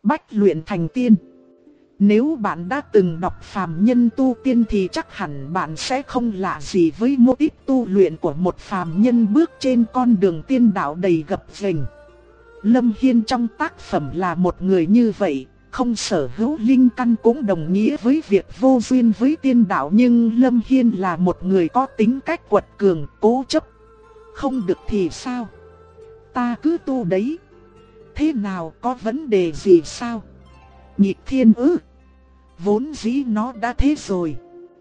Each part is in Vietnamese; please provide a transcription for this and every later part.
Bách luyện thành tiên. Nếu bạn đã từng đọc phàm nhân tu tiên thì chắc hẳn bạn sẽ không lạ gì với mô típ tu luyện của một phàm nhân bước trên con đường tiên đạo đầy gập ghềnh. Lâm Hiên trong tác phẩm là một người như vậy, không sở hữu linh căn cũng đồng nghĩa với việc vô duyên với tiên đạo, nhưng Lâm Hiên là một người có tính cách quật cường, cố chấp. Không được thì sao? Ta cứ tu đấy. Thế nào, có vấn đề gì sao? Nhịp thiên ư? Vốn dĩ nó đã thế rồi.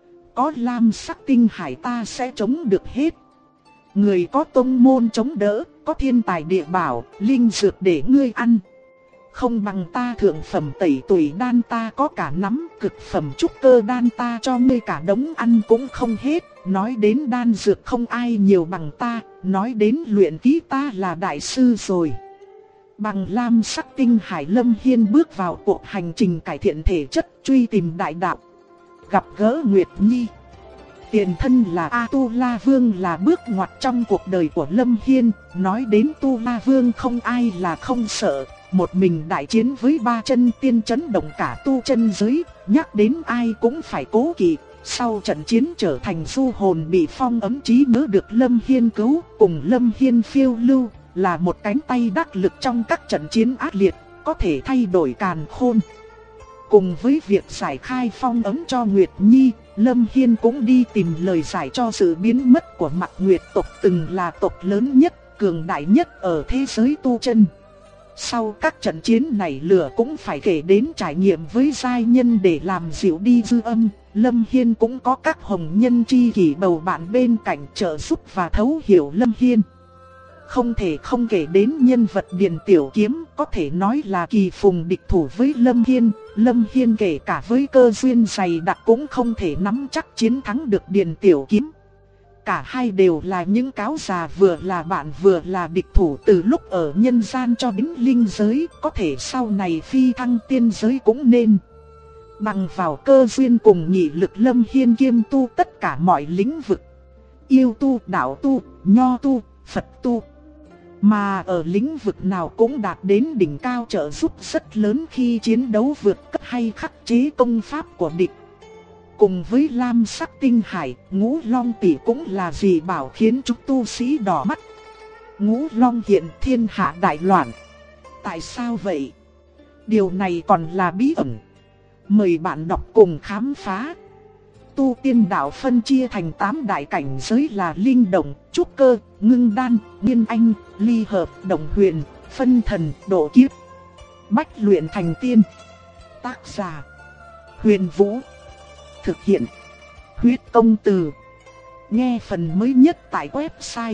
Có lam sắc tinh hải ta sẽ chống được hết. Người có tông môn chống đỡ, có thiên tài địa bảo, linh dược để ngươi ăn. Không bằng ta thượng phẩm tẩy tùy đan ta có cả nắm, cực phẩm trúc cơ đan ta cho ngươi cả đống ăn cũng không hết. Nói đến đan dược không ai nhiều bằng ta, nói đến luyện khí ta là đại sư rồi. Bằng lam sắc tinh hải, Lâm Hiên bước vào cuộc hành trình cải thiện thể chất, truy tìm đại đạo. Gặp gỡ Nguyệt Nhi. Tiền thân là A Tu La Vương là bước ngoặt trong cuộc đời của Lâm Hiên. Nói đến Tu La Vương không ai là không sợ. Một mình đại chiến với 3 chân tiên chấn động cả tu chân giới. Nhắc đến ai cũng phải cố kỵ. Sau trận chiến trở thành du hồn bị phong ấm trí nhớ được Lâm Hiên cứu. Cùng Lâm Hiên phiêu lưu, là một cánh tay đắc lực trong các trận chiến ác liệt, có thể thay đổi càn khôn. Cùng với việc giải khai phong ấn cho Nguyệt Nhi, Lâm Hiên cũng đi tìm lời giải cho sự biến mất của Mạc Nguyệt tộc, từng là tộc lớn nhất, cường đại nhất ở thế giới tu chân. Sau các trận chiến này lửa cũng phải kể đến trải nghiệm với giai nhân để làm dịu đi dư âm. Lâm Hiên cũng có các hồng nhân tri kỷ bầu bạn bên cạnh trợ giúp và thấu hiểu Lâm Hiên. Không thể không kể đến nhân vật Điền Tiểu Kiếm, có thể nói là kỳ phùng địch thủ với Lâm Hiên. Lâm Hiên kể cả với cơ duyên dày đặc cũng không thể nắm chắc chiến thắng được Điền Tiểu Kiếm. Cả hai đều là những cáo già, vừa là bạn vừa là địch thủ từ lúc ở nhân gian cho đến linh giới, có thể sau này phi thăng tiên giới cũng nên. Bằng vào cơ duyên cùng nghị lực, Lâm Hiên kiêm tu tất cả mọi lĩnh vực. Yêu tu, đạo tu, nho tu, Phật tu. Mà ở lĩnh vực nào cũng đạt đến đỉnh cao, trợ giúp rất lớn khi chiến đấu vượt cấp hay khắc chế công pháp của địch. Cùng với lam sắc tinh hải, Ngũ Long tỷ cũng là dị bảo khiến chúng tu sĩ đỏ mắt. Ngũ Long hiện thiên hạ đại loạn. Tại sao vậy? Điều này còn là bí ẩn. Mời bạn đọc cùng khám phá. Tu tiên đạo phân chia thành 8 đại cảnh giới là linh động, trúc cơ, ngưng đan, nguyên anh, ly hợp, đồng huyền, phân thần, độ kiếp. Bách luyện thành tiên. Tác giả: Huyền Vũ. Thực hiện: Huyết Công Từ. Nghe phần mới nhất tại website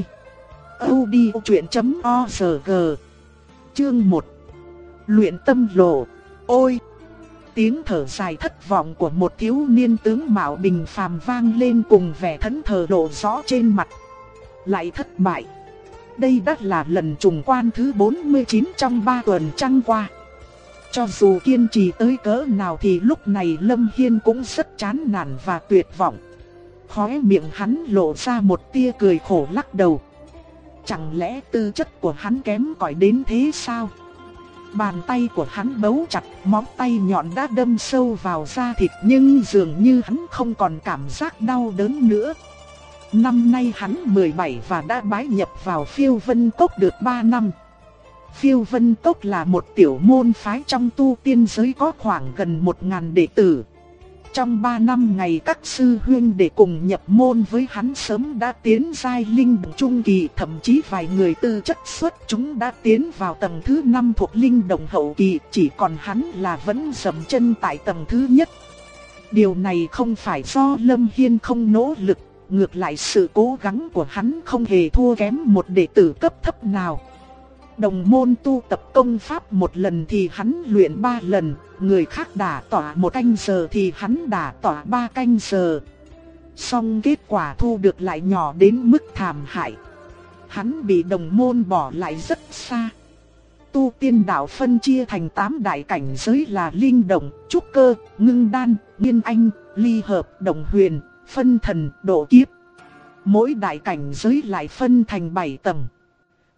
audiochuyện.org. Chương 1. Luyện tâm lộ. Ôi! Tiếng thở dài thất vọng của một thiếu niên tướng mạo bình phàm vang lên cùng vẻ thẫn thờ lộ rõ trên mặt. Lại thất bại. Đây đã là lần trùng quan thứ 49 trong 3 tuần trăng qua. Cho dù kiên trì tới cỡ nào thì lúc này Lâm Hiên cũng rất chán nản và tuyệt vọng. Khóe miệng hắn lộ ra một tia cười khổ lắc đầu. Chẳng lẽ tư chất của hắn kém cỏi đến thế sao? Bàn tay của hắn bấu chặt, móng tay nhọn đã đâm sâu vào da thịt, nhưng dường như hắn không còn cảm giác đau đớn nữa. Năm nay hắn 17 và đã bái nhập vào Phiêu Vân Cốc được 3 năm. Phiêu Vân Cốc là một tiểu môn phái trong tu tiên giới có khoảng gần 1000 đệ tử. Trong 3 năm ngày các sư huynh đệ cùng nhập môn với hắn sớm đã tiến giai linh động trung kỳ, thậm chí vài người tư chất xuất chúng đã tiến vào tầng thứ 5 thuộc linh động hậu kỳ, chỉ còn hắn là vẫn dậm chân tại tầng thứ nhất. Điều này không phải do Lâm Hiên không nỗ lực, ngược lại sự cố gắng của hắn không hề thua kém một đệ tử cấp thấp nào. Đồng môn tu tập công pháp một lần thì hắn luyện 3 lần, người khác đả tỏa 1 canh giờ thì hắn đả tỏa 3 canh giờ. Song kết quả thu được lại nhỏ đến mức thảm hại. Hắn bị đồng môn bỏ lại rất xa. Tu tiên đạo phân chia thành 8 đại cảnh giới là linh động, trúc cơ, ngưng đan, nguyên anh, ly hợp, đồng huyền, phân thần, độ kiếp. Mỗi đại cảnh giới lại phân thành 7 tầng.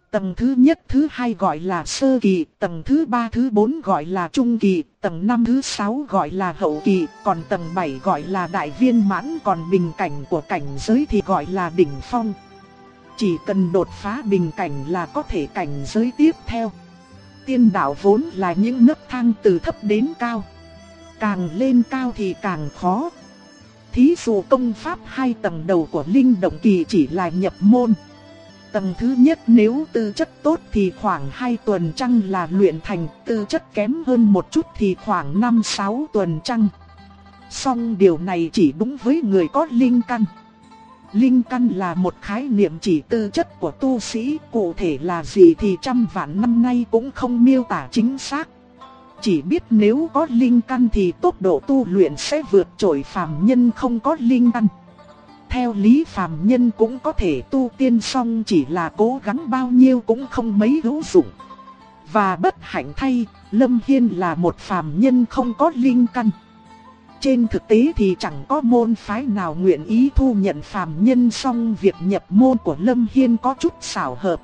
Tầng thứ nhất, thứ hai gọi là sơ kỳ, tầng thứ ba, thứ bốn gọi là trung kỳ, tầng 5, thứ 6 gọi là hậu kỳ, còn tầng 7 gọi là đại viên mãn, còn bình cảnh của cảnh giới thì gọi là đỉnh phong. Chỉ cần đột phá bình cảnh là có thể cảnh giới tiếp theo. Tiên đạo vốn là những nấc thang từ thấp đến cao. Càng lên cao thì càng khó. Thí dụ công pháp 2 tầng đầu của linh động kỳ chỉ là nhập môn. Tầng thứ nhất nếu tư chất tốt thì khoảng 2 tuần trăng là luyện thành, tư chất kém hơn một chút thì khoảng 5-6 tuần trăng. Song điều này chỉ đúng với người có linh căn. Linh căn là một khái niệm chỉ tư chất của tu sĩ, cụ thể là gì thì trăm vạn năm nay cũng không miêu tả chính xác. Chỉ biết nếu có linh căn thì tốc độ tu luyện sẽ vượt trội phàm nhân không có linh căn. Theo lý phàm nhân cũng có thể tu tiên, song chỉ là cố gắng bao nhiêu cũng không mấy hữu dụng. Và bất hạnh thay, Lâm Hiên là một phàm nhân không có linh căn. Trên thực tế thì chẳng có môn phái nào nguyện ý thu nhận phàm nhân, song việc nhập môn của Lâm Hiên có chút xảo hợp.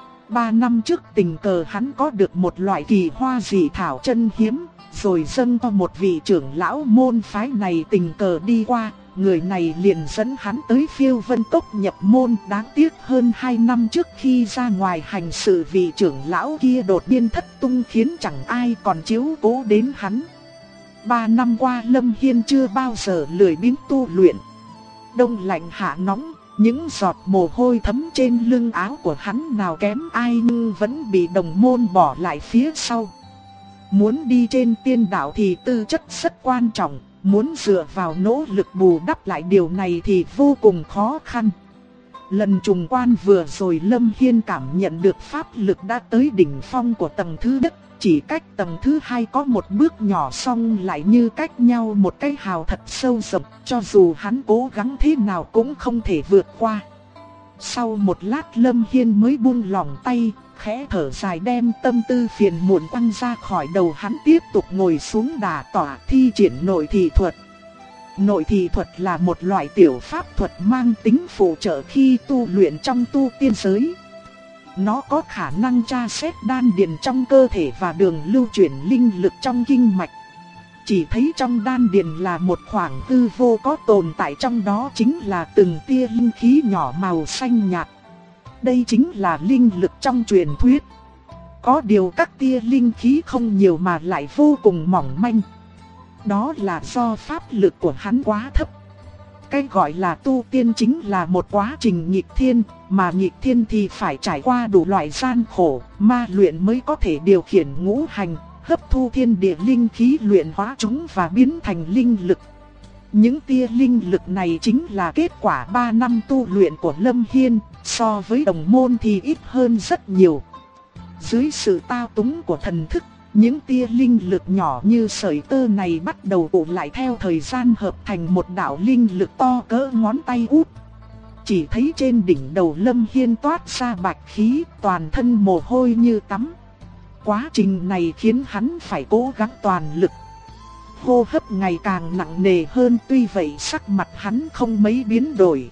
3 năm trước tình cờ hắn có được một loại kỳ hoa dị thảo chân hiếm, rồi dâng cho một vị trưởng lão môn phái này tình cờ đi qua, người này liền dẫn hắn tới Phiêu Vân Cốc nhập môn. Đáng tiếc hơn 2 năm trước khi ra ngoài hành sự, vị trưởng lão kia đột nhiên thất tung khiến chẳng ai còn chiếu cố đến hắn. 3 năm qua Lâm Hiên chưa bao giờ lười biếng tu luyện. Đông lạnh hạ nóng, những giọt mồ hôi thấm trên lưng áo của hắn nào kém ai nhưng vẫn bị đồng môn bỏ lại phía sau. Muốn đi trên tiên đạo thì tư chất rất quan trọng, muốn dựa vào nỗ lực bù đắp lại điều này thì vô cùng khó khăn. Lần trùng quan vừa rồi Lâm Hiên cảm nhận được pháp lực đã tới đỉnh phong của tầng thứ nhất, chỉ cách tầng thứ hai có một bước nhỏ song lại như cách nhau một cái hào thật sâu rộng, cho dù hắn cố gắng thế nào cũng không thể vượt qua. Sau một lát Lâm Hiên mới buông lỏng tay, khẽ thở dài đem tâm tư phiền muộn quăng ra khỏi đầu. Hắn tiếp tục ngồi xuống đả tọa thi triển nội thị thuật. Nội thị thuật là một loại tiểu pháp thuật mang tính phụ trợ khi tu luyện trong tu tiên giới. Nó có khả năng tra xét đan điền trong cơ thể và đường lưu chuyển linh lực trong kinh mạch. Chỉ thấy trong đan điền là một khoảng hư vô, có tồn tại trong đó chính là từng tia linh khí nhỏ màu xanh nhạt. Đây chính là linh lực trong truyền thuyết. Có điều các tia linh khí không nhiều mà lại vô cùng mỏng manh. Đó là do pháp lực của hắn quá thấp. Cái gọi là tu tiên chính là một quá trình nghịch thiên, mà nghịch thiên thì phải trải qua đủ loại gian khổ, ma luyện mới có thể điều khiển ngũ hành, hấp thu thiên địa linh khí luyện hóa chúng và biến thành linh lực. Những tia linh lực này chính là kết quả 3 năm tu luyện của Lâm Hiên, so với đồng môn thì ít hơn rất nhiều. Dưới sự thao túng của thần thức, những tia linh lực nhỏ như sợi tơ này bắt đầu tụ lại, theo thời gian hợp thành một đạo linh lực to cỡ ngón tay út. Chỉ thấy trên đỉnh đầu Lâm Hiên toát ra bạch khí, toàn thân mồ hôi như tắm. Quá trình này khiến hắn phải cố gắng toàn lực. Hô hấp ngày càng nặng nề hơn, tuy vậy sắc mặt hắn không mấy biến đổi.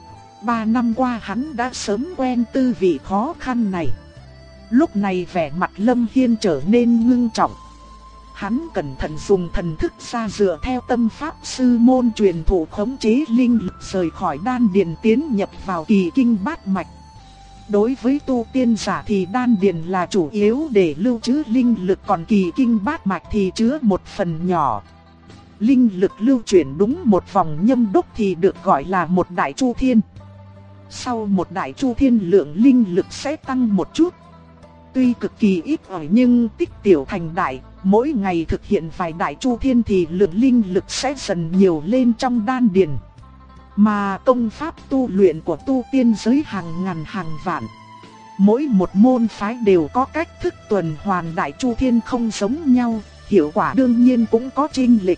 3 năm qua hắn đã sớm quen tư vị khó khăn này. Lúc này vẻ mặt Lâm Hiên trở nên ngưng trọng. Hắn cẩn thận dùng thần thức ra dựa theo tâm pháp sư môn truyền thụ khống chế linh lực rời khỏi đan điền tiến nhập vào kỳ kinh bát mạch. Đối với tu tiên giả thì đan điền là chủ yếu để lưu trữ linh lực, còn kỳ kinh bát mạch thì chứa một phần nhỏ. Linh lực lưu chuyển đúng một vòng nhâm đốc thì được gọi là một đại chu thiên. Sau một đại chu thiên lượng linh lực sẽ tăng một chút. Tuy cực kỳ ít ỏi nhưng tích tiểu thành đại, mỗi ngày thực hiện vài đại chu thiên thì lượng linh lực sẽ dần nhiều lên trong đan điền. Mà công pháp tu luyện của tu tiên giới hàng ngàn hàng vạn. Mỗi một môn phái đều có cách thức tuần hoàn đại chu thiên không giống nhau, hiệu quả đương nhiên cũng có chênh lệch.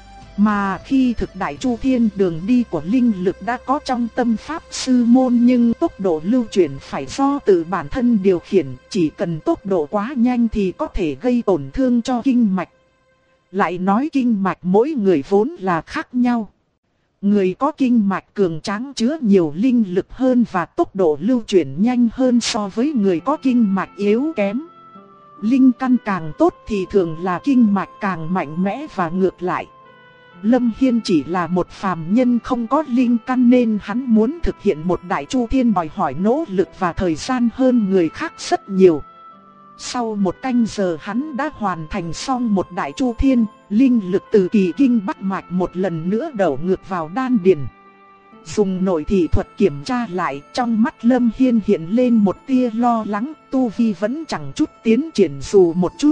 Mà khi thực đại chu thiên, đường đi của linh lực đã có trong tâm pháp sư môn, nhưng tốc độ lưu chuyển phải do tự bản thân điều khiển, chỉ cần tốc độ quá nhanh thì có thể gây tổn thương cho kinh mạch. Lại nói kinh mạch mỗi người vốn là khác nhau. Người có kinh mạch cường tráng chứa nhiều linh lực hơn và tốc độ lưu chuyển nhanh hơn so với người có kinh mạch yếu kém. Linh căn càng tốt thì thường là kinh mạch càng mạnh mẽ và ngược lại. Lâm Hiên chỉ là một phàm nhân không có linh căn nên hắn muốn thực hiện một đại chu thiên đòi hỏi nỗ lực và thời gian hơn người khác rất nhiều. Sau một canh giờ hắn đã hoàn thành xong một đại chu thiên, linh lực từ kỳ kinh bắc mạch một lần nữa đổ ngược vào đan điền. Dùng nội thị thuật kiểm tra lại, trong mắt Lâm Hiên hiện lên một tia lo lắng, tu vi vẫn chẳng chút tiến triển dù một chút.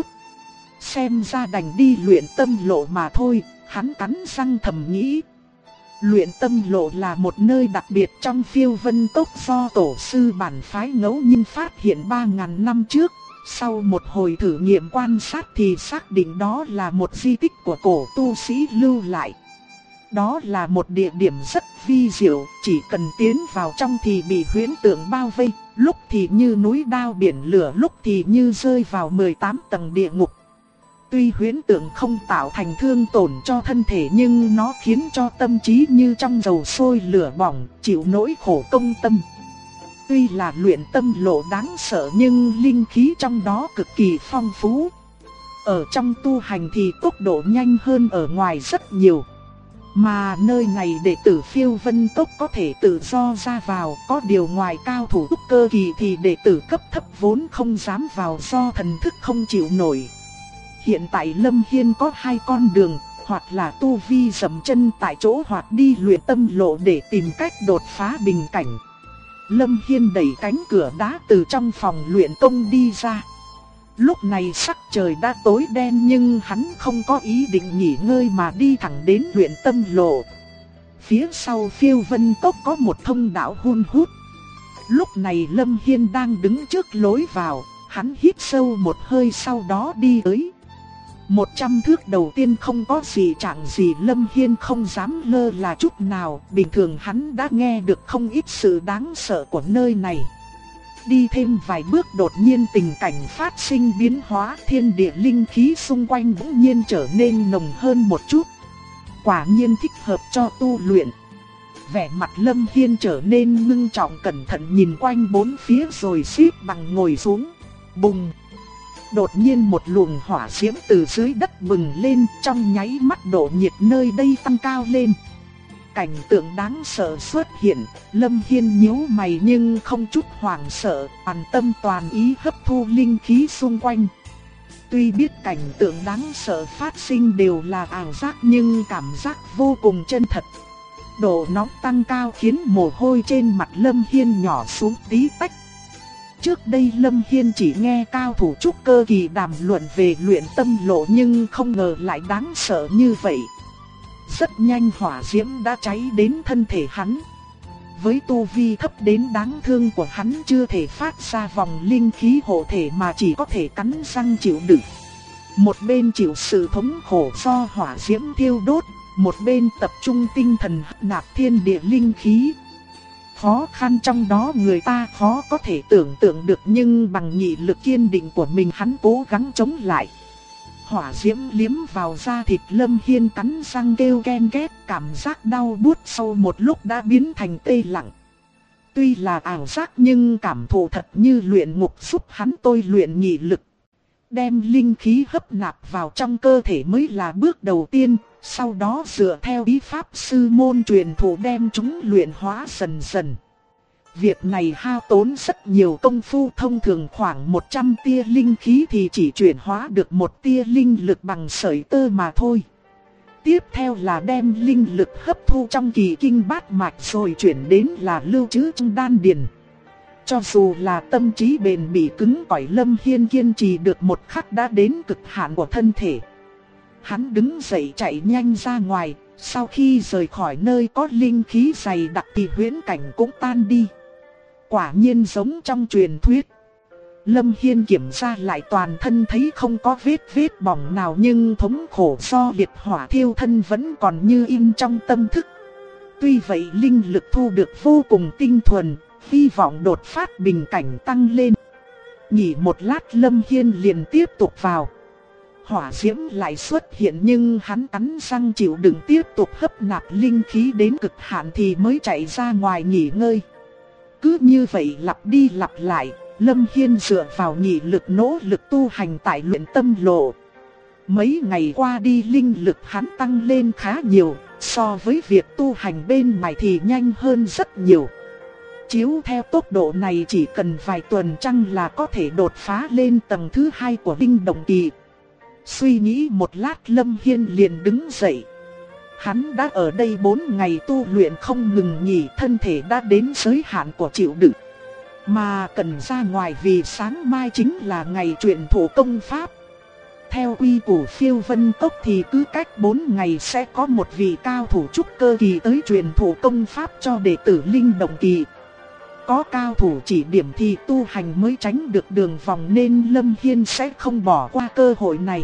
Xem ra đành đi luyện tâm lộ mà thôi, hắn cắn răng thầm nghĩ. Luyện tâm lộ là một nơi đặc biệt trong Phiêu Vân Cốc do tổ sư bản phái ngẫu nhiên phát hiện 3.000 năm trước. Sau một hồi thử nghiệm quan sát thì xác định đó là một di tích của cổ tu sĩ lưu lại. Đó là một địa điểm rất vi diệu, chỉ cần tiến vào trong thì bị huyễn tượng bao vây, lúc thì như núi đao biển lửa, lúc thì như rơi vào 18 tầng địa ngục. Tuy huyễn tượng không tạo thành thương tổn cho thân thể nhưng nó khiến cho tâm trí như trong dầu sôi lửa bỏng, chịu nỗi khổ công tâm. Tuy là luyện tâm lộ đáng sợ nhưng linh khí trong đó cực kỳ phong phú. Ở trong tu hành thì tốc độ nhanh hơn ở ngoài rất nhiều. Mà nơi này đệ tử Phiêu Vân Cốc có thể tự do ra vào, có điều ngoài cao thủ trúc cơ kỳ thì đệ tử cấp thấp vốn không dám vào do thần thức không chịu nổi. Hiện tại Lâm Hiên có hai con đường, hoặc là tu vi dậm chân tại chỗ hoặc đi luyện tâm lộ để tìm cách đột phá bình cảnh. Lâm Hiên đẩy cánh cửa đá từ trong phòng luyện công đi ra. Lúc này sắc trời đã tối đen nhưng hắn không có ý định nghỉ ngơi mà đi thẳng đến luyện tâm lộ. Phía sau Phiêu Vân Cốc có một thông đạo hun hút. Lúc này Lâm Hiên đang đứng trước lối vào, hắn hít sâu một hơi sau đó đi tới. 100 thước đầu tiên không có gì chẳng gì, Lâm Hiên không dám lơ là chút nào. Bình thường hắn đã nghe được không ít sự đáng sợ của nơi này. Đi thêm vài bước đột nhiên tình cảnh phát sinh biến hóa, thiên địa linh khí xung quanh bỗng nhiên trở nên nồng hơn một chút. Quả nhiên thích hợp cho tu luyện. Vẻ mặt Lâm Hiên trở nên ngưng trọng, cẩn thận nhìn quanh bốn phía rồi xếp bằng ngồi xuống. Bùng! Đột nhiên một luồng hỏa diễm từ dưới đất bừng lên, trong nháy mắt độ nhiệt nơi đây tăng cao lên. Cảnh tượng đáng sợ xuất hiện, Lâm Hiên nhíu mày nhưng không chút hoảng sợ, toàn tâm toàn ý hấp thu linh khí xung quanh. Tuy biết cảnh tượng đáng sợ phát sinh đều là ảo giác nhưng cảm giác vô cùng chân thật. Độ nóng tăng cao khiến mồ hôi trên mặt Lâm Hiên nhỏ xuống tí tách. Trước đây Lâm Hiên chỉ nghe cao thủ trúc cơ kỳ đàm luận về luyện tâm lộ nhưng không ngờ lại đáng sợ như vậy. Rất nhanh hỏa diễm đã cháy đến thân thể hắn. Với tu vi thấp đến đáng thương của hắn chưa thể phát ra vòng linh khí hộ thể mà chỉ có thể cắn răng chịu đựng. Một bên chịu sự thống khổ do hỏa diễm thiêu đốt, một bên tập trung tinh thần hấp nạp thiên địa linh khí. Khó khăn trong đó người ta khó có thể tưởng tượng được nhưng bằng nghị lực kiên định của mình hắn cố gắng chống lại. Hỏa diễm liếm vào da thịt Lâm Hiên, cắn răng kêu ken két, cảm giác đau buốt sau một lúc đã biến thành tê lặng. Tuy là ảo giác nhưng cảm thụ thật như luyện ngục giúp hắn tôi luyện nghị lực. Đem linh khí hấp nạp vào trong cơ thể mới là bước đầu tiên, sau đó dựa theo bí pháp sư môn truyền thụ đem chúng luyện hóa dần dần. Việc này hao tốn rất nhiều công phu, thông thường khoảng 100 tia linh khí thì chỉ chuyển hóa được một tia linh lực bằng sợi tơ mà thôi. Tiếp theo là đem linh lực hấp thu trong kỳ kinh bát mạch rồi chuyển đến là lưu trữ trong đan điền. Cho dù là tâm trí bền bỉ cứng cỏi, Lâm Hiên kiên trì được một khắc đã đến cực hạn của thân thể. Hắn đứng dậy chạy nhanh ra ngoài, sau khi rời khỏi nơi có linh khí dày đặc thì huyễn cảnh cũng tan đi. Quả nhiên giống trong truyền thuyết. Lâm Hiên kiểm tra lại toàn thân thấy không có vết bỏng nào nhưng thống khổ do liệt hỏa thiêu thân vẫn còn như in trong tâm thức. Tuy vậy linh lực thu được vô cùng tinh thuần, hy vọng đột phát bình cảnh tăng lên. Nghỉ một lát Lâm Hiên liền tiếp tục vào. hỏa diễm lại xuất hiện nhưng hắn cắn răng chịu đựng tiếp tục hấp nạp linh khí đến cực hạn thì mới chạy ra ngoài nghỉ ngơi. Cứ như vậy lặp đi lặp lại, Lâm Hiên dựa vào nghị lực nỗ lực tu hành tại luyện tâm lộ. Mấy ngày qua đi linh lực hắn tăng lên khá nhiều, so với việc tu hành bên ngoài thì nhanh hơn rất nhiều. Chiếu theo tốc độ này chỉ cần vài tuần chăng là có thể đột phá lên tầng thứ 2 của linh động kỳ. Suy nghĩ một lát Lâm Hiên liền đứng dậy. Hắn đã ở đây 4 ngày tu luyện không ngừng nghỉ, thân thể đã đến giới hạn của chịu đựng. Mà cần ra ngoài vì sáng mai chính là ngày truyền thụ công pháp. Theo quy củ Phiêu Vân Cốc thì cứ cách 4 ngày sẽ có một vị cao thủ trúc cơ kỳ tới truyền thụ công pháp cho đệ tử linh động kỳ. Có cao thủ chỉ điểm thì tu hành mới tránh được đường vòng nên Lâm Hiên sẽ không bỏ qua cơ hội này.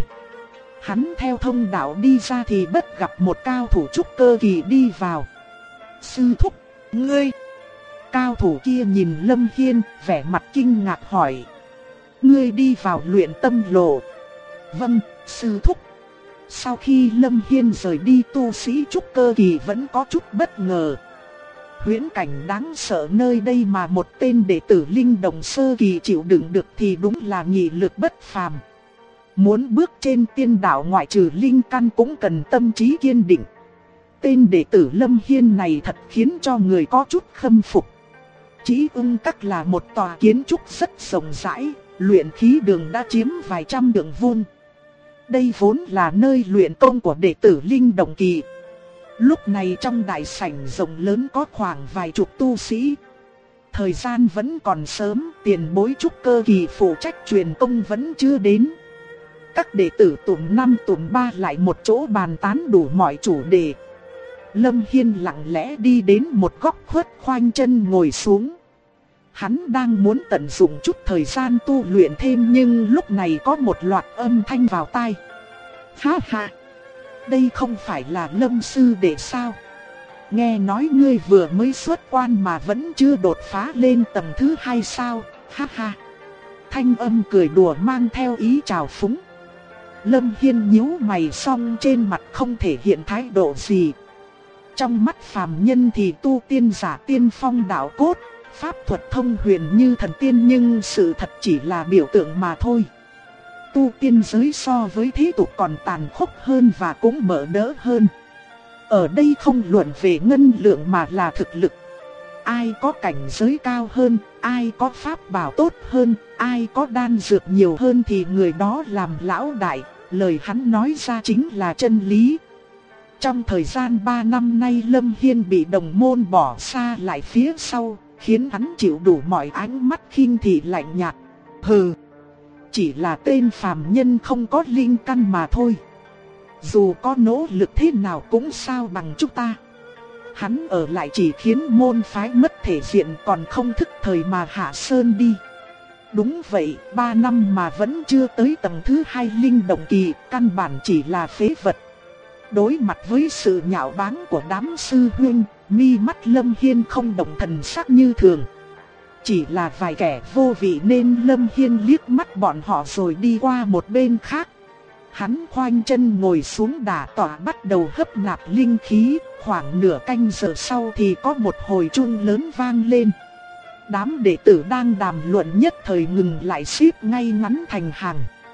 Hắn theo thông đạo đi ra thì bất gặp một cao thủ trúc cơ kỳ đi vào. Sư thúc, ngươi! Cao thủ kia nhìn Lâm Hiên, vẻ mặt kinh ngạc hỏi. Ngươi đi vào luyện tâm lộ. Vâng, sư thúc. Sau khi Lâm Hiên rời đi, tu sĩ trúc cơ kỳ vẫn có chút bất ngờ. Huyễn cảnh đáng sợ nơi đây mà một tên đệ tử linh động sơ kỳ chịu đựng được thì đúng là nghị lực bất phàm. Muốn bước trên tiên đạo ngoại trừ linh căn cũng cần tâm trí kiên định. Tên đệ tử Lâm Hiên này thật khiến cho người có chút khâm phục. Chí Ưng Các là một tòa kiến trúc rất rộng rãi, luyện khí đường đã chiếm vài trăm đường vuông. Đây vốn là nơi luyện công của đệ tử linh động kỳ. Lúc này trong đại sảnh rộng lớn có khoảng vài chục tu sĩ. Thời gian vẫn còn sớm, tiền bối trúc cơ kỳ phụ trách truyền công vẫn chưa đến. Các đệ tử tụm 5 tụm 3 lại một chỗ bàn tán đủ mọi chủ đề. Lâm Hiên lặng lẽ đi đến một góc khuất khoanh chân ngồi xuống. Hắn đang muốn tận dụng chút thời gian tu luyện thêm nhưng lúc này có một loạt âm thanh vào tai. Ha ha! Đây không phải là Lâm sư đệ sao? Nghe nói ngươi vừa mới xuất quan mà vẫn chưa đột phá lên tầng thứ 2 sao? Ha ha! Thanh âm cười đùa mang theo ý trào phúng. Lâm Hiên nhíu mày xong trên mặt không thể hiện thái độ gì. Trong mắt phàm nhân thì tu tiên giả tiên phong đạo cốt, pháp thuật thông huyền như thần tiên nhưng sự thật chỉ là biểu tượng mà thôi. Tu tiên giới so với thế tục còn tàn khốc hơn và cũng mở đỡ hơn. Ở đây không luận về ngân lượng mà là thực lực. Ai có cảnh giới cao hơn, ai có pháp bảo tốt hơn, ai có đan dược nhiều hơn thì người đó làm lão đại. Lời hắn nói ra chính là chân lý. Trong thời gian 3 năm nay Lâm Hiên bị đồng môn bỏ xa lại phía sau, khiến hắn chịu đủ mọi ánh mắt khinh thị lạnh nhạt. Hừ, chỉ là tên phàm nhân không có linh căn mà thôi. Dù có nỗ lực thế nào cũng sao bằng chúng ta. Hắn ở lại chỉ khiến môn phái mất thể diện còn không thức thời mà hạ sơn đi. Đúng vậy, 3 năm mà vẫn chưa tới tầng thứ 2 linh động kỳ, căn bản chỉ là phế vật. Đối mặt với sự nhạo báng của đám sư huynh, mi mắt Lâm Hiên không động thần sắc như thường. Chỉ là vài kẻ vô vị nên Lâm Hiên liếc mắt bọn họ rồi đi qua một bên khác. Hắn khoanh chân ngồi xuống đả tọa bắt đầu hấp nạp linh khí, khoảng nửa canh giờ sau thì có một hồi chuông lớn vang lên. Đám đệ tử đang đàm luận nhất thời ngừng lại xếp ngay ngắn thành hàng.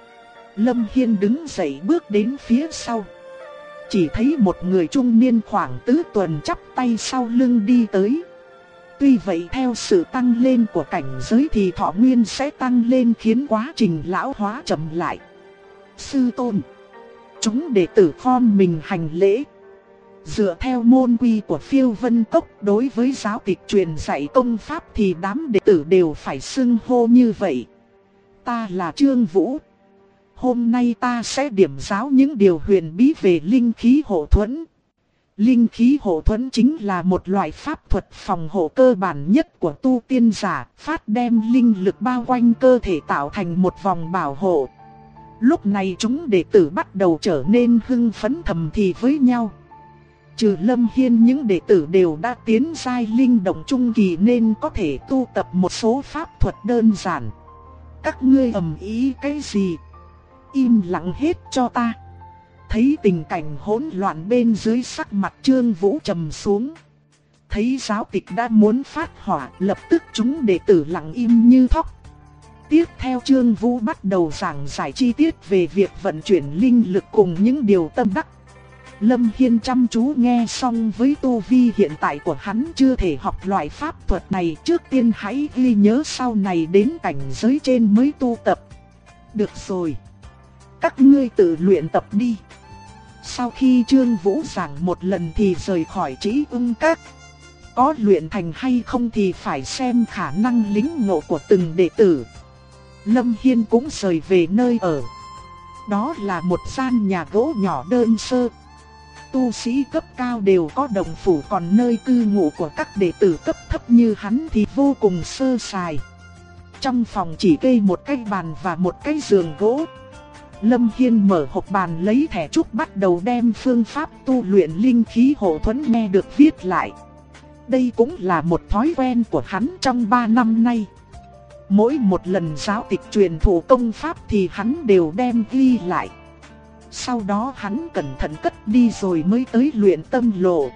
Lâm Hiên đứng dậy bước đến phía sau. Chỉ thấy một người trung niên khoảng tứ tuần chắp tay sau lưng đi tới. Tuy vậy theo sự tăng lên của cảnh giới thì thọ nguyên sẽ tăng lên khiến quá trình lão hóa chậm lại. Sư tôn, chúng đệ tử khom mình hành lễ. Dựa theo môn quy của Phiêu Vân Cốc, đối với giáo tịch truyền dạy công pháp thì đám đệ tử đều phải xưng hô như vậy. Ta là Trương Vũ. Hôm nay ta sẽ điểm giáo những điều huyền bí về linh khí hộ thuẫn. Linh khí hộ thuẫn chính là một loại pháp thuật phòng hộ cơ bản nhất của tu tiên giả, phát đem linh lực bao quanh cơ thể tạo thành một vòng bảo hộ. Lúc này chúng đệ tử bắt đầu trở nên hưng phấn thầm thì với nhau. Trừ Lâm Hiên, những đệ tử đều đã tiến giai linh động trung kỳ nên có thể tu tập một số pháp thuật đơn giản. Các ngươi ầm ý cái gì? Im lặng hết cho ta. Thấy tình cảnh hỗn loạn bên dưới, sắc mặt Trương Vũ trầm xuống. Thấy giáo tịch đã muốn phát hỏa, lập tức chúng đệ tử lặng im như thóc. Tiếp theo Trương Vũ bắt đầu giảng giải chi tiết về việc vận chuyển linh lực cùng những điều tâm đắc. Lâm Hiên chăm chú nghe xong, với tu vi hiện tại của hắn chưa thể học loại pháp thuật này, trước tiên hãy ghi nhớ, sau này đến cảnh giới trên mới tu tập. Được rồi, các ngươi tự luyện tập đi. Sau khi Trương Vũ giảng một lần thì rời khỏi Trĩ Ưng Các. Có luyện thành hay không thì phải xem khả năng lĩnh ngộ của từng đệ tử. Lâm Hiên cũng rời về nơi ở. Đó là một gian nhà gỗ nhỏ đơn sơ. Tu sĩ cấp cao đều có đồng phủ, còn nơi cư ngụ của các đệ tử cấp thấp như hắn thì vô cùng sơ sài. Trong phòng chỉ kê một cái bàn và một cái giường gỗ. Lâm Hiên mở hộp bàn lấy thẻ trúc, bắt đầu đem phương pháp tu luyện linh khí hộ thuẫn nghe được viết lại. Đây cũng là một thói quen của hắn trong 3 năm nay. Mỗi một lần giáo tịch truyền thụ công pháp thì hắn đều đem ghi lại. Sau đó hắn cẩn thận cất đi rồi mới tới luyện tâm lộ.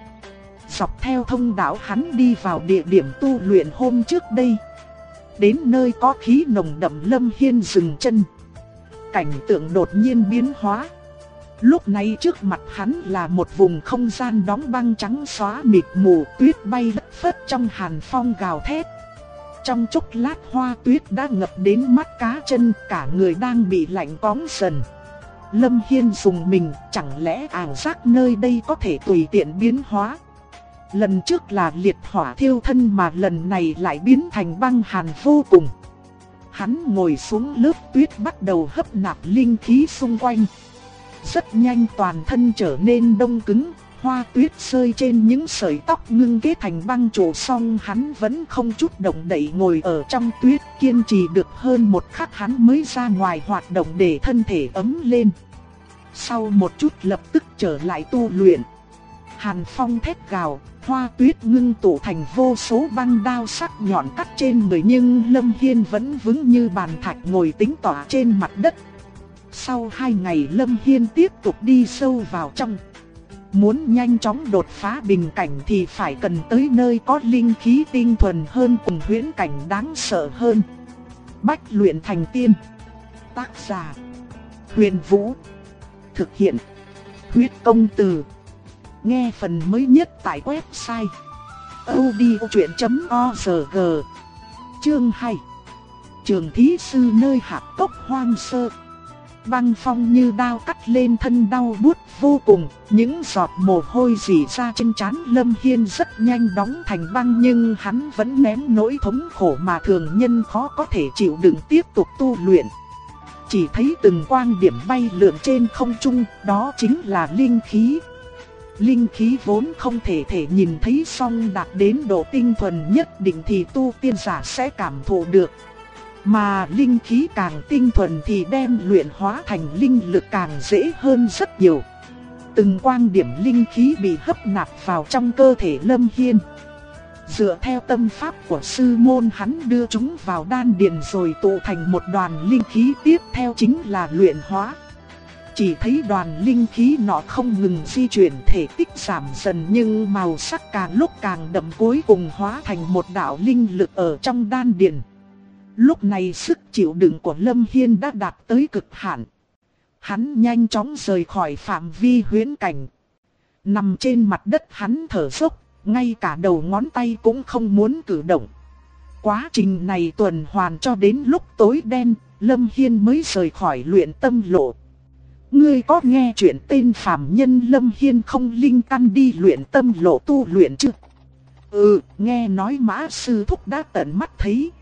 Dọc theo thông đạo hắn đi vào địa điểm tu luyện hôm trước đây. Đến nơi có khí nồng đậm, Lâm Hiên dừng chân. Cảnh tượng đột nhiên biến hóa. Lúc này trước mặt hắn là một vùng không gian đóng băng trắng xóa mịt mù, tuyết bay lất phất trong hàn phong gào thét. Trong chốc lát hoa tuyết đã ngập đến mắt cá chân, cả người đang bị lạnh cóng dần. Lâm Hiên dùng mình, chẳng lẽ ảo giác nơi đây có thể tùy tiện biến hóa. Lần trước là liệt hỏa thiêu thân mà lần này lại biến thành băng hàn vô cùng. Hắn ngồi xuống lớp tuyết bắt đầu hấp nạp linh khí xung quanh. Rất nhanh toàn thân trở nên đông cứng, hoa tuyết rơi trên những sợi tóc ngưng kết thành băng trụ, song hắn vẫn không chút động đậy ngồi ở trong tuyết, kiên trì được hơn một khắc hắn mới ra ngoài hoạt động để thân thể ấm lên. Sau một chút lập tức trở lại tu luyện. Hàn phong thét gào, hoa tuyết ngưng tụ thành vô số băng đao sắc nhọn cắt trên người, nhưng Lâm Hiên vẫn vững như bàn thạch ngồi tĩnh tọa trên mặt đất. Sau 2 ngày Lâm Hiên tiếp tục đi sâu vào trong. Muốn nhanh chóng đột phá bình cảnh thì phải cần tới nơi có linh khí tinh thuần hơn cùng huyễn cảnh đáng sợ hơn. Bách luyện thành tiên. Tác giả: Huyền Vũ. Thực hiện: Huyết Công Từ. Nghe phần mới nhất tại website audiochuyện.org. Chương 2. Trường thí sư nơi hạp cốc hoang sơ. Băng phong như đao cắt lên thân, đau buốt vô cùng, những giọt mồ hôi rỉ ra trên trán Lâm Hiên rất nhanh đóng thành băng, nhưng hắn vẫn nén nỗi thống khổ mà thường nhân khó có thể chịu đựng, tiếp tục tu luyện. Chỉ thấy từng quang điểm bay lượn trên không trung, đó chính là linh khí. Linh khí vốn không thể nhìn thấy, song đạt đến độ tinh thuần nhất định thì tu tiên giả sẽ cảm thụ được. Mà linh khí càng tinh thuần thì đem luyện hóa thành linh lực càng dễ hơn rất nhiều. Từng quang điểm linh khí bị hấp nạp vào trong cơ thể Lâm Hiên. Dựa theo tâm pháp của sư môn, hắn đưa chúng vào đan điền rồi tụ thành một đoàn linh khí, tiếp theo chính là luyện hóa. Chỉ thấy đoàn linh khí nọ không ngừng di chuyển, thể tích giảm dần nhưng màu sắc càng lúc càng đậm, cuối cùng hóa thành một đạo linh lực ở trong đan điền. Lúc này sức chịu đựng của Lâm Hiên đã đạt tới cực hạn. Hắn nhanh chóng rời khỏi phạm vi huyễn cảnh. Nằm trên mặt đất hắn thở dốc, ngay cả đầu ngón tay cũng không muốn cử động. Quá trình này tuần hoàn cho đến lúc tối đen, Lâm Hiên mới rời khỏi luyện tâm lộ. Ngươi có nghe chuyện tên phàm nhân Lâm Hiên không linh căn đi luyện tâm lộ tu luyện chưa? Nghe nói Mã sư thúc đã tận mắt thấy.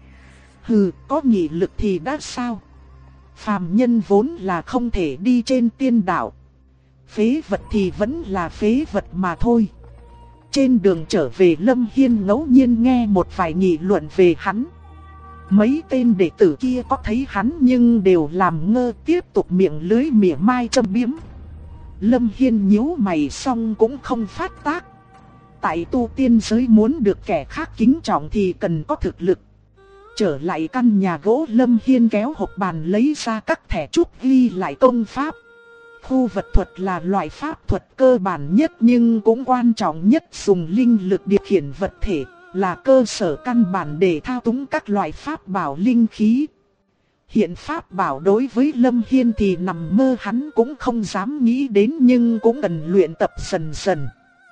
Có nghị lực thì đã sao? Phàm nhân vốn là không thể đi trên tiên đạo. Phế vật thì vẫn là phế vật mà thôi. Trên đường trở về, Lâm Hiên ngẫu nhiên nghe một vài nghị luận về hắn. Mấy tên đệ tử kia có thấy hắn nhưng đều làm ngơ, tiếp tục miệng lưới mỉa mai châm biếm. Lâm Hiên nhíu mày xong cũng không phát tác. Tại tu tiên giới muốn được kẻ khác kính trọng thì cần có thực lực. Trở lại căn nhà gỗ, Lâm Hiên kéo hộp bàn lấy ra các thẻ trúc ghi lại công pháp. Khu vật thuật là loại pháp thuật cơ bản nhất nhưng cũng quan trọng nhất, dùng linh lực điều khiển vật thể, là cơ sở căn bản để thao túng các loại pháp bảo linh khí. Hiện pháp bảo đối với Lâm Hiên thì nằm mơ hắn cũng không dám nghĩ đến, nhưng cũng cần luyện tập dần dần.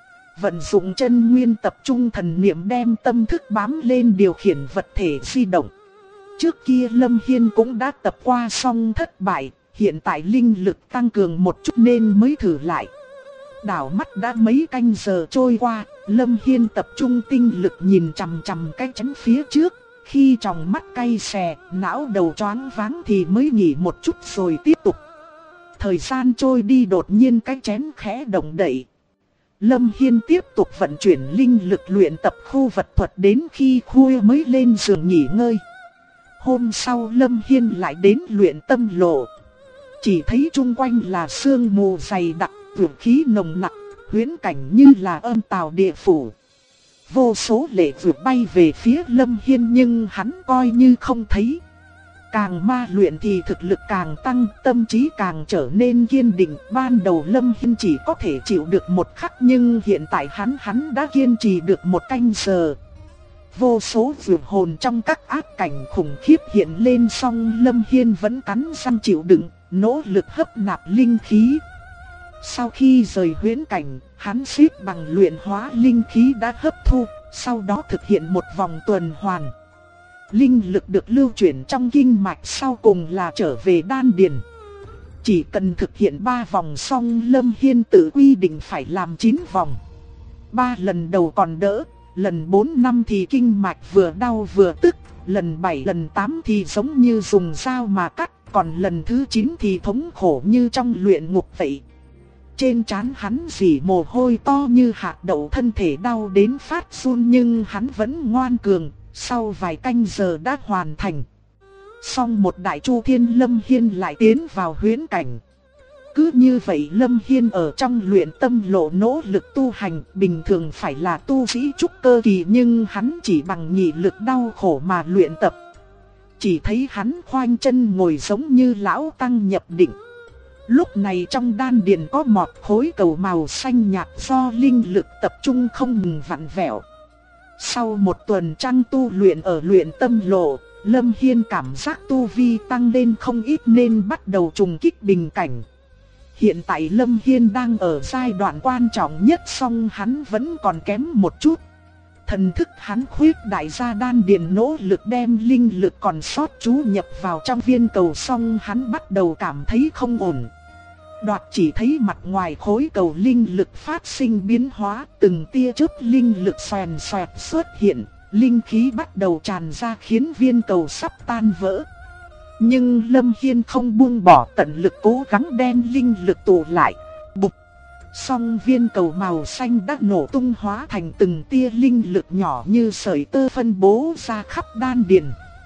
Vận dụng chân nguyên tập trung thần niệm, đem tâm thức bám lên điều khiển vật thể di động. Trước kia Lâm Hiên cũng đã tập qua xong thất bại, hiện tại linh lực tăng cường một chút nên mới thử lại. Đảo mắt đã mấy canh giờ trôi qua, Lâm Hiên tập trung tinh lực nhìn chằm chằm cái chắn phía trước. Khi tròng mắt cay xè, não đầu choáng váng thì mới nghỉ một chút rồi tiếp tục. Thời gian trôi đi, đột nhiên cái chén khẽ động đậy. Lâm Hiên tiếp tục vận chuyển linh lực luyện tập khu vật thuật đến khi khuya mới lên giường nghỉ ngơi. Hôm sau Lâm Hiên lại đến luyện tâm lộ. Chỉ thấy chung quanh là sương mù dày đặc, vượng khí nồng nặc, huyễn cảnh như là âm tào địa phủ. Vô số lệ vượt bay về phía Lâm Hiên nhưng hắn coi như không thấy. Càng ma luyện thì thực lực càng tăng, tâm trí càng trở nên kiên định. Ban đầu Lâm Hiên chỉ có thể chịu được một khắc nhưng hiện tại hắn đã kiên trì được một canh giờ. Vô số vượt hồn trong các ác cảnh khủng khiếp hiện lên, song Lâm Hiên vẫn cắn răng chịu đựng, nỗ lực hấp nạp linh khí. Sau khi rời huyễn cảnh, hắn xếp bằng luyện hóa linh khí đã hấp thu, sau đó thực hiện một vòng tuần hoàn. Linh lực được lưu chuyển trong kinh mạch, sau cùng là trở về đan điền. Chỉ cần thực hiện 3 vòng xong, Lâm Hiên tự quy định phải làm 9 vòng. 3 lần đầu còn đỡ, lần 4, 5 thì kinh mạch vừa đau vừa tức, lần 7, lần 8 thì giống như dùng dao mà cắt, còn lần thứ 9 thì thống khổ như trong luyện ngục vậy. Trên trán hắn rỉ mồ hôi to như hạt đậu, thân thể đau đến phát run nhưng hắn vẫn ngoan cường, sau vài canh giờ đã hoàn thành. Xong một đại chu thiên, Lâm Hiên lại tiến vào huyễn cảnh. Cứ như vậy Lâm Hiên ở trong luyện tâm lộ nỗ lực tu hành, bình thường phải là tu sĩ trúc cơ kỳ nhưng hắn chỉ bằng nghị lực đau khổ mà luyện tập. Chỉ thấy hắn khoanh chân ngồi giống như lão tăng nhập định. Lúc này trong đan điền có một khối cầu màu xanh nhạt do linh lực tập trung không ngừng vặn vẹo. Sau một tuần trăng tu luyện ở luyện tâm lộ, Lâm Hiên cảm giác tu vi tăng lên không ít nên bắt đầu trùng kích bình cảnh. Hiện tại Lâm Hiên đang ở giai đoạn quan trọng nhất, song hắn vẫn còn kém một chút. Thần thức hắn khuyết đại ra đan điền, nỗ lực đem linh lực còn sót chú nhập vào trong viên cầu, song hắn bắt đầu cảm thấy không ổn. Đoạt chỉ thấy mặt ngoài khối cầu linh lực phát sinh biến hóa, từng tia chớp linh lực xoèn xoẹt xuất hiện, linh khí bắt đầu tràn ra khiến viên cầu sắp tan vỡ. Nhưng Lâm Hiên không buông bỏ, tận lực cố gắng đem linh lực tụ lại. Bụp! Song viên cầu màu xanh đã nổ tung, hóa thành từng tia linh lực nhỏ như sợi tơ phân bố ra khắp đan điền.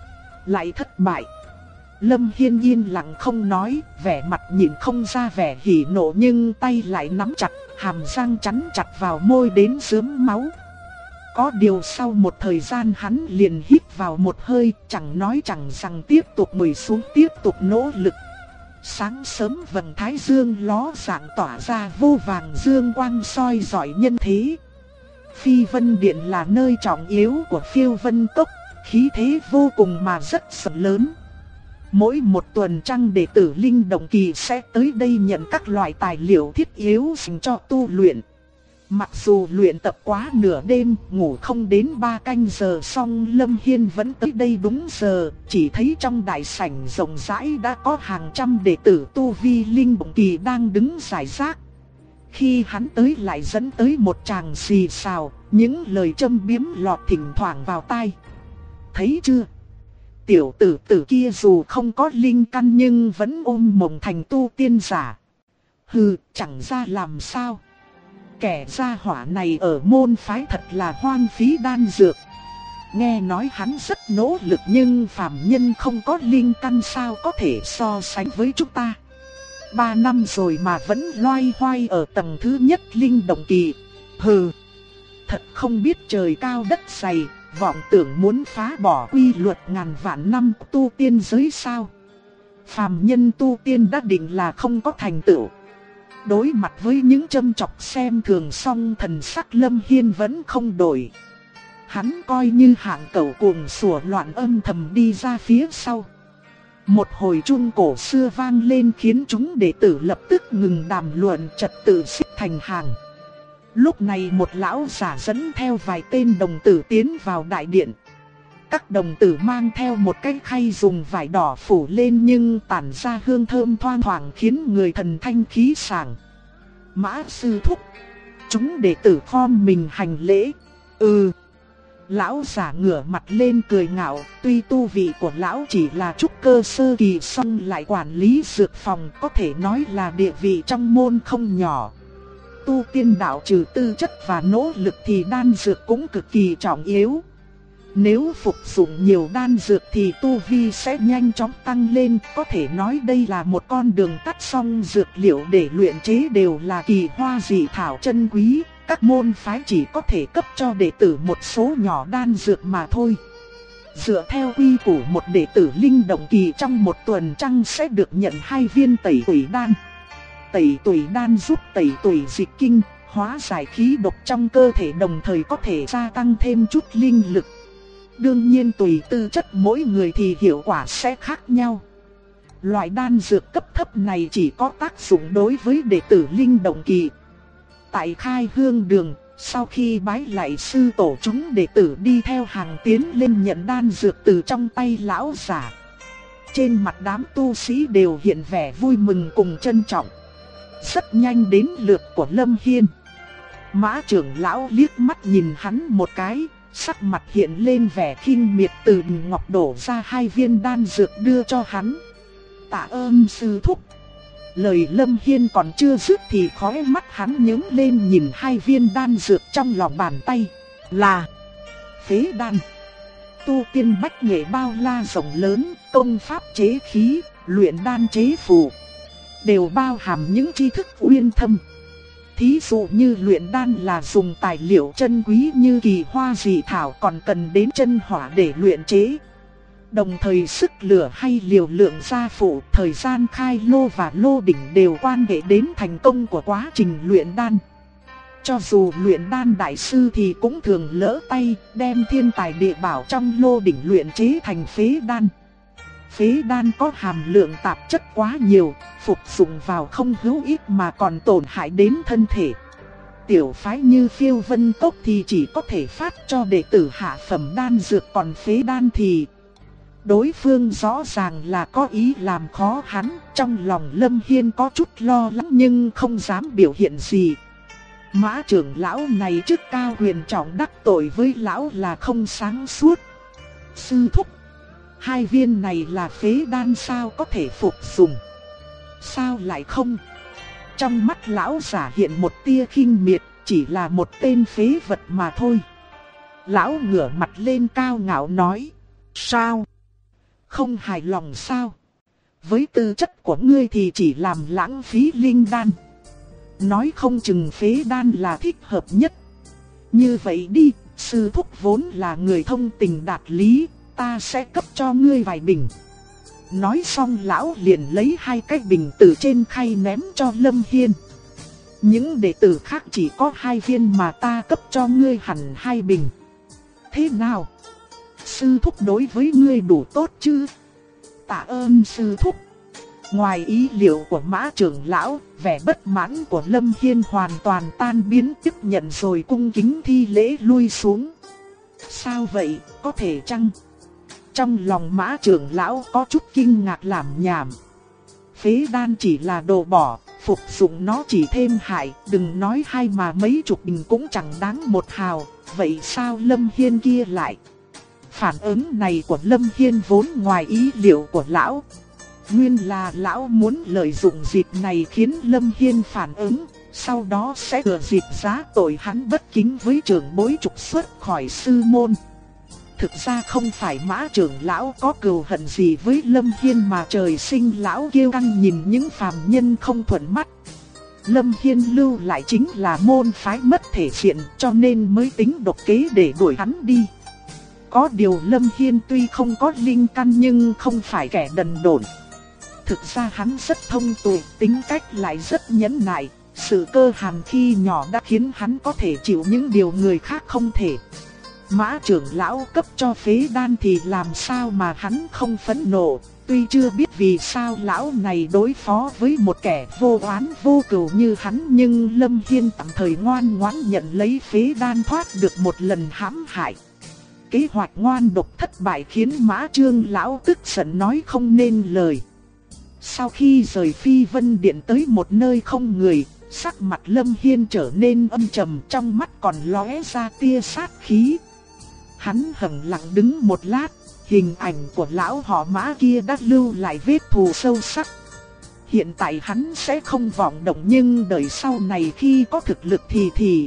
Lại thất bại. Lâm Hiên yên lặng không nói, vẻ mặt nhìn không ra vẻ hỉ nộ nhưng tay lại nắm chặt, hàm răng chắn chặt vào môi đến rớm máu. Có điều sau một thời gian hắn liền hít vào một hơi, chẳng nói chẳng rằng tiếp tục ngồi xuống tiếp tục nỗ lực. Sáng sớm vầng thái dương ló dạng tỏa ra vô vàng dương quang soi rọi nhân thế. Phi Vân Điện là nơi trọng yếu của Phiêu Vân Cốc, khí thế vô cùng mà rất rộng lớn. Mỗi một tuần trăng đệ tử Linh Động Kỳ sẽ tới đây nhận các loại tài liệu thiết yếu dành cho tu luyện. Mặc dù luyện tập quá nửa đêm, ngủ không đến 3 canh giờ song Lâm Hiên vẫn tới đây đúng giờ. Chỉ thấy trong đại sảnh rộng rãi đã có hàng trăm đệ tử tu vi Linh Động Kỳ đang đứng rải rác. Khi hắn tới lại dẫn tới một tràng xì xào, những lời châm biếm lọt thỉnh thoảng vào tai. Thấy chưa? Tiểu tử tử kia dù không có linh căn nhưng vẫn ôm mộng thành tu tiên giả. Hừ, chẳng ra làm sao. Kẻ gia hỏa này ở môn phái thật là hoang phí đan dược. Nghe nói hắn rất nỗ lực nhưng phàm nhân không có linh căn sao có thể so sánh với chúng ta. 3 năm rồi mà vẫn loay hoay ở tầng thứ nhất Linh Động Kỳ. Hừ, thật không biết trời cao đất dày, vọng tưởng muốn phá bỏ quy luật ngàn vạn năm tu tiên giới sao? Phàm nhân tu tiên đã định là không có thành tựu. Đối mặt với những châm chọc xem thường, song thần sắc Lâm Hiên vẫn không đổi. Hắn coi như hạng cẩu cuồng sủa loạn, âm thầm đi ra phía sau. Một hồi chuông cổ xưa vang lên khiến chúng đệ tử lập tức ngừng đàm luận, trật tự xếp thành hàng. Lúc này một lão giả dẫn theo vài tên đồng tử tiến vào đại điện. Các đồng tử mang theo một cái khay dùng vải đỏ phủ lên nhưng tản ra hương thơm thoang thoảng khiến người thần thanh khí sảng. Mã sư thúc. Chúng đệ tử khom mình hành lễ. Lão giả ngửa mặt lên cười ngạo, tuy tu vị của lão chỉ là trúc cơ sơ kỳ song lại quản lý dược phòng, có thể nói là địa vị trong môn không nhỏ. Tu tiên đạo trừ tư chất và nỗ lực thì đan dược cũng cực kỳ trọng yếu. Nếu phục dụng nhiều đan dược thì tu vi sẽ nhanh chóng tăng lên, có thể nói đây là một con đường tắt. Song dược liệu để luyện chế đều là kỳ hoa dị thảo chân quý, các môn phái chỉ có thể cấp cho đệ tử một số nhỏ đan dược mà thôi. Dựa theo quy củ, một đệ tử linh động kỳ trong một tuần trăng sẽ được nhận 2 viên tẩy tủy đan. Tẩy tủy đan giúp tẩy tủy dịch kinh, hóa giải khí độc trong cơ thể, đồng thời có thể gia tăng thêm chút linh lực. Đương nhiên tùy tư chất mỗi người thì hiệu quả sẽ khác nhau. Loại đan dược cấp thấp này chỉ có tác dụng đối với đệ tử linh động kỳ. Tại Khai Hương Đường, sau khi bái lại sư tổ, chúng đệ tử đi theo hàng tiến lên nhận đan dược từ trong tay lão giả. Trên mặt đám tu sĩ đều hiện vẻ vui mừng cùng trân trọng. Rất nhanh đến lượt của Lâm Hiên. Mã trưởng lão liếc mắt nhìn hắn một cái, sắc mặt hiện lên vẻ khinh miệt, từ bình ngọc đổ ra 2 viên đan dược đưa cho hắn. Tạ ơn sư thúc. Lời Lâm Hiên còn chưa dứt thì khóe mắt hắn nhướng lên nhìn 2 viên đan dược trong lòng bàn tay. Là phế đan. Tu tiên bách nghệ bao la rộng lớn, công pháp chế khí, luyện đan chế phù, đều bao hàm những tri thức uyên thâm. Thí dụ như luyện đan là dùng tài liệu chân quý như kỳ hoa dị thảo, còn cần đến chân hỏa để luyện chế. Đồng thời sức lửa hay liều lượng gia phụ, thời gian khai lô và lô đỉnh đều quan hệ đến thành công của quá trình luyện đan. Cho dù luyện đan đại sư thì cũng thường lỡ tay, đem thiên tài địa bảo trong lô đỉnh luyện chế thành phế đan. Phế đan có hàm lượng tạp chất quá nhiều, phục dụng vào không hữu ích mà còn tổn hại đến thân thể. Tiểu phái như Phiêu Vân Cốc thì chỉ có thể phát cho đệ tử hạ phẩm đan dược, còn phế đan thì đối phương rõ ràng là có ý làm khó hắn. Trong lòng Lâm Hiên có chút lo lắng nhưng không dám biểu hiện gì. Mã trưởng lão này chức cao huyền trọng, đắc tội với lão là không sáng suốt. Sư thúc, 2 viên này là phế đan sao có thể phục dụng? Sao lại không? Trong mắt lão giả hiện một tia khinh miệt, chỉ là một tên phế vật mà thôi. Lão ngửa mặt lên cao ngạo nói. Sao? Không hài lòng sao? Với tư chất của ngươi thì chỉ làm lãng phí linh đan. Nói không chừng phế đan là thích hợp nhất. Như vậy đi, sư thúc vốn là người thông tình đạt lý, ta sẽ cấp cho ngươi vài bình. Nói xong lão liền lấy 2 cái bình từ trên khay ném cho Lâm Hiên. Những đệ tử khác chỉ có 2 viên mà ta cấp cho ngươi hẳn 2 bình. Thế nào? Sư thúc đối với ngươi đủ tốt chứ? Tạ ơn sư thúc. Ngoài ý liệu của Mã trưởng lão, vẻ bất mãn của Lâm Hiên hoàn toàn tan biến, tiếp nhận rồi cung kính thi lễ lui xuống. Sao vậy, có thể chăng? Trong lòng Mã trưởng lão có chút kinh ngạc làm nhảm. Phế đan chỉ là đồ bỏ, phục dụng nó chỉ thêm hại, đừng nói 2 mà mấy chục bình cũng chẳng đáng 1 hào. Vậy sao Lâm Hiên kia lại? Phản ứng này của Lâm Hiên vốn ngoài ý liệu của lão. Nguyên là lão muốn lợi dụng dịp này khiến Lâm Hiên phản ứng, sau đó sẽ thừa dịp giá tội hắn bất kính với trưởng bối trục xuất khỏi sư môn. Thực ra không phải Mã trưởng lão có cừu hận gì với Lâm Hiên, mà trời sinh lão kiêu căng nhìn những phàm nhân không thuận mắt. Lâm Hiên lưu lại chính là môn phái mất thể diện, cho nên mới tính độc kế để đuổi hắn đi. Có điều Lâm Hiên tuy không có linh căn nhưng không phải kẻ đần độn. Thực ra hắn rất thông tuệ, tính cách lại rất nhẫn nại. Sự cơ hàn khi nhỏ đã khiến hắn có thể chịu những điều người khác không thể. Mã trưởng lão cấp cho phế đan thì làm sao mà hắn không phẫn nộ. Tuy chưa biết vì sao lão này đối phó với một kẻ vô oán vô cừu như hắn, nhưng Lâm Hiên tạm thời ngoan ngoãn nhận lấy phế đan thoát được một lần hãm hại. Kế hoạch ngoan độc thất bại khiến Mã Trương lão tức giận nói không nên lời. Sau khi rời Phi Vân Điện tới một nơi không người, sắc mặt Lâm Hiên trở nên âm trầm, trong mắt còn lóe ra tia sát khí. Hắn hững lặng đứng một lát, hình ảnh của lão họ Mã kia đã lưu lại vết thù sâu sắc. Hiện tại hắn sẽ không vọng động, nhưng đợi sau này khi có thực lực thì...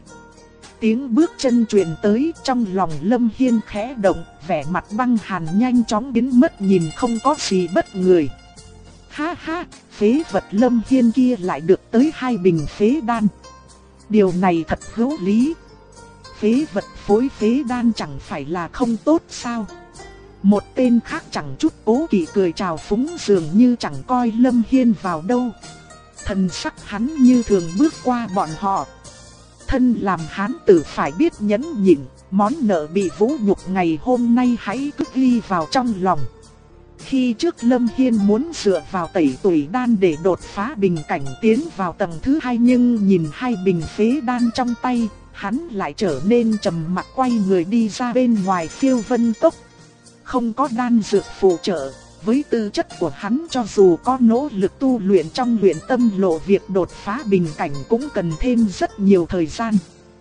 Tiếng bước chân truyền tới, trong lòng Lâm Hiên khẽ động, vẻ mặt băng hàn nhanh chóng biến mất, nhìn không có gì bất người. Ha ha, phế vật Lâm Hiên kia lại được tới 2 bình phế đan. Điều này thật hữu lý. Phế vật phối phế đan chẳng phải là không tốt sao? Một tên khác chẳng chút cố kỵ cười chào phúng, dường như chẳng coi Lâm Hiên vào đâu. Thần sắc hắn như thường bước qua bọn họ. Thân làm hán tử phải biết nhẫn nhịn, món nợ bị vũ nhục ngày hôm nay hãy cứ ghi vào trong lòng. Khi trước Lâm Hiên muốn dựa vào tẩy tủy đan để đột phá bình cảnh tiến vào tầng thứ 2, nhưng nhìn 2 bình phế đan trong tay, hắn lại trở nên trầm mặc, quay người đi ra bên ngoài Phiêu Vân Cốc. Không có đan dược phụ trợ, với tư chất của hắn cho dù có nỗ lực tu luyện trong luyện tâm lộ, việc đột phá bình cảnh cũng cần thêm rất nhiều thời gian.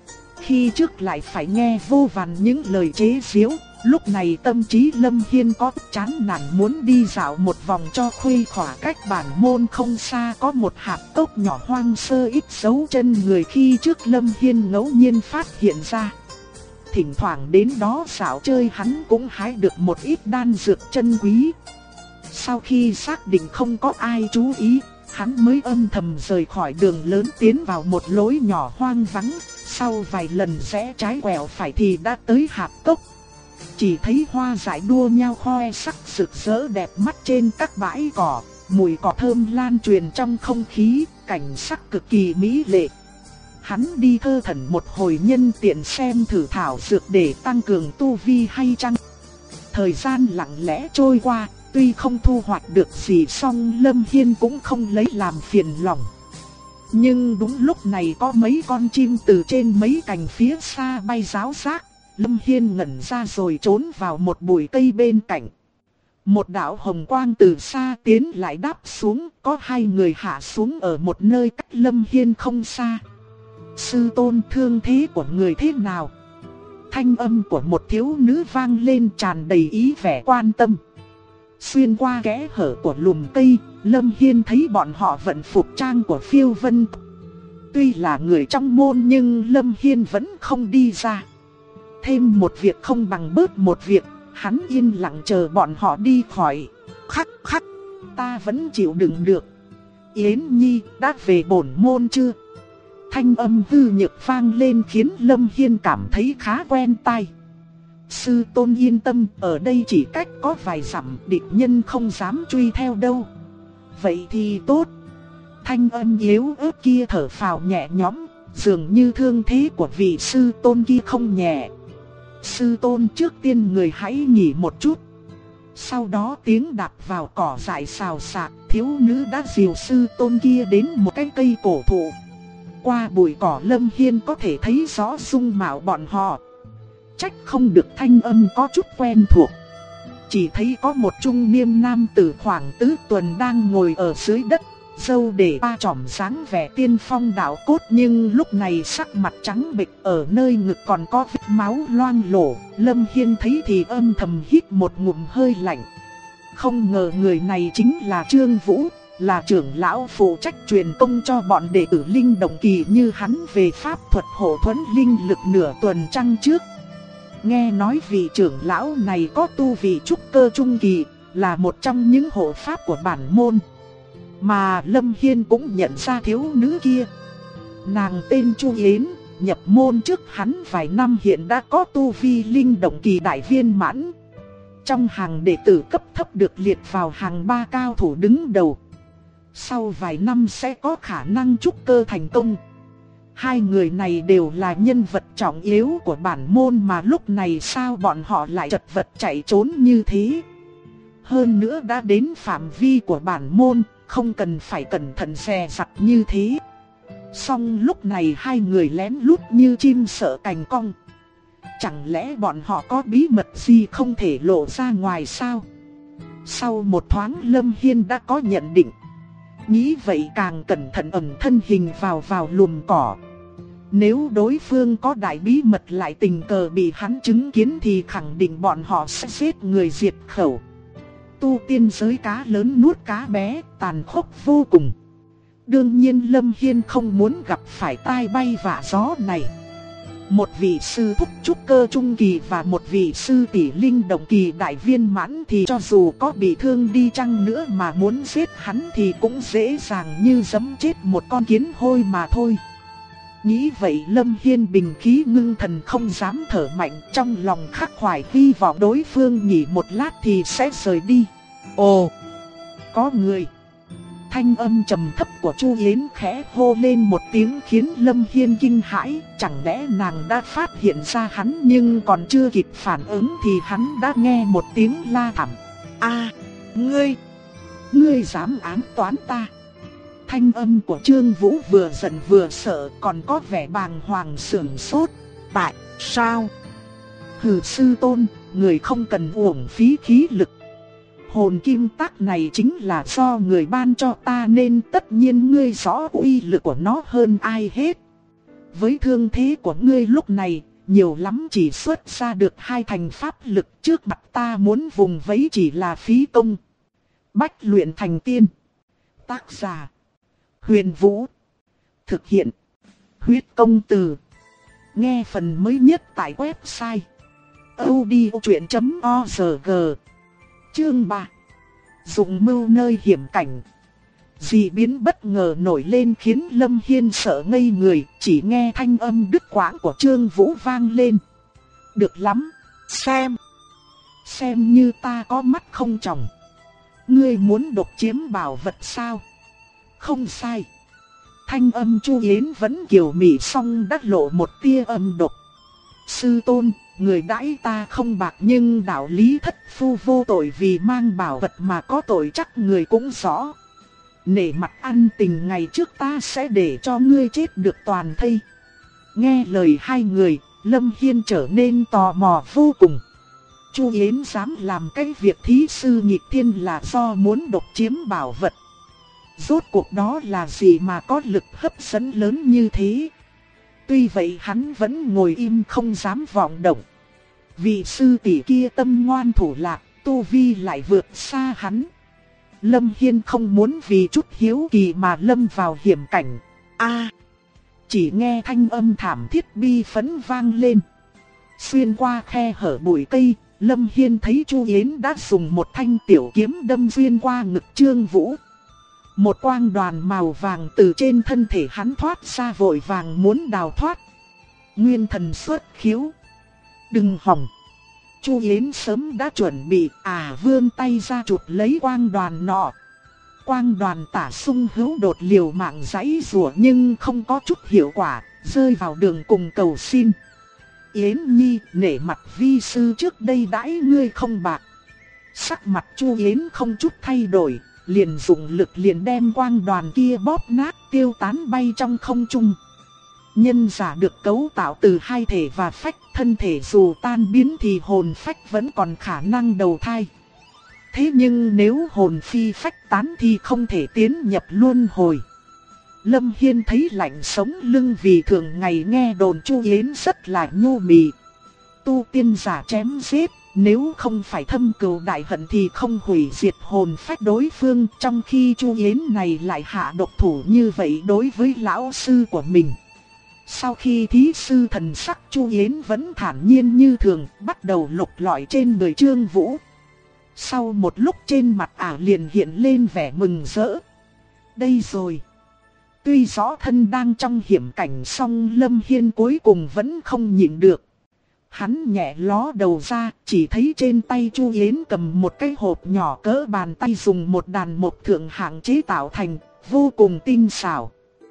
Khi trước lại phải nghe vô vàn những lời chế giễu, lúc này tâm trí Lâm Hiên có chán nản, muốn đi dạo một vòng cho khuây khỏa. Cách bản môn không xa có một hạp cốc nhỏ hoang sơ ít dấu chân người khi trước Lâm Hiên ngẫu nhiên phát hiện ra. Thỉnh thoảng đến đó dạo chơi, hắn cũng hái được một ít đan dược chân quý. Sau khi xác định không có ai chú ý, hắn mới âm thầm rời khỏi đường lớn tiến vào một lối nhỏ hoang vắng. Sau vài lần rẽ trái quẹo phải thì đã tới hạp cốc. Chỉ thấy hoa dại đua nhau khoe sắc rực rỡ đẹp mắt trên các bãi cỏ, mùi cỏ thơm lan truyền trong không khí, cảnh sắc cực kỳ mỹ lệ. Hắn đi thơ thẩn một hồi, nhân tiện xem thử thảo dược để tăng cường tu vi hay chăng. Thời gian lặng lẽ trôi qua, tuy không thu hoạch được gì, song Lâm Hiên cũng không lấy làm phiền lòng. Nhưng đúng lúc này có mấy con chim từ trên mấy cành phía xa bay ráo rác. Lâm Hiên ngẩn ra rồi trốn vào một bụi cây bên cạnh. Một đạo hồng quang từ xa tiến lại đáp xuống, có 2 người hạ xuống ở một nơi cách Lâm Hiên không xa. Sư tôn, thương thế của người thế nào? Thanh âm của một thiếu nữ vang lên tràn đầy ý vẻ quan tâm. Xuyên qua kẽ hở của lùm cây, Lâm Hiên thấy bọn họ vận phục trang của Phiêu Vân. Tuy là người trong môn nhưng Lâm Hiên vẫn không đi ra. Thêm một việc không bằng bớt một việc, hắn yên lặng chờ bọn họ đi khỏi. Khắc khắc, ta vẫn chịu đựng được. Yến Nhi, đã về bổn môn chưa? Thanh âm hư nhược vang lên khiến Lâm Hiên cảm thấy khá quen tai. Sư tôn yên tâm, ở đây chỉ cách có vài dặm, địch nhân không dám truy theo đâu. Vậy thì tốt. Thanh âm yếu ớt kia thở phào nhẹ nhõm, dường như thương thế của vị sư tôn kia không nhẹ. Sư tôn, trước tiên người hãy nghỉ một chút. Sau đó tiếng đạp vào cỏ dại xào xạc, thiếu nữ đã dìu sư tôn kia đến một cái cây cổ thụ. Qua bụi cỏ Lâm Hiên có thể thấy rõ dung mạo bọn họ. Trách không được thanh âm có chút quen thuộc. Chỉ thấy có một trung niên nam tử khoảng tứ tuần đang ngồi ở dưới đất, râu để ba chỏm dáng vẻ tiên phong đạo cốt, nhưng lúc này sắc mặt trắng bệch, ở nơi ngực còn có vết máu loang lổ. Lâm Hiên thấy thì âm thầm hít một ngụm hơi lạnh. Không ngờ người này chính là Trương Vũ, là trưởng lão phụ trách truyền công cho bọn đệ tử linh động kỳ như hắn về pháp thuật hộ thuẫn linh lực nửa tuần trăng trước. Nghe nói vị trưởng lão này có tu vị trúc cơ trung kỳ, là một trong những hộ pháp của bản môn. Mà Lâm Hiên cũng nhận ra thiếu nữ kia. Nàng tên Chu Yến, nhập môn trước hắn vài năm hiện đã có tu vi linh động kỳ đại viên mãn. Trong hàng đệ tử cấp thấp được liệt vào hàng 3 cao thủ đứng đầu. Sau vài năm sẽ có khả năng trúc cơ thành công. Hai người này đều là nhân vật trọng yếu của bản môn mà lúc này sao bọn họ lại chật vật chạy trốn như thế. Hơn nữa đã đến phạm vi của bản môn, không cần phải cẩn thận dè dặt như thế. Song lúc này hai người lén lút như chim sợ cành cong. Chẳng lẽ bọn họ có bí mật gì không thể lộ ra ngoài sao? Sau một thoáng Lâm Hiên đã có nhận định. Nghĩ vậy càng cẩn thận ẩn thân hình vào lùm cỏ. Nếu đối phương có đại bí mật lại tình cờ bị hắn chứng kiến thì khẳng định bọn họ sẽ giết người diệt khẩu. Tu tiên giới cá lớn nuốt cá bé, tàn khốc vô cùng. Đương nhiên Lâm Hiên không muốn gặp phải tai bay vạ gió này. Một vị sư thúc trúc cơ trung kỳ và một vị sư tỷ linh động kỳ đại viên mãn thì cho dù có bị thương đi chăng nữa mà muốn giết hắn thì cũng dễ dàng như giẫm chết một con kiến hôi mà thôi. Nghĩ vậy Lâm Hiên bình khí ngưng thần không dám thở mạnh, trong lòng khắc khoải hy vọng đối phương nghỉ một lát thì sẽ rời đi. Ồ, có người. Thanh âm trầm thấp của Chu Yến khẽ hô lên một tiếng khiến Lâm Hiên kinh hãi. Chẳng lẽ nàng đã phát hiện ra hắn nhưng còn chưa kịp phản ứng thì hắn đã nghe một tiếng la thảm. A, ngươi dám ám toán ta? Thanh âm của Trương Vũ vừa giận vừa sợ, còn có vẻ bàng hoàng sửng sốt. Tại sao? Hừ sư tôn, người không cần uổng phí khí lực. Hồn kim tác này chính là do người ban cho ta nên tất nhiên ngươi rõ uy lực của nó hơn ai hết. Với thương thế của ngươi lúc này, nhiều lắm chỉ xuất ra được 2 thành pháp lực, trước mặt ta muốn vùng vẫy chỉ là phí công. Bách luyện thành tiên. Tác giả Huyền Vũ. Thực hiện Huyết Công Từ. Nghe phần mới nhất tại website audiochuyện.org. Chương 3. Dụng mưu nơi hiểm cảnh. Dị biến bất ngờ nổi lên khiến Lâm Hiên sợ ngây người, chỉ nghe thanh âm đứt quãng của Trương Vũ vang lên. Được lắm, xem như ta có mắt không tròng. Ngươi muốn độc chiếm bảo vật sao? Không sai. Thanh âm Chu Yến vẫn kiều mị song đắc lộ một tia âm độc. Sư tôn, người đãi ta không bạc nhưng đạo lý thất phu vô tội vì mang bảo vật mà có tội chắc người cũng rõ. Nể mặt ăn tình ngày trước ta sẽ để cho ngươi chết được toàn thây. Nghe lời hai người, Lâm Hiên trở nên tò mò vô cùng. Chu Yến dám làm cái việc thí sư nghịch thiên là do muốn độc chiếm bảo vật. Rốt cuộc đó là gì mà có lực hấp dẫn lớn như thế? Tuy vậy hắn vẫn ngồi im không dám vọng động. Vị sư tỷ kia tâm ngoan thủ lạc, tu vi lại vượt xa hắn. Lâm Hiên không muốn vì chút hiếu kỳ mà lâm vào hiểm cảnh. Chỉ nghe thanh âm thảm thiết bi phẫn vang lên. Xuyên qua khe hở bụi cây, Lâm Hiên thấy Chu Yến đã dùng một thanh tiểu kiếm đâm xuyên qua ngực Trương Vũ. Một quang đoàn màu vàng từ trên thân thể hắn thoát ra vội vàng muốn đào thoát. Nguyên thần xuất khiếu. Đừng hỏng. Chu Yến sớm đã chuẩn bị, vươn tay ra chụp lấy quang đoàn nọ. Quang đoàn tả sung hữu đột liều mạng giãy giụa nhưng không có chút hiệu quả, rơi vào đường cùng cầu xin. Yến Nhi, nể mặt vi sư trước đây đãi ngươi không bạc. Sắc mặt Chu Yến không chút thay đổi, liền dùng lực liền đem quang đoàn kia bóp nát tiêu tán bay trong không trung. Nhân giả được cấu tạo từ hai thể và phách, thân thể dù tan biến thì hồn phách vẫn còn khả năng đầu thai. Thế nhưng nếu hồn phi phách tán thì không thể tiến nhập luân hồi. Lâm Hiên thấy lạnh sống lưng vì thường ngày nghe đồn Chu Yến rất là nhu mì. Tu tiên giả chém giết, nếu không phải thâm cừu đại hận thì không hủy diệt hồn phách đối phương, trong khi Chu Yến này lại hạ độc thủ như vậy đối với lão sư của mình. Sau khi thí sư thần sắc Chu Yến vẫn thản nhiên như thường, bắt đầu lục lọi trên người Trương Vũ. Sau một lúc trên mặt ả liền hiện lên vẻ mừng rỡ. Đây rồi. Tuy rõ thân đang trong hiểm cảnh song Lâm Hiên cuối cùng vẫn không nhịn được. Hắn nhẹ ló đầu ra, chỉ thấy trên tay Chu Yến cầm một cái hộp nhỏ cỡ bàn tay dùng một đàn mộc thượng hạng chế tạo thành, vô cùng tinh xảo.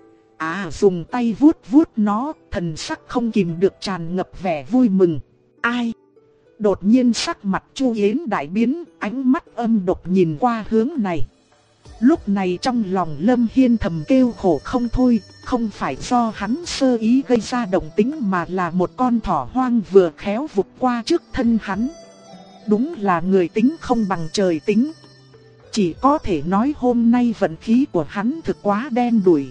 Dùng tay vuốt vuốt nó, thần sắc không kìm được tràn ngập vẻ vui mừng. Ai? Đột nhiên sắc mặt Chu Yến đại biến, ánh mắt âm độc nhìn qua hướng này. Lúc này trong lòng Lâm Hiên thầm kêu khổ không thôi, không phải do hắn sơ ý gây ra động tĩnh mà là một con thỏ hoang vừa khéo vụt qua trước thân hắn. Đúng là người tính không bằng trời tính. Chỉ có thể nói hôm nay vận khí của hắn thực quá đen đủi.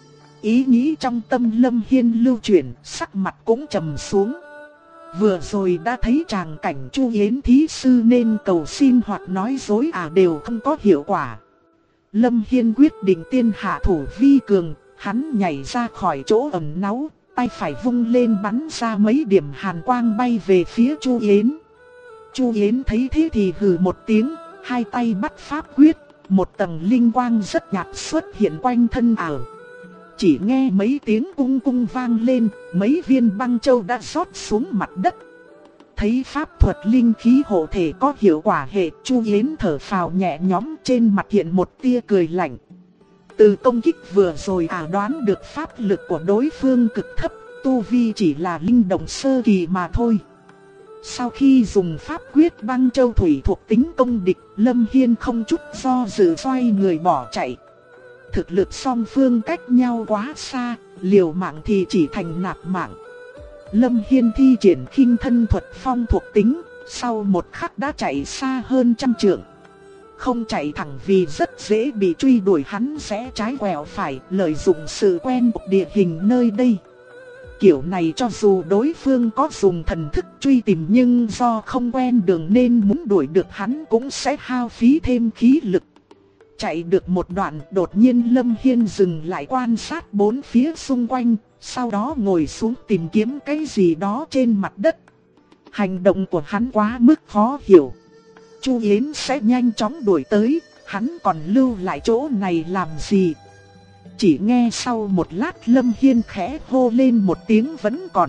Ý nghĩ trong tâm Lâm Hiên lưu chuyển, sắc mặt cũng trầm xuống. Vừa rồi đã thấy tràng cảnh Chu Yến thí sư nên cầu xin hoặc nói dối đều không có hiệu quả. Lâm Hiên quyết định tiên hạ thủ vi cường, hắn nhảy ra khỏi chỗ ẩn náu, tay phải vung lên bắn ra mấy điểm hàn quang bay về phía Chu Yến. Chu Yến thấy thế thì hừ một tiếng, hai tay bắt pháp quyết, một tầng linh quang rất nhạt xuất hiện quanh thân ảo. Chỉ nghe mấy tiếng cung cung vang lên, mấy viên băng châu đã rót xuống mặt đất. Thấy pháp thuật linh khí hộ thể có hiệu quả hệ, Chu Yến thở phào nhẹ nhõm, trên mặt hiện một tia cười lạnh. Từ công kích vừa rồi đoán được pháp lực của đối phương cực thấp, tu vi chỉ là linh động sơ kỳ mà thôi. Sau khi dùng pháp quyết băng châu thủy thuộc tính công địch, Lâm Hiên không chút do dự xoay người bỏ chạy. Thực lực song phương cách nhau quá xa, liều mạng thì chỉ thành nạp mạng. Lâm Hiên thi triển khinh thân thuật phong thuộc tính, sau một khắc đã chạy xa hơn 100 trượng. Không chạy thẳng vì rất dễ bị truy đuổi, hắn sẽ trái quẹo phải, lợi dụng sự quen thuộc địa hình nơi đây. Kiểu này cho dù đối phương có dùng thần thức truy tìm nhưng do không quen đường nên muốn đuổi được hắn cũng sẽ hao phí thêm khí lực. Chạy được một đoạn, đột nhiên Lâm Hiên dừng lại quan sát bốn phía xung quanh, sau đó ngồi xuống tìm kiếm cái gì đó trên mặt đất. Hành động của hắn quá mức khó hiểu. Chu Yến sẽ nhanh chóng đuổi tới, hắn còn lưu lại chỗ này làm gì? Chỉ nghe sau một lát Lâm Hiên khẽ hô lên một tiếng vẫn còn.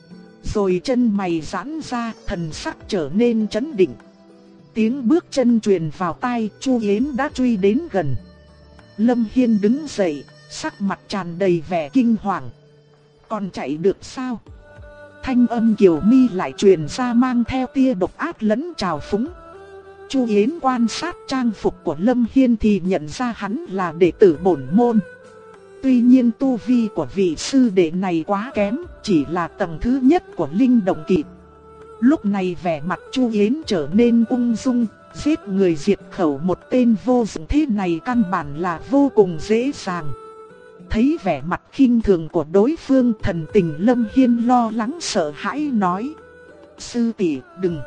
Rồi chân mày giãn ra, thần sắc trở nên chấn định. Tiếng bước chân truyền vào tai, Chu Yến đã truy đến gần. Lâm Hiên đứng dậy, sắc mặt tràn đầy vẻ kinh hoàng. Còn chạy được sao? Thanh âm Kiều Mi lại truyền ra mang theo tia độc ác lẫn trào phúng. Chu Yến quan sát trang phục của Lâm Hiên thì nhận ra hắn là đệ tử bổn môn. Tuy nhiên tu vi của vị sư đệ này quá kém, chỉ là tầng thứ nhất của linh động kỳ. Lúc này vẻ mặt Chu Yến trở nên ung dung, giết người diệt khẩu một tên vô dụng thế này căn bản là vô cùng dễ dàng. Thấy vẻ mặt khinh thường của đối phương, thần tình Lâm Hiên lo lắng sợ hãi nói: sư tỷ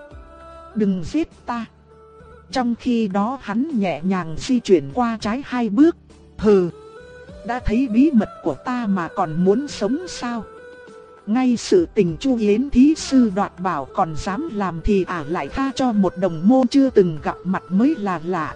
đừng giết ta. Trong khi đó hắn nhẹ nhàng di chuyển qua trái hai bước. Hừ, đã thấy bí mật của ta mà còn muốn sống sao? Ngay sự tình Chu Yến thí sư đoạt bảo còn dám làm thì lại tha cho một đồng môn chưa từng gặp mặt mới là lạ.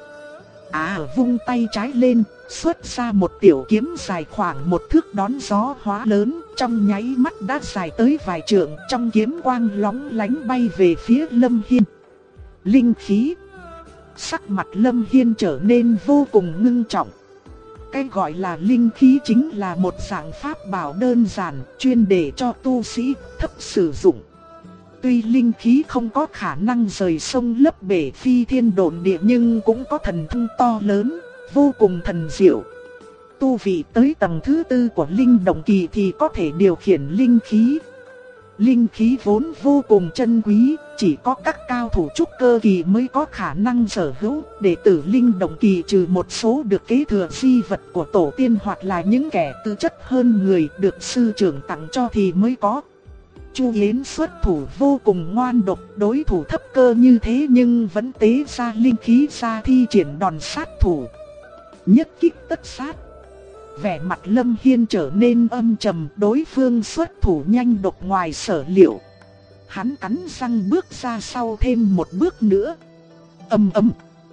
Vung tay trái lên, xuất ra một tiểu kiếm dài khoảng 1 thước đón gió hóa lớn, trong nháy mắt đã dài tới vài trượng, trong kiếm quang lóng lánh bay về phía Lâm Hiên. Linh khí. Sắc mặt Lâm Hiên trở nên vô cùng ngưng trọng. Cái gọi là linh khí chính là một dạng pháp bảo đơn giản, chuyên để cho tu sĩ thấp sử dụng. Tuy linh khí không có khả năng rời sông lấp bể phi thiên độn địa nhưng cũng có thần thông to lớn, vô cùng thần diệu. Tu vị tới tầng thứ 4 của linh động kỳ thì có thể điều khiển linh khí. Linh khí vốn vô cùng chân quý, chỉ có các cao thủ trúc cơ kỳ mới có khả năng sở hữu. Đệ tử linh động kỳ trừ một số được kế thừa di vật của tổ tiên hoặc là những kẻ tư chất hơn người được sư trưởng tặng cho thì mới có. Chu Yến xuất thủ vô cùng ngoan độc, đối thủ thấp cơ như thế nhưng vẫn tế ra linh khí ra thi triển đòn sát thủ. Nhất kích tất sát. Vẻ mặt Lâm Hiên trở nên âm trầm, đối phương xuất thủ nhanh độc ngoài sở liệu. Hắn cắn răng bước ra sau thêm một bước nữa. Ầm ầm.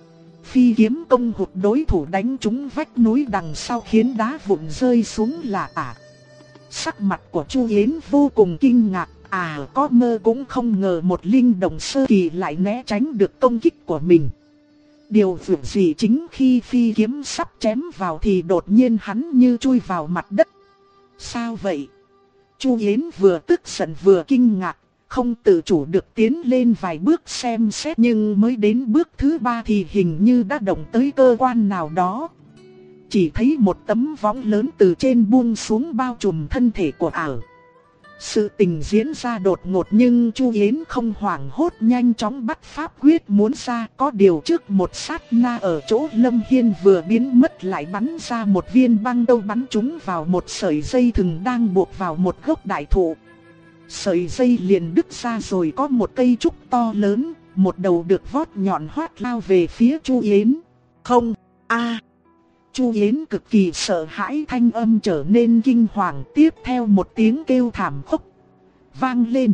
Phi kiếm công hụt đối thủ đánh trúng vách núi đằng sau khiến đá vụn rơi xuống là Sắc mặt của Chu Yến vô cùng kinh ngạc, có mơ cũng không ngờ một linh đồng sơ kỳ lại né tránh được công kích của mình. Điều vượt gì chính khi phi kiếm sắp chém vào thì đột nhiên hắn như chui vào mặt đất. Sao vậy? Chu Yến vừa tức giận vừa kinh ngạc, không tự chủ được tiến lên vài bước xem xét, nhưng mới đến bước thứ 3 thì hình như đã động tới cơ quan nào đó. Chỉ thấy một tấm võng lớn từ trên buông xuống bao trùm thân thể của Sự tình diễn ra đột ngột nhưng Chu Yến không hoảng hốt, nhanh chóng bắt pháp quyết muốn ra. Có điều trước một sát na ở chỗ Lâm Hiên vừa biến mất lại bắn ra một viên băng đâu bắn trúng vào một sợi dây thừng đang buộc vào một gốc đại thụ. Sợi dây liền đứt ra rồi có một cây trúc to lớn, một đầu được vót nhọn hoắt lao về phía Chu Yến. Không, Chu Yến cực kỳ sợ hãi, thanh âm trở nên kinh hoàng, tiếp theo một tiếng kêu thảm khốc vang lên.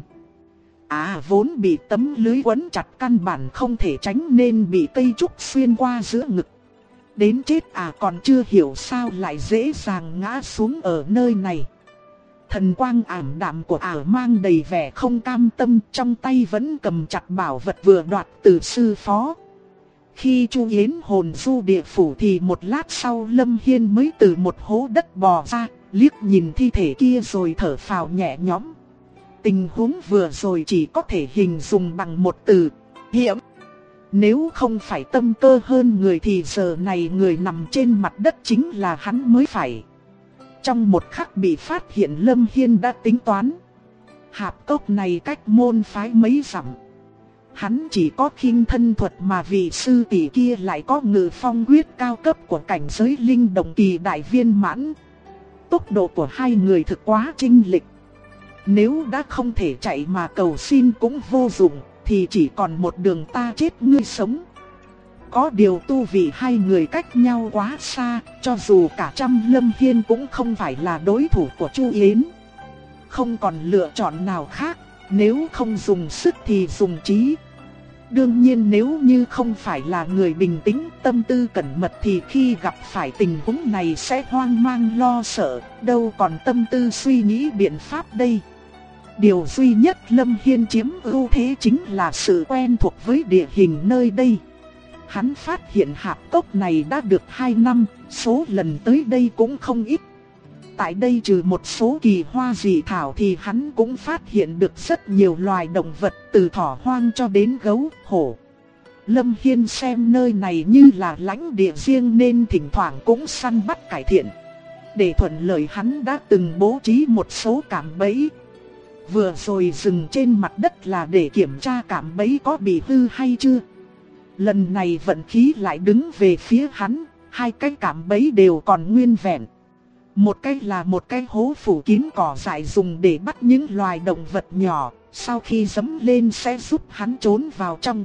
Vốn bị tấm lưới quấn chặt căn bản không thể tránh nên bị cây trúc xuyên qua giữa ngực. Đến chết còn chưa hiểu sao lại dễ dàng ngã xuống ở nơi này. Thần quang ảm đạm của mang đầy vẻ không cam tâm, trong tay vẫn cầm chặt bảo vật vừa đoạt từ sư phó. Khi Chu Yến hồn du địa phủ thì một lát sau Lâm Hiên mới từ một hố đất bò ra, liếc nhìn thi thể kia rồi thở phào nhẹ nhõm. Tình huống vừa rồi chỉ có thể hình dung bằng một từ: hiểm. Nếu không phải tâm cơ hơn người thì giờ này người nằm trên mặt đất chính là hắn mới phải. Trong một khắc bị phát hiện, Lâm Hiên đã tính toán. Hạp cốc này cách môn phái mấy dặm. Hắn chỉ có khinh thân thuật mà vị sư tỷ kia lại có ngự phong quyết cao cấp của cảnh giới linh đồng kỳ đại viên mãn. Tốc độ của hai người thực quá chênh lệch. Nếu đã không thể chạy mà cầu xin cũng vô dụng, thì chỉ còn một đường ta chết ngươi sống. Có điều tu vì hai người cách nhau quá xa, cho dù cả trăm Lâm Hiên cũng không phải là đối thủ của Chu Yến. Không còn lựa chọn nào khác, nếu không dùng sức thì dùng trí. Đương nhiên nếu như không phải là người bình tĩnh, tâm tư cẩn mật thì khi gặp phải tình huống này sẽ hoang mang lo sợ, đâu còn tâm tư suy nghĩ biện pháp đây. Điều duy nhất Lâm Hiên chiếm ưu thế chính là sự quen thuộc với địa hình nơi đây. Hắn phát hiện hạp cốc này đã được 2 năm, số lần tới đây cũng không ít. Tại đây trừ một số kỳ hoa dị thảo thì hắn cũng phát hiện được rất nhiều loài động vật, từ thỏ hoang cho đến gấu, hổ. Lâm Hiên xem nơi này như là lãnh địa riêng nên thỉnh thoảng cũng săn bắt cải thiện. Để thuận lợi hắn đã từng bố trí một số cạm bẫy. Vừa rồi dừng trên mặt đất là để kiểm tra cạm bẫy có bị hư hay chưa. Lần này vận khí lại đứng về phía hắn, hai cái cạm bẫy đều còn nguyên vẹn. Một cái là một cái hố phủ kín cỏ dại dùng để bắt những loài động vật nhỏ, sau khi dẫm lên sẽ giúp hắn trốn vào trong.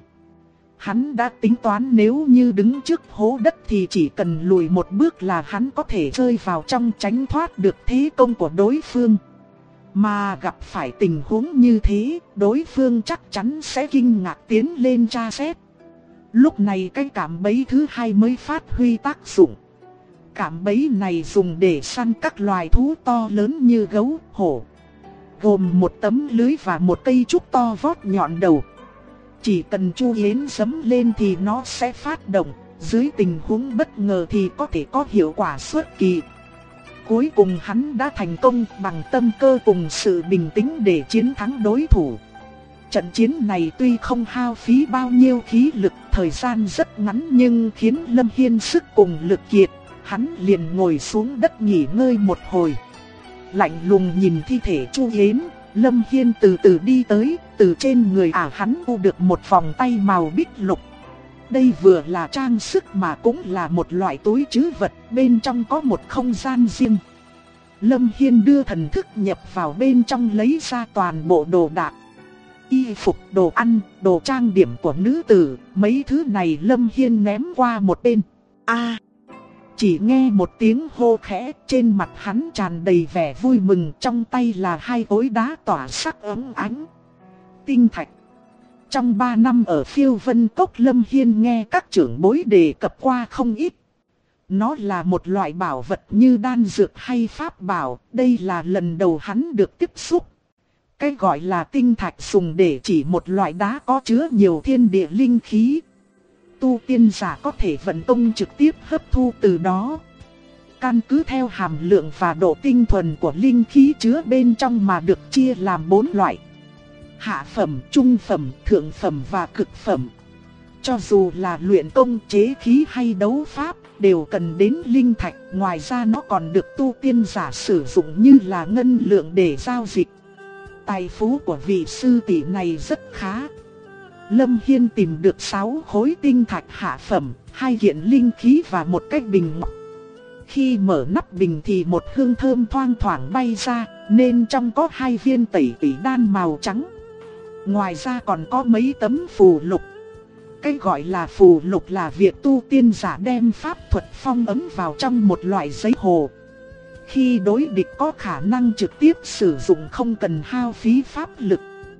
Hắn đã tính toán nếu như đứng trước hố đất thì chỉ cần lùi một bước là hắn có thể rơi vào trong, tránh thoát được thế công của đối phương. Mà gặp phải tình huống như thế, đối phương chắc chắn sẽ kinh ngạc tiến lên tra xét. Lúc này cái cạm bẫy thứ hai mới phát huy tác dụng. Cạm bẫy này dùng để săn các loài thú to lớn như gấu, hổ. Gồm một tấm lưới và một cây trúc to vót nhọn đầu. Chỉ cần Chu Yến giẫm lên thì nó sẽ phát động, dưới tình huống bất ngờ thì có thể có hiệu quả xuất kỳ. Cuối cùng hắn đã thành công bằng tâm cơ cùng sự bình tĩnh để chiến thắng đối thủ. Trận chiến này tuy không hao phí bao nhiêu khí lực, thời gian rất ngắn nhưng khiến Lâm Hiên sức cùng lực kiệt. Hắn liền ngồi xuống đất nghỉ ngơi một hồi. Lạnh lùng nhìn thi thể Chu Yến, Lâm Hiên từ từ đi tới, từ trên người hắn thu được một vòng tay màu bích lục. Đây vừa là trang sức mà cũng là một loại túi trữ vật, bên trong có một không gian riêng. Lâm Hiên đưa thần thức nhập vào bên trong lấy ra toàn bộ đồ đạc. Y phục, đồ ăn, đồ trang điểm của nữ tử, mấy thứ này Lâm Hiên ném qua một bên. Chỉ nghe một tiếng hô khẽ, trên mặt hắn tràn đầy vẻ vui mừng, trong tay là hai khối đá tỏa sắc ấm ánh. Tinh thạch. Trong 3 năm ở Phiêu Vân Cốc, Lâm Hiên nghe các trưởng bối đề cập qua không ít. Nó là một loại bảo vật như đan dược hay pháp bảo, đây là lần đầu hắn được tiếp xúc. Cái gọi là tinh thạch dùng để chỉ một loại đá có chứa nhiều thiên địa linh khí. Tu tiên giả có thể vận công trực tiếp hấp thu từ đó. Căn cứ theo hàm lượng và độ tinh thuần của linh khí chứa bên trong mà được chia làm 4 loại: hạ phẩm, trung phẩm, thượng phẩm và cực phẩm. Cho dù là luyện công, chế khí hay đấu pháp đều cần đến linh thạch. Ngoài ra nó còn được tu tiên giả sử dụng như là ngân lượng để giao dịch. Tài phú của vị sư tỷ này rất khá. Lâm Hiên tìm được 6 khối tinh thạch hạ phẩm, 2 kiện linh khí và một cái bình ngọc. Khi mở nắp bình thì một hương thơm thoang thoảng bay ra, nên trong có 2 viên tẩy tủy đan màu trắng. Ngoài ra còn có mấy tấm phù lục. Cái gọi là phù lục là việc tu tiên giả đem pháp thuật phong ấn vào trong một loại giấy hồ. Khi đối địch có khả năng trực tiếp sử dụng, không cần hao phí pháp lực.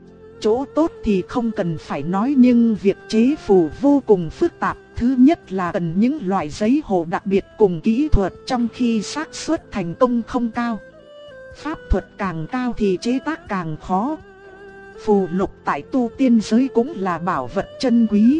Chỗ tốt thì không cần phải nói, nhưng việc chế phù vô cùng phức tạp. Thứ nhất là cần những loại giấy hồ đặc biệt cùng kỹ thuật, trong khi xác suất thành công không cao. Pháp thuật càng cao thì chế tác càng khó. Phù lục tại tu tiên giới cũng là bảo vật chân quý.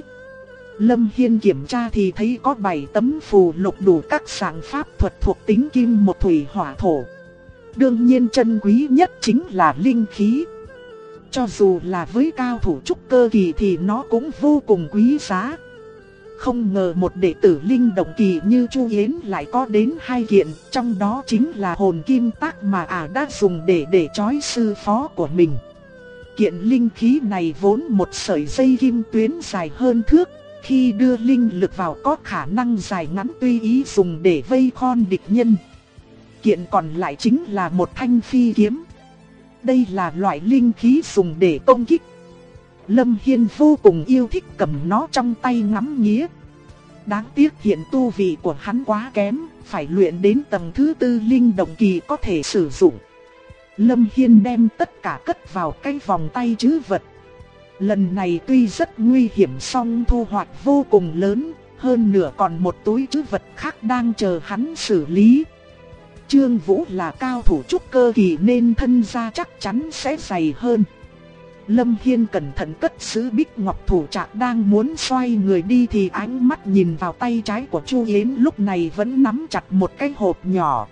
Lâm Hiên kiểm tra thì thấy có 7 tấm phù lục đủ các dạng pháp thuật thuộc tính kim, một, thủy, hỏa, thổ. Đương nhiên chân quý nhất chính là linh khí. Cho dù là với cao thủ trúc cơ kỳ thì nó cũng vô cùng quý giá. Không ngờ một đệ tử linh động kỳ như Chu Yến lại có đến 2 kiện, trong đó chính là hồn kim tác mà đã dùng để trói sư phó của mình. Kiện linh khí này vốn một sợi dây kim tuyến dài hơn thước, khi đưa linh lực vào có khả năng dài ngắn tùy ý dùng để vây khôn địch nhân. Kiện còn lại chính là một thanh phi kiếm. Đây là loại linh khí dùng để công kích. Lâm Hiên vô cùng yêu thích cầm nó trong tay ngắm nghía. Đáng tiếc hiện tu vị của hắn quá kém, phải luyện đến tầng thứ 4 linh động kỳ có thể sử dụng. Lâm Hiên đem tất cả cất vào cái vòng tay trữ vật. Lần này tuy rất nguy hiểm song thu hoạch vô cùng lớn, hơn nữa còn một túi trữ vật khác đang chờ hắn xử lý. Trương Vũ là cao thủ trúc cơ kỳ nên thân gia chắc chắn sẽ dày hơn. Lâm Hiên cẩn thận cất giữ bích ngọc thủ trạc, đang muốn xoay người đi thì ánh mắt nhìn vào tay trái của Chu Yến lúc này vẫn nắm chặt một cái hộp nhỏ.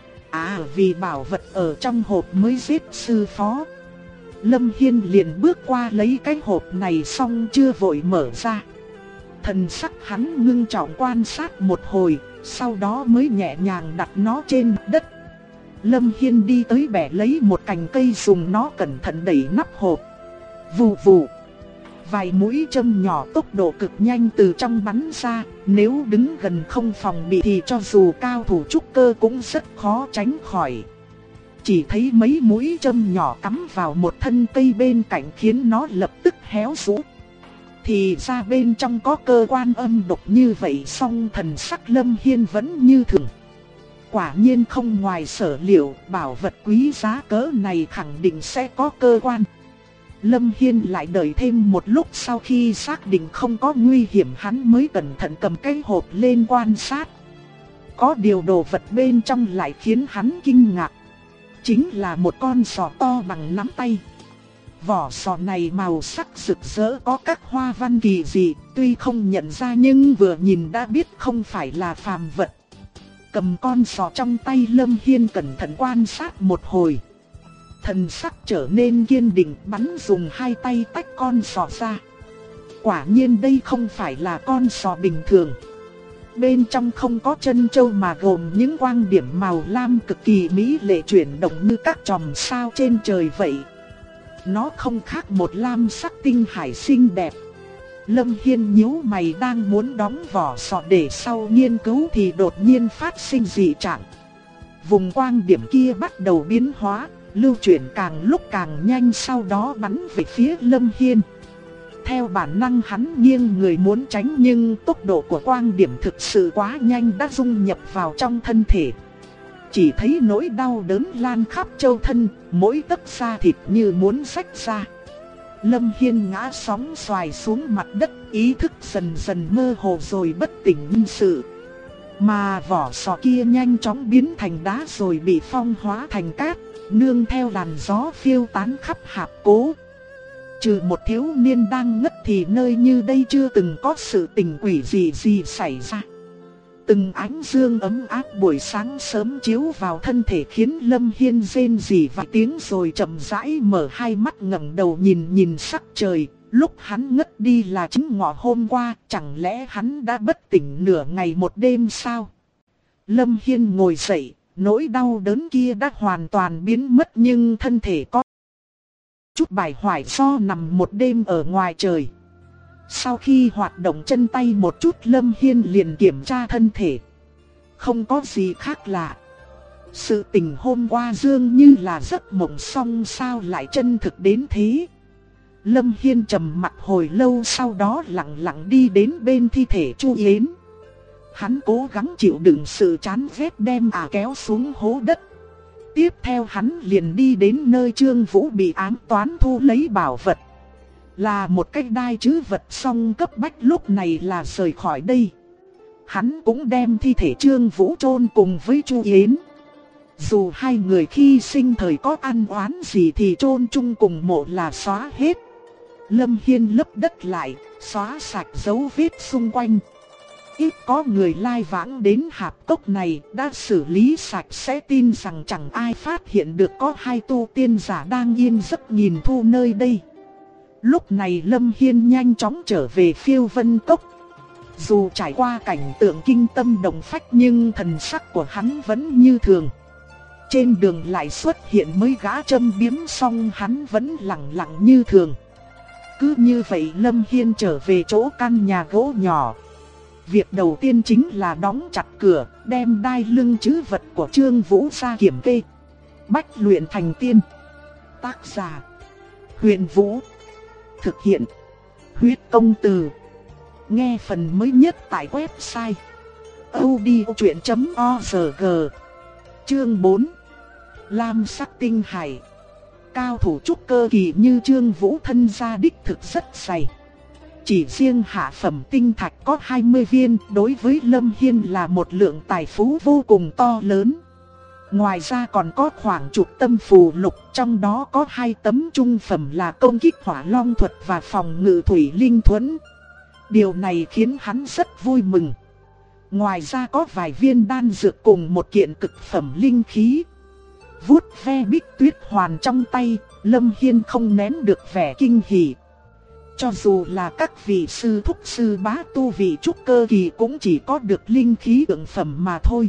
Vì bảo vật ở trong hộp mới giết sư phó. Lâm Hiên liền bước qua lấy cái hộp này xong chưa vội mở ra. Thần sắc hắn ngưng trọng quan sát một hồi, sau đó mới nhẹ nhàng đặt nó trên đất. Lâm Hiên đi tới bẻ lấy một cành cây, dùng nó cẩn thận đẩy nắp hộp. Vù vù. Vài mũi châm nhỏ tốc độ cực nhanh từ trong bắn ra, nếu đứng gần không phòng bị thì cho dù cao thủ trúc cơ cũng rất khó tránh khỏi. Chỉ thấy mấy mũi châm nhỏ cắm vào một thân cây bên cạnh khiến nó lập tức héo rũ. Thì ra bên trong có cơ quan âm độc như vậy, song thần sắc Lâm Hiên vẫn như thường. Quả nhiên không ngoài sở liệu, bảo vật quý giá cỡ này khẳng định sẽ có cơ quan. Lâm Hiên lại đợi thêm một lúc, sau khi xác định không có nguy hiểm hắn mới cẩn thận cầm cái hộp lên quan sát. Có điều đồ vật bên trong lại khiến hắn kinh ngạc. Chính là một con sò to bằng nắm tay. Vỏ sò này màu sắc rực rỡ, có các hoa văn kỳ dị, tuy không nhận ra nhưng vừa nhìn đã biết không phải là phàm vật. Cầm con sò trong tay, Lâm Hiên cẩn thận quan sát một hồi. Thần sắc trở nên kiên định, bắn dùng 2 tay tách con sò ra. Quả nhiên đây không phải là con sò bình thường. Bên trong không có chân châu mà gồm những quang điểm màu lam cực kỳ mỹ lệ chuyển động như các chòm sao trên trời vậy. Nó không khác một lam sắc tinh hải xinh đẹp. Lâm Hiên nhíu mày đang muốn đóng vỏ sò để sau nghiên cứu thì đột nhiên phát sinh dị trạng. Vùng quang điểm kia bắt đầu biến hóa, lưu chuyển càng lúc càng nhanh, sau đó bắn về phía Lâm Hiên. Theo bản năng hắn nghiêng người muốn tránh, nhưng tốc độ của quang điểm thực sự quá nhanh đã dung nhập vào trong thân thể. Chỉ thấy nỗi đau đớn lan khắp châu thân, mỗi tấc da thịt như muốn rách ra. Lâm Hiên ngã sóng xoài xuống mặt đất, ý thức dần dần mơ hồ rồi bất tỉnh nhân sự. Mà vỏ sò kia nhanh chóng biến thành đá rồi bị phong hóa thành cát, nương theo làn gió phiêu tán khắp hạp cố. Trừ một thiếu niên đang ngất thì nơi như đây chưa từng có sự tình quỷ gì xảy ra. Từng ánh dương ấm áp buổi sáng sớm chiếu vào thân thể khiến Lâm Hiên rên rỉ vài tiếng rồi chậm rãi mở hai mắt ngẩng đầu nhìn sắc trời. Lúc hắn ngất đi là chính ngọ hôm qua, chẳng lẽ hắn đã bất tỉnh nửa ngày một đêm sao? Lâm Hiên ngồi dậy, nỗi đau đớn kia đã hoàn toàn biến mất nhưng thân thể có chút bại hoại do nằm một đêm ở ngoài trời. Sau khi hoạt động chân tay một chút, Lâm Hiên liền kiểm tra thân thể. Không có gì khác lạ. Sự tình hôm qua dường như là giấc mộng, xong sao lại chân thực đến thế. Lâm Hiên trầm mặt hồi lâu, sau đó lặng lặng đi đến bên thi thể Chu Yến. Hắn cố gắng chịu đựng sự chán ghét đem kéo xuống hố đất. Tiếp theo hắn liền đi đến nơi Trương Vũ bị ám toán thu lấy bảo vật. Là một cái đai trữ vật song cấp bách lúc này là rời khỏi đây. Hắn cũng đem thi thể Trương Vũ chôn cùng với Chu Yến. Dù hai người khi sinh thời có ăn oán gì thì chôn chung cùng mộ là xóa hết. Lâm Hiên lấp đất lại, xóa sạch dấu vết xung quanh. Ít có người lai vãng đến hạp cốc này, đã xử lý sạch sẽ, tin rằng chẳng ai phát hiện được có hai tu tiên giả đang yên giấc nhìn thu nơi đây. Lúc này Lâm Hiên nhanh chóng trở về Phiêu Vân Cốc. Dù trải qua cảnh tượng kinh tâm động phách nhưng thần sắc của hắn vẫn như thường. Trên đường lại xuất hiện mấy gã châm biếm, xong hắn vẫn lặng lặng như thường. Cứ như vậy Lâm Hiên trở về chỗ căn nhà gỗ nhỏ. Việc đầu tiên chính là đóng chặt cửa, đem đai lưng trữ vật của Trương Vũ ra kiểm kê. Bách luyện thành tiên. Tác giả: Huyền Vũ. Thực hiện: Huyết Công Từ. Nghe phần mới nhất tại website audiochuyện.org. Chương 4. Lam sắc tinh hải. Cao thủ trúc cơ kỳ như Trương Vũ thân gia đích thực rất dày. Chỉ riêng hạ phẩm tinh thạch có 20 viên, đối với Lâm Hiên là một lượng tài phú vô cùng to lớn. Ngoài ra còn có khoảng chục tâm phù lục, trong đó có 2 tấm trung phẩm là công kích hỏa long thuật và phòng ngự thủy linh thuẫn. Điều này khiến hắn rất vui mừng. Ngoài ra có vài viên đan dược cùng một kiện cực phẩm linh khí. Vuốt ve bích tuyết hoàn trong tay, Lâm Hiên không nén được vẻ kinh hỉ. Cho dù là các vị sư thúc sư bá tu vị trúc cơ kỳ cũng chỉ có được linh khí thượng phẩm mà thôi.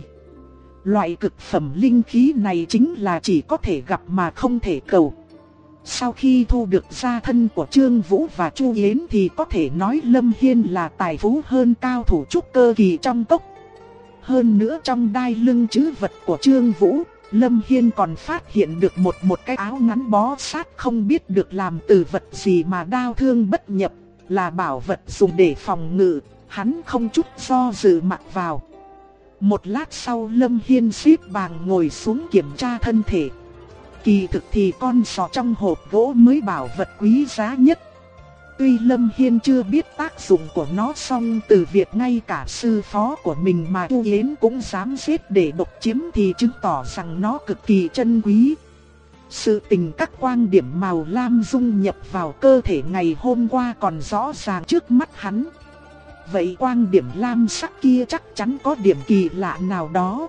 Loại cực phẩm linh khí này chính là chỉ có thể gặp mà không thể cầu. Sau khi thu được gia thân của Trương Vũ và Chu Yến thì có thể nói Lâm Hiên là tài phú hơn cao thủ trúc cơ kỳ trong cốc. Hơn nữa trong đai lưng trữ vật của Trương Vũ, Lâm Hiên còn phát hiện được một cái áo ngắn bó sát không biết được làm từ vật gì mà đao thương bất nhập, là bảo vật dùng để phòng ngự, hắn không chút do dự mặc vào. Một lát sau Lâm Hiên xếp bằng ngồi xuống kiểm tra thân thể. Kỳ thực thì con sò trong hộp gỗ mới bảo vật quý giá nhất. Tuy Lâm Hiên chưa biết tác dụng của nó, song từ việc ngay cả sư phó của mình mà Chu Yến cũng dám giết để độc chiếm thì chứng tỏ rằng nó cực kỳ chân quý. Sự tình các quang điểm màu lam dung nhập vào cơ thể ngày hôm qua còn rõ ràng trước mắt hắn. Vậy quang điểm lam sắc kia chắc chắn có điểm kỳ lạ nào đó.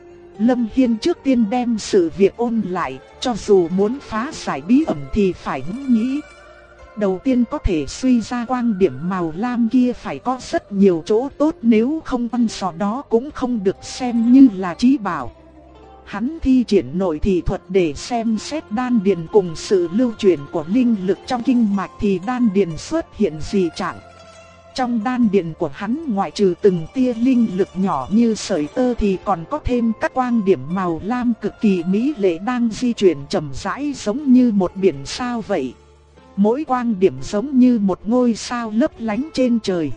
Lâm Hiên trước tiên đem sự việc ôn lại, cho dù muốn phá giải bí ẩn thì phải nghĩ. Đầu tiên có thể suy ra quang điểm màu lam kia phải có rất nhiều chỗ tốt, nếu không con sò đó cũng không được xem như là trí bảo. Hắn thi triển nội thị thuật để xem xét đan điền cùng sự lưu chuyển của linh lực trong kinh mạch thì đan điền xuất hiện dị trạng. Trong đan điền của hắn ngoại trừ từng tia linh lực nhỏ như sợi tơ thì còn có thêm các quang điểm màu lam cực kỳ mỹ lệ đang di chuyển chậm rãi giống như một biển sao vậy. Mỗi quang điểm giống như một ngôi sao lấp lánh trên trời.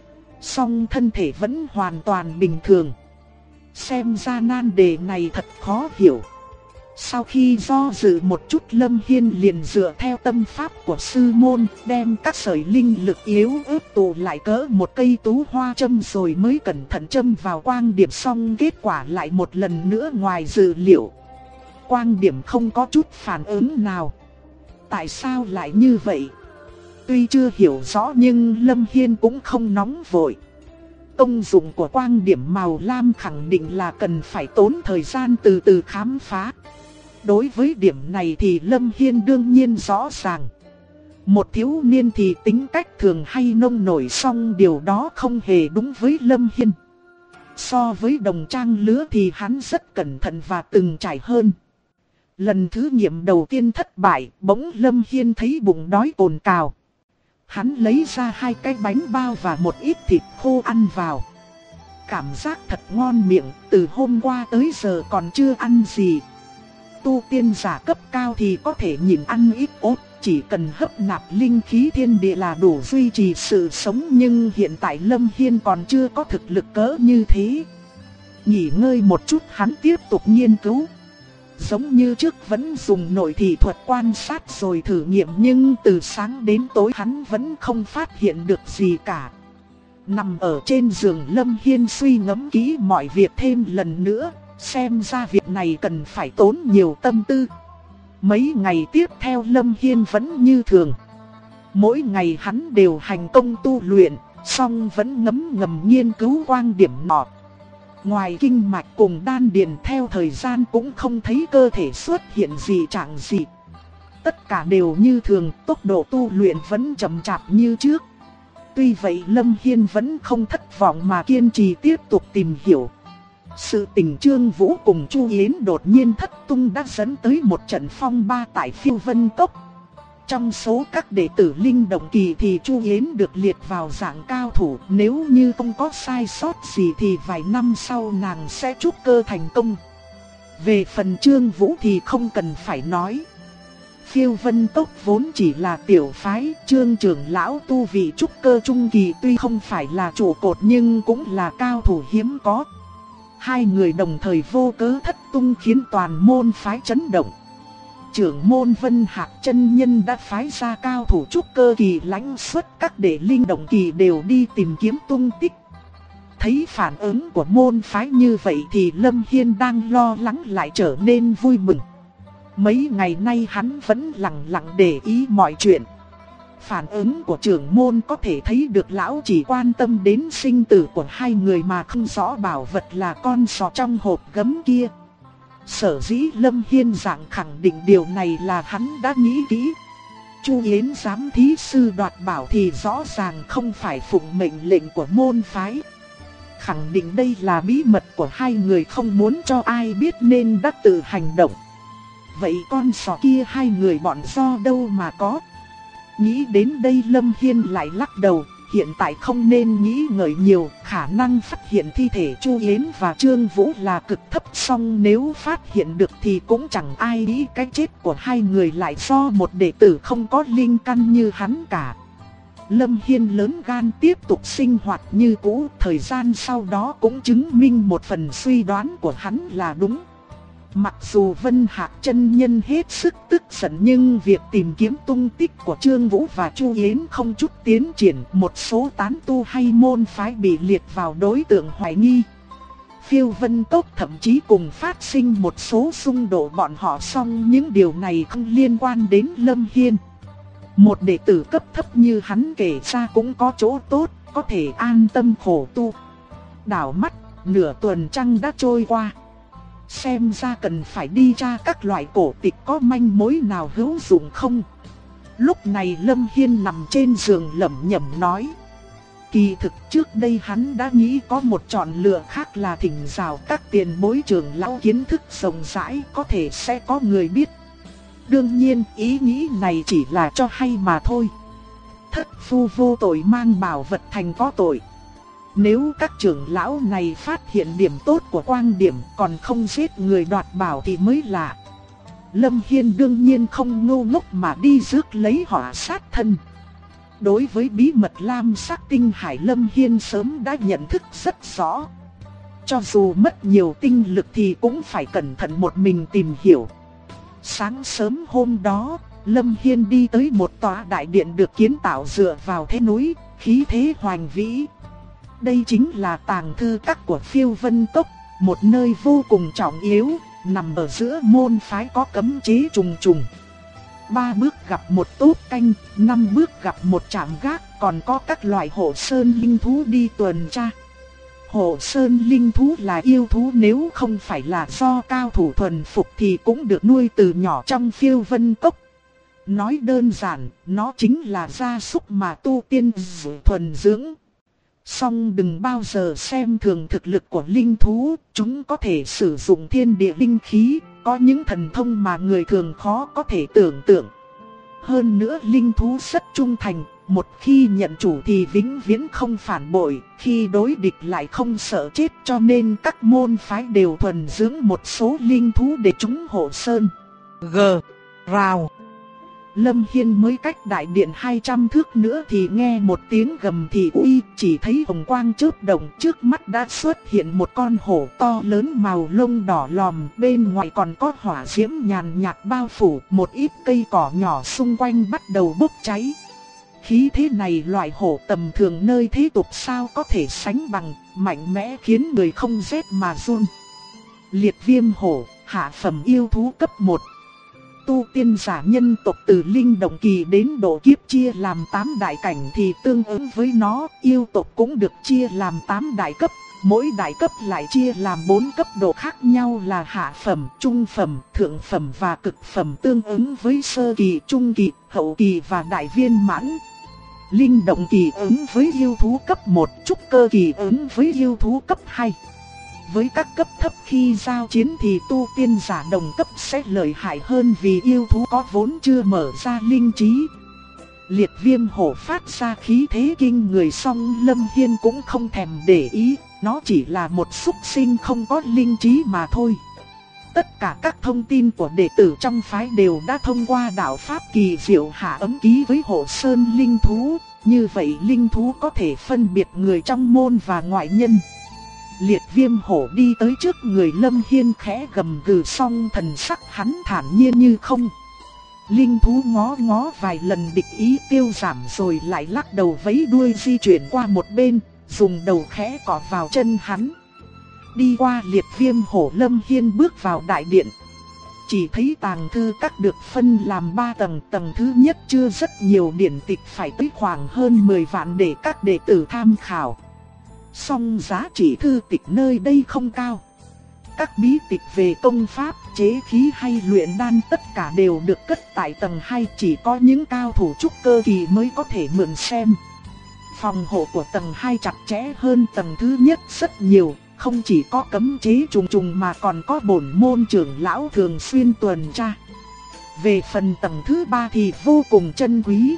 Song thân thể vẫn hoàn toàn bình thường. Xem ra nan đề này thật khó hiểu. Sau khi do dự một chút, Lâm Hiên liền dựa theo tâm pháp của sư môn, đem các sợi linh lực yếu ớt tụ lại cỡ một cây tú hoa châm, rồi mới cẩn thận châm vào quang điểm. Xong kết quả lại một lần nữa ngoài dự liệu. Quang điểm không có chút phản ứng nào. Tại sao lại như vậy? Tuy chưa hiểu rõ nhưng Lâm Hiên cũng không nóng vội. Công dụng của quang điểm màu lam khẳng định là cần phải tốn thời gian từ từ khám phá. Đối với điểm này thì Lâm Hiên đương nhiên rõ ràng. Một thiếu niên thì tính cách thường hay nông nổi, song điều đó không hề đúng với Lâm Hiên. So với đồng trang lứa thì hắn rất cẩn thận và từng trải hơn. Lần thử nghiệm đầu tiên thất bại, bỗng Lâm Hiên thấy bụng đói cồn cào. Hắn lấy ra 2 cái bánh bao và một ít thịt khô ăn vào. Cảm giác thật ngon miệng, từ hôm qua tới giờ còn chưa ăn gì. Tu tiên giả cấp cao thì có thể nhịn ăn ít ốt, chỉ cần hấp nạp linh khí thiên địa là đủ duy trì sự sống. Nhưng hiện tại Lâm Hiên còn chưa có thực lực cỡ như thế. Nghỉ ngơi một chút, hắn tiếp tục nghiên cứu. Giống như trước vẫn dùng nội thị thuật quan sát rồi thử nghiệm, nhưng từ sáng đến tối hắn vẫn không phát hiện được gì cả. Nằm ở trên giường, Lâm Hiên suy ngẫm kỹ mọi việc thêm lần nữa, xem ra việc này cần phải tốn nhiều tâm tư. Mấy ngày tiếp theo Lâm Hiên vẫn như thường. Mỗi ngày hắn đều hành công tu luyện, song vẫn ngấm ngầm nghiên cứu quang điểm nọ. Ngoài kinh mạch cùng đan điền, theo thời gian cũng không thấy cơ thể xuất hiện gì trạng gì. Tất cả đều như thường, tốc độ tu luyện vẫn chậm chạp như trước. Tuy vậy Lâm Hiên vẫn không thất vọng mà kiên trì tiếp tục tìm hiểu. Sự tình Trương Vũ cùng Chu Yến đột nhiên thất tung đã dẫn tới một trận phong ba tại Phiêu Vân Cốc. Trong số các đệ tử linh động kỳ thì Chu Yến được liệt vào dạng cao thủ. Nếu như không có sai sót gì thì vài năm sau nàng sẽ trúc cơ thành công. Về phần Trương Vũ thì không cần phải nói. Phiêu Vân Cốc vốn chỉ là tiểu phái, Trương trưởng lão tu vị trúc cơ trung kỳ, tuy không phải là trụ cột nhưng cũng là cao thủ hiếm có. Hai người đồng thời vô cớ thất tung khiến toàn môn phái chấn động. Trưởng môn Vân Hạc chân nhân đã phái ra cao thủ trúc cơ kỳ lãnh xuất các đệ linh động kỳ đều đi tìm kiếm tung tích. Thấy phản ứng của môn phái như vậy thì Lâm Hiên đang lo lắng lại trở nên vui mừng. Mấy ngày nay hắn vẫn lặng lặng để ý mọi chuyện. Phản ứng của trưởng môn có thể thấy được lão chỉ quan tâm đến sinh tử của hai người mà không rõ bảo vật là con sò trong hộp gấm kia. Sở dĩ Lâm Hiên dạng khẳng định điều này là hắn đã nghĩ kỹ. Chu Yến giám thí sư đoạt bảo thì rõ ràng không phải phụng mệnh lệnh của môn phái. Khẳng định đây là bí mật của hai người không muốn cho ai biết nên đã tự hành động. Vậy con sò kia hai người bọn do đâu mà có? Nghĩ đến đây Lâm Hiên lại lắc đầu. Hiện tại không nên nghĩ ngợi nhiều, khả năng phát hiện thi thể Chu Yến và Trương Vũ là cực thấp, song nếu phát hiện được thì cũng chẳng ai nghĩ cái chết của hai người lại do một đệ tử không có linh căn như hắn cả. Lâm Hiên lớn gan tiếp tục sinh hoạt như cũ, thời gian sau đó cũng chứng minh một phần suy đoán của hắn là đúng. Mặc dù Vân Hạc chân nhân hết sức tức giận nhưng việc tìm kiếm tung tích của Trương Vũ và Chu Yến không chút tiến triển. Một số tán tu hay môn phái bị liệt vào đối tượng hoài nghi. Phiêu Vân Cốc thậm chí cùng phát sinh một số xung đột bọn họ, song những điều này không liên quan đến Lâm Hiên. Một đệ tử cấp thấp như hắn kể ra cũng có chỗ tốt, có thể an tâm khổ tu. Đảo mắt, nửa tuần trăng đã trôi qua. Xem ra cần phải đi tra các loại cổ tịch có manh mối nào hữu dụng không. Lúc này Lâm Hiên nằm trên giường lẩm nhẩm nói. Kỳ thực trước đây hắn đã nghĩ có một chọn lựa khác là thỉnh giáo các tiền bối trưởng lão kiến thức rộng rãi, có thể sẽ có người biết. Đương nhiên ý nghĩ này chỉ là cho hay mà thôi. Thất phu vô tội mang bảo vật thành có tội. Nếu các trưởng lão này phát hiện điểm tốt của quang điểm còn không giết người đoạt bảo thì mới lạ. Lâm Hiên đương nhiên không ngu ngốc mà đi rước lấy họ sát thân. Đối với bí mật lam sắc tinh hải, Lâm Hiên sớm đã nhận thức rất rõ. Cho dù mất nhiều tinh lực thì cũng phải cẩn thận một mình tìm hiểu. Sáng sớm hôm đó, Lâm Hiên đi tới một tòa đại điện được kiến tạo dựa vào thế núi, khí thế hoành vĩ. Đây chính là tàng thư các của Phiêu Vân Cốc, một nơi vô cùng trọng yếu, nằm ở giữa môn phái có cấm chế trùng trùng. 3 bước gặp một tốp canh, 5 bước gặp một trạm gác, còn có các loại hộ sơn linh thú đi tuần tra. Hộ sơn linh thú là yêu thú, nếu không phải là do cao thủ thuần phục thì cũng được nuôi từ nhỏ trong Phiêu Vân Cốc. Nói đơn giản, nó chính là gia súc mà tu tiên thuần dưỡng. Song đừng bao giờ xem thường thực lực của linh thú, chúng có thể sử dụng thiên địa linh khí, có những thần thông mà người thường khó có thể tưởng tượng. Hơn nữa linh thú rất trung thành, một khi nhận chủ thì vĩnh viễn không phản bội, khi đối địch lại không sợ chết, cho nên các môn phái đều thuần dưỡng một số linh thú để chúng hộ sơn. Rào. Lâm Hiên mới cách đại điện 200 thước nữa thì nghe một tiếng gầm thì uy, chỉ thấy hồng quang chớp động, trước mắt đã xuất hiện một con hổ to lớn màu lông đỏ lòm, bên ngoài còn có hỏa diễm nhàn nhạt bao phủ, một ít cây cỏ nhỏ xung quanh bắt đầu bốc cháy. Khí thế này loại hổ tầm thường nơi thế tục sao có thể sánh bằng, mạnh mẽ khiến người không rét mà run. Liệt viêm hổ, hạ phẩm yêu thú cấp 1. Tu tiên giả nhân tộc từ linh động kỳ đến độ kiếp chia làm 8 đại cảnh thì tương ứng với nó, yêu tộc cũng được chia làm 8 đại cấp, mỗi đại cấp lại chia làm 4 cấp độ khác nhau là hạ phẩm, trung phẩm, thượng phẩm và cực phẩm, tương ứng với sơ kỳ, trung kỳ, hậu kỳ và đại viên mãn. Linh động kỳ ứng với yêu thú cấp 1, trúc cơ kỳ ứng với yêu thú cấp 2. Với các cấp thấp khi giao chiến thì tu tiên giả đồng cấp sẽ lợi hại hơn vì yêu thú có vốn chưa mở ra linh trí. Liệt viêm hổ phát ra khí thế kinh người, song Lâm Hiên cũng không thèm để ý, nó chỉ là một súc sinh không có linh trí mà thôi. Tất cả các thông tin của đệ tử trong phái đều đã thông qua đạo pháp kỳ diệu hạ ấm ký với hộ sơn linh thú, như vậy linh thú có thể phân biệt người trong môn và ngoại nhân. Liệt viêm hổ đi tới trước người Lâm Hiên khẽ gầm gừ, xong thần sắc hắn thản nhiên như không. Linh thú ngó ngó vài lần địch ý tiêu giảm rồi lại lắc đầu vẫy đuôi di chuyển qua một bên, dùng đầu khẽ cọ vào chân hắn. Đi qua liệt viêm hổ, Lâm Hiên bước vào đại điện. Chỉ thấy tàng thư các được phân làm 3 tầng, tầng thứ nhất chưa rất nhiều điển tịch, phải tới khoảng hơn 10 vạn để các đệ tử tham khảo. Song giá trị thư tịch nơi đây không cao. Các bí tịch về công pháp, chế khí hay luyện đan tất cả đều được cất tại tầng 2, chỉ có những cao thủ trúc cơ kỳ mới có thể mượn xem. Phòng hộ của tầng 2 chặt chẽ hơn tầng thứ nhất rất nhiều, không chỉ có cấm chế trùng trùng mà còn có bổn môn trưởng lão thường xuyên tuần tra. Về phần tầng thứ 3 thì vô cùng chân quý.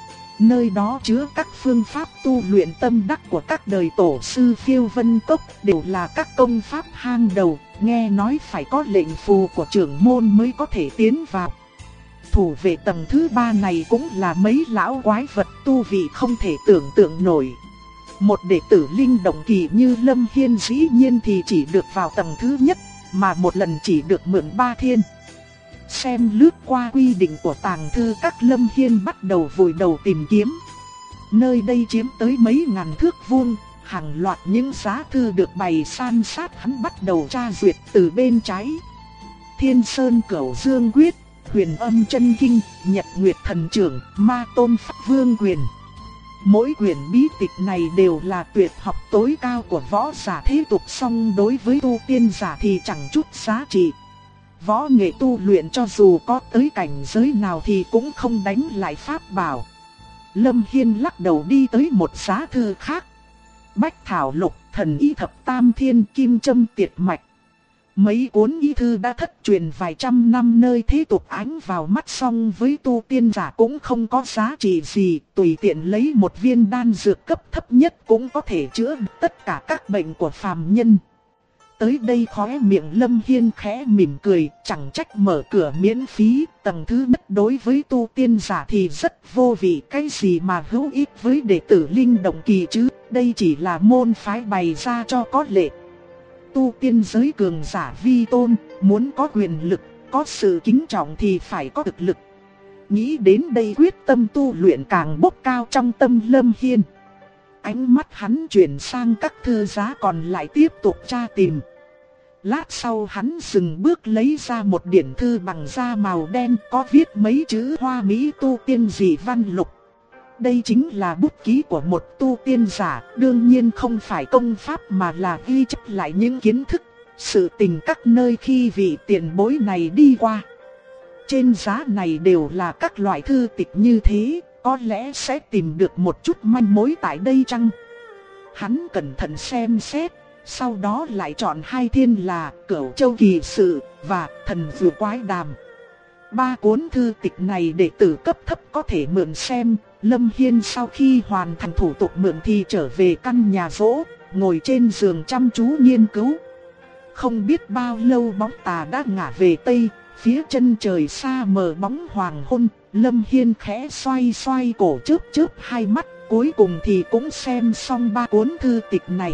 Nơi đó chứa các phương pháp tu luyện tâm đắc của các đời tổ sư Phiêu Vân Cốc, đều là các công pháp hang đầu, nghe nói phải có lệnh phù của trưởng môn mới có thể tiến vào. Thủ vệ tầng thứ 3 này cũng là mấy lão quái vật tu vị không thể tưởng tượng nổi. Một đệ tử linh động kỳ như Lâm Hiên dĩ nhiên thì chỉ được vào tầng thứ nhất, mà một lần chỉ được mượn 3 thiên. Xem lướt qua quy định của tàng thư các, Lâm Hiên bắt đầu vùi đầu tìm kiếm. Nơi đây chiếm tới mấy ngàn thước vuông, hàng loạt những giá thư được bày san sát, hắn bắt đầu tra duyệt từ bên trái. Thiên Sơn Cửu Dương Quyết, Huyền Âm Chân Kinh, Nhật Nguyệt Thần Trưởng, Ma Tôn Pháp Vương Quyền. Mỗi quyển bí tịch này đều là tuyệt học tối cao của võ giả thế tục, song đối với tu tiên giả thì chẳng chút giá trị. Võ nghệ tu luyện cho dù có tới cảnh giới nào thì cũng không đánh lại pháp bảo. Lâm Hiên lắc đầu đi tới một giá thư khác. Bách Thảo Lục, Thần Y Thập Tam Thiên, Kim Châm Tiệt Mạch. Mấy cuốn y thư đã thất truyền vài trăm năm nơi thế tục ánh vào mắt, song với tu tiên giả cũng không có giá trị gì, tùy tiện lấy một viên đan dược cấp thấp nhất cũng có thể chữa tất cả các bệnh của phàm nhân. Tới đây khóe miệng Lâm Hiên khẽ mỉm cười, chẳng trách mở cửa miễn phí, tầng thứ nhất đối với tu tiên giả thì rất vô vị, cái gì mà hữu ích với đệ tử linh động kỳ chứ, đây chỉ là môn phái bày ra cho có lệ. Tu tiên giới cường giả vi tôn, muốn có quyền lực, có sự kính trọng thì phải có thực lực. Nghĩ đến đây quyết tâm tu luyện càng bốc cao trong tâm Lâm Hiên. Ánh mắt hắn chuyển sang các thư giá còn lại tiếp tục tra tìm. Lát sau hắn dừng bước lấy ra một điển thư bằng da màu đen có viết mấy chữ hoa mỹ tu tiên dị văn lục. Đây chính là bút ký của một tu tiên giả, đương nhiên không phải công pháp mà là ghi chép lại những kiến thức, sự tình các nơi khi vị tiền bối này đi qua. Trên giá này đều là các loại thư tịch như thế, có lẽ sẽ tìm được một chút manh mối tại đây chăng? Hắn cẩn thận xem xét, sau đó lại chọn hai thiên là Cửu Châu Kỳ Sự và Thần Dụ Quái Đàm. Ba cuốn thư tịch này đệ tử cấp thấp có thể mượn xem. Lâm Hiên sau khi hoàn thành thủ tục mượn thì trở về căn nhà gỗ, ngồi trên giường chăm chú nghiên cứu. Không biết bao lâu bóng tà đã ngả về tây, phía chân trời xa mờ bóng hoàng hôn. Lâm Hiên khẽ xoay xoay cổ chớp hai mắt, cuối cùng thì cũng xem xong ba cuốn thư tịch này.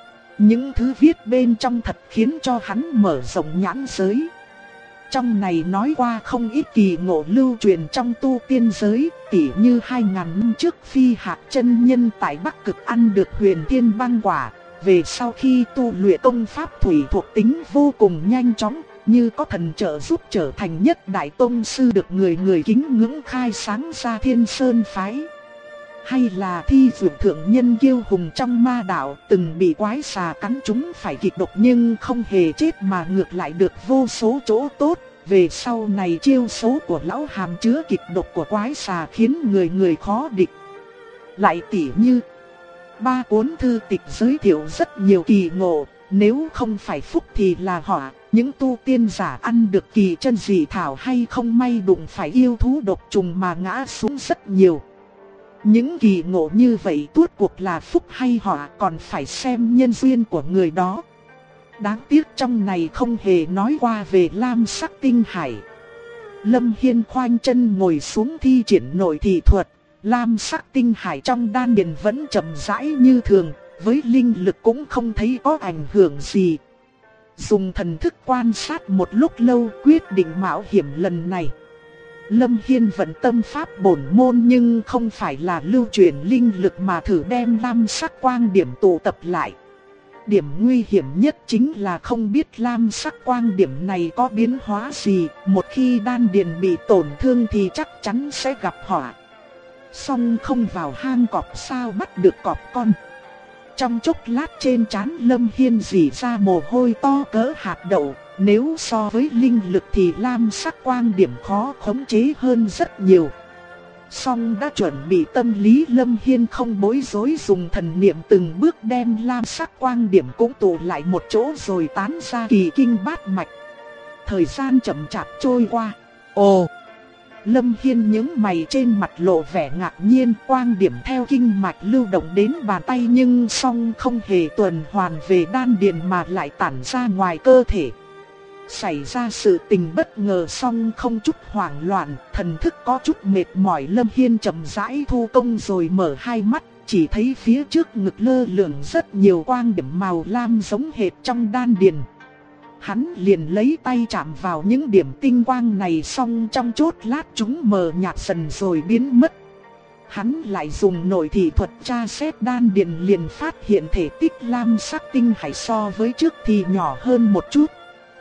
Những thứ viết bên trong thật khiến cho hắn mở rộng nhãn giới. Trong này nói qua không ít kỳ ngộ lưu truyền trong tu tiên giới, tỉ như 2000 năm trước Phi Hạc chân nhân tại Bắc Cực ăn được Huyền Thiên Băng Quả, về sau khi tu luyện công pháp thủy thuộc tính vô cùng nhanh chóng, như có thần trợ giúp trở thành nhất đại tông sư được người người kính ngưỡng khai sáng ra Thiên Sơn phái. Hay là Thi Dược thượng nhân kiêu hùng trong ma đạo từng bị quái xà cắn trúng phải kịch độc nhưng không hề chết mà ngược lại được vô số chỗ tốt. Về sau này chiêu số của lão hàm chứa kịch độc của quái xà khiến người người khó địch. Lại tỉ như ba cuốn thư tịch giới thiệu rất nhiều kỳ ngộ, nếu không phải phúc thì là họa. Những tu tiên giả ăn được kỳ chân dị thảo hay không may đụng phải yêu thú độc trùng mà ngã xuống rất nhiều. Những kỳ ngộ như vậy tuốt cuộc là phúc hay họa còn phải xem nhân duyên của người đó. Đáng tiếc trong này không hề nói qua về lam sắc tinh hải. Lâm Hiên khoanh chân ngồi xuống thi triển nội thị thuật. Lam sắc tinh hải trong đan điền vẫn chậm rãi như thường, với linh lực cũng không thấy có ảnh hưởng gì. Dùng thần thức quan sát một lúc lâu quyết định mạo hiểm lần này. Lâm Hiên vận tâm pháp bổn môn nhưng không phải là lưu truyền linh lực mà thử đem lam sắc quang điểm tụ tập lại. Điểm nguy hiểm nhất chính là không biết lam sắc quang điểm này có biến hóa gì, một khi đan điền bị tổn thương thì chắc chắn sẽ gặp họa. Song không vào hang cọp sao bắt được cọp con. Trong chốc lát trên trán Lâm Hiên rỉ ra mồ hôi to cỡ hạt đậu. Nếu so với linh lực thì lam sắc quang điểm khó khống chế hơn rất nhiều. Song đã chuẩn bị tâm lý, Lâm Hiên không bối rối, dùng thần niệm từng bước đem lam sắc quang điểm cũng tụ lại một chỗ rồi tán ra kỳ kinh bát mạch. Thời gian chậm chạp trôi qua. Ồ! Lâm Hiên nhướng mày, trên mặt lộ vẻ ngạc nhiên, quang điểm theo kinh mạch lưu động đến bàn tay nhưng song không hề tuần hoàn về đan điền mà lại tản ra ngoài cơ thể. Xảy ra sự tình bất ngờ song không chút hoảng loạn, thần thức có chút mệt mỏi. Lâm Hiên chậm rãi thu công rồi mở hai mắt, chỉ thấy phía trước ngực lơ lửng rất nhiều quang điểm màu lam giống hệt trong đan điền. Hắn liền lấy tay chạm vào những điểm tinh quang này, song trong chốt lát chúng mờ nhạt dần rồi biến mất. Hắn lại dùng nội thị thuật tra xét đan điền, liền phát hiện thể tích lam sắc tinh hải so với trước thì nhỏ hơn một chút.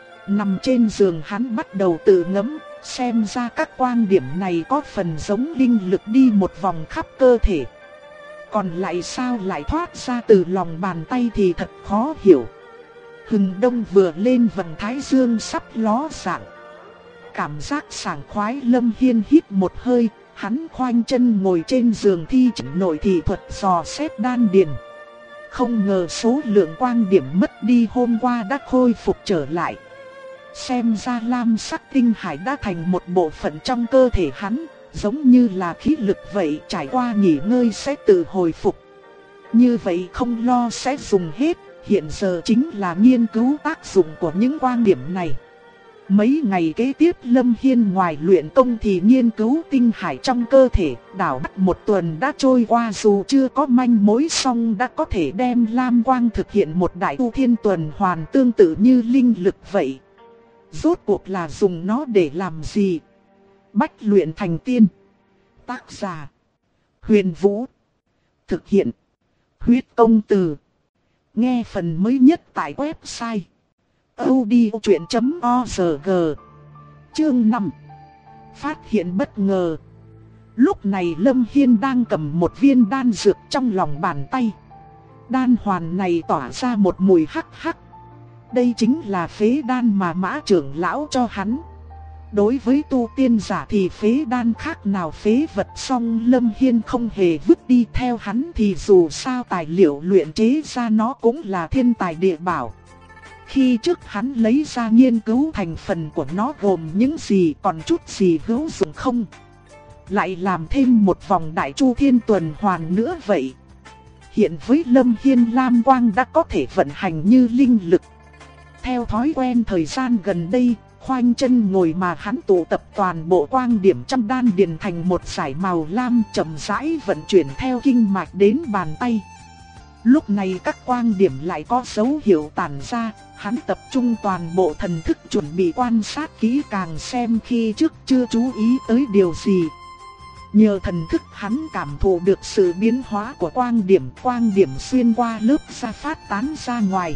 Nằm trên giường hắn bắt đầu tự ngẫm, xem ra các quang điểm này có phần giống linh lực đi một vòng khắp cơ thể. Còn lại sao lại thoát ra từ lòng bàn tay thì thật khó hiểu. Hừng đông vừa lên, vầng thái dương sắp ló dạng. Cảm giác sảng khoái, Lâm Hiên hít một hơi, hắn khoanh chân ngồi trên giường thi triển nội thị thuật dò xét đan điền. Không ngờ số lượng quang điểm mất đi hôm qua đã khôi phục trở lại. Xem ra lam sắc tinh hải đã thành một bộ phận trong cơ thể hắn, giống như là khí lực vậy, trải qua nghỉ ngơi sẽ tự hồi phục. Như vậy không lo sẽ dùng hết, hiện giờ chính là nghiên cứu tác dụng của những quang điểm này. Mấy ngày kế tiếp Lâm Hiên ngoài luyện công thì nghiên cứu tinh hải trong cơ thể, đảo mắt một tuần đã trôi qua, dù chưa có manh mối song đã có thể đem lam quang thực hiện một đại tu thiên tuần hoàn tương tự như linh lực vậy. Rốt cuộc là dùng nó để làm gì? Bách luyện thành tiên. Tác giả: Huyền Vũ. Thực hiện: Huyết Công Từ. Nghe phần mới nhất tại website audiochuyện.org. Chương 5. Phát hiện bất ngờ. Lúc này Lâm Hiên đang cầm một viên đan dược trong lòng bàn tay. Đan hoàn này tỏa ra một mùi hắc hắc. Đây chính là phế đan mà Mã trưởng lão cho hắn. Đối với tu tiên giả thì phế đan khác nào phế vật, song Lâm Hiên không hề vứt đi. Theo hắn thì dù sao tài liệu luyện chế ra nó cũng là thiên tài địa bảo. Khi trước hắn lấy ra nghiên cứu thành phần của nó gồm những gì, còn chút gì hữu dụng không. Lại làm thêm một vòng đại chu thiên tuần hoàn nữa vậy. Hiện với Lâm Hiên, lam quang đã có thể vận hành như linh lực. Theo thói quen thời gian gần đây, khoanh chân ngồi mà hắn tụ tập toàn bộ quang điểm trong đan điền thành một dải màu lam, chậm rãi vận chuyển theo kinh mạch đến bàn tay. Lúc này các quang điểm lại có dấu hiệu tản ra, hắn tập trung toàn bộ thần thức chuẩn bị quan sát kỹ càng xem khi trước chưa chú ý tới điều gì. Nhờ thần thức hắn cảm thụ được sự biến hóa của quang điểm xuyên qua lớp da phát tán ra ngoài.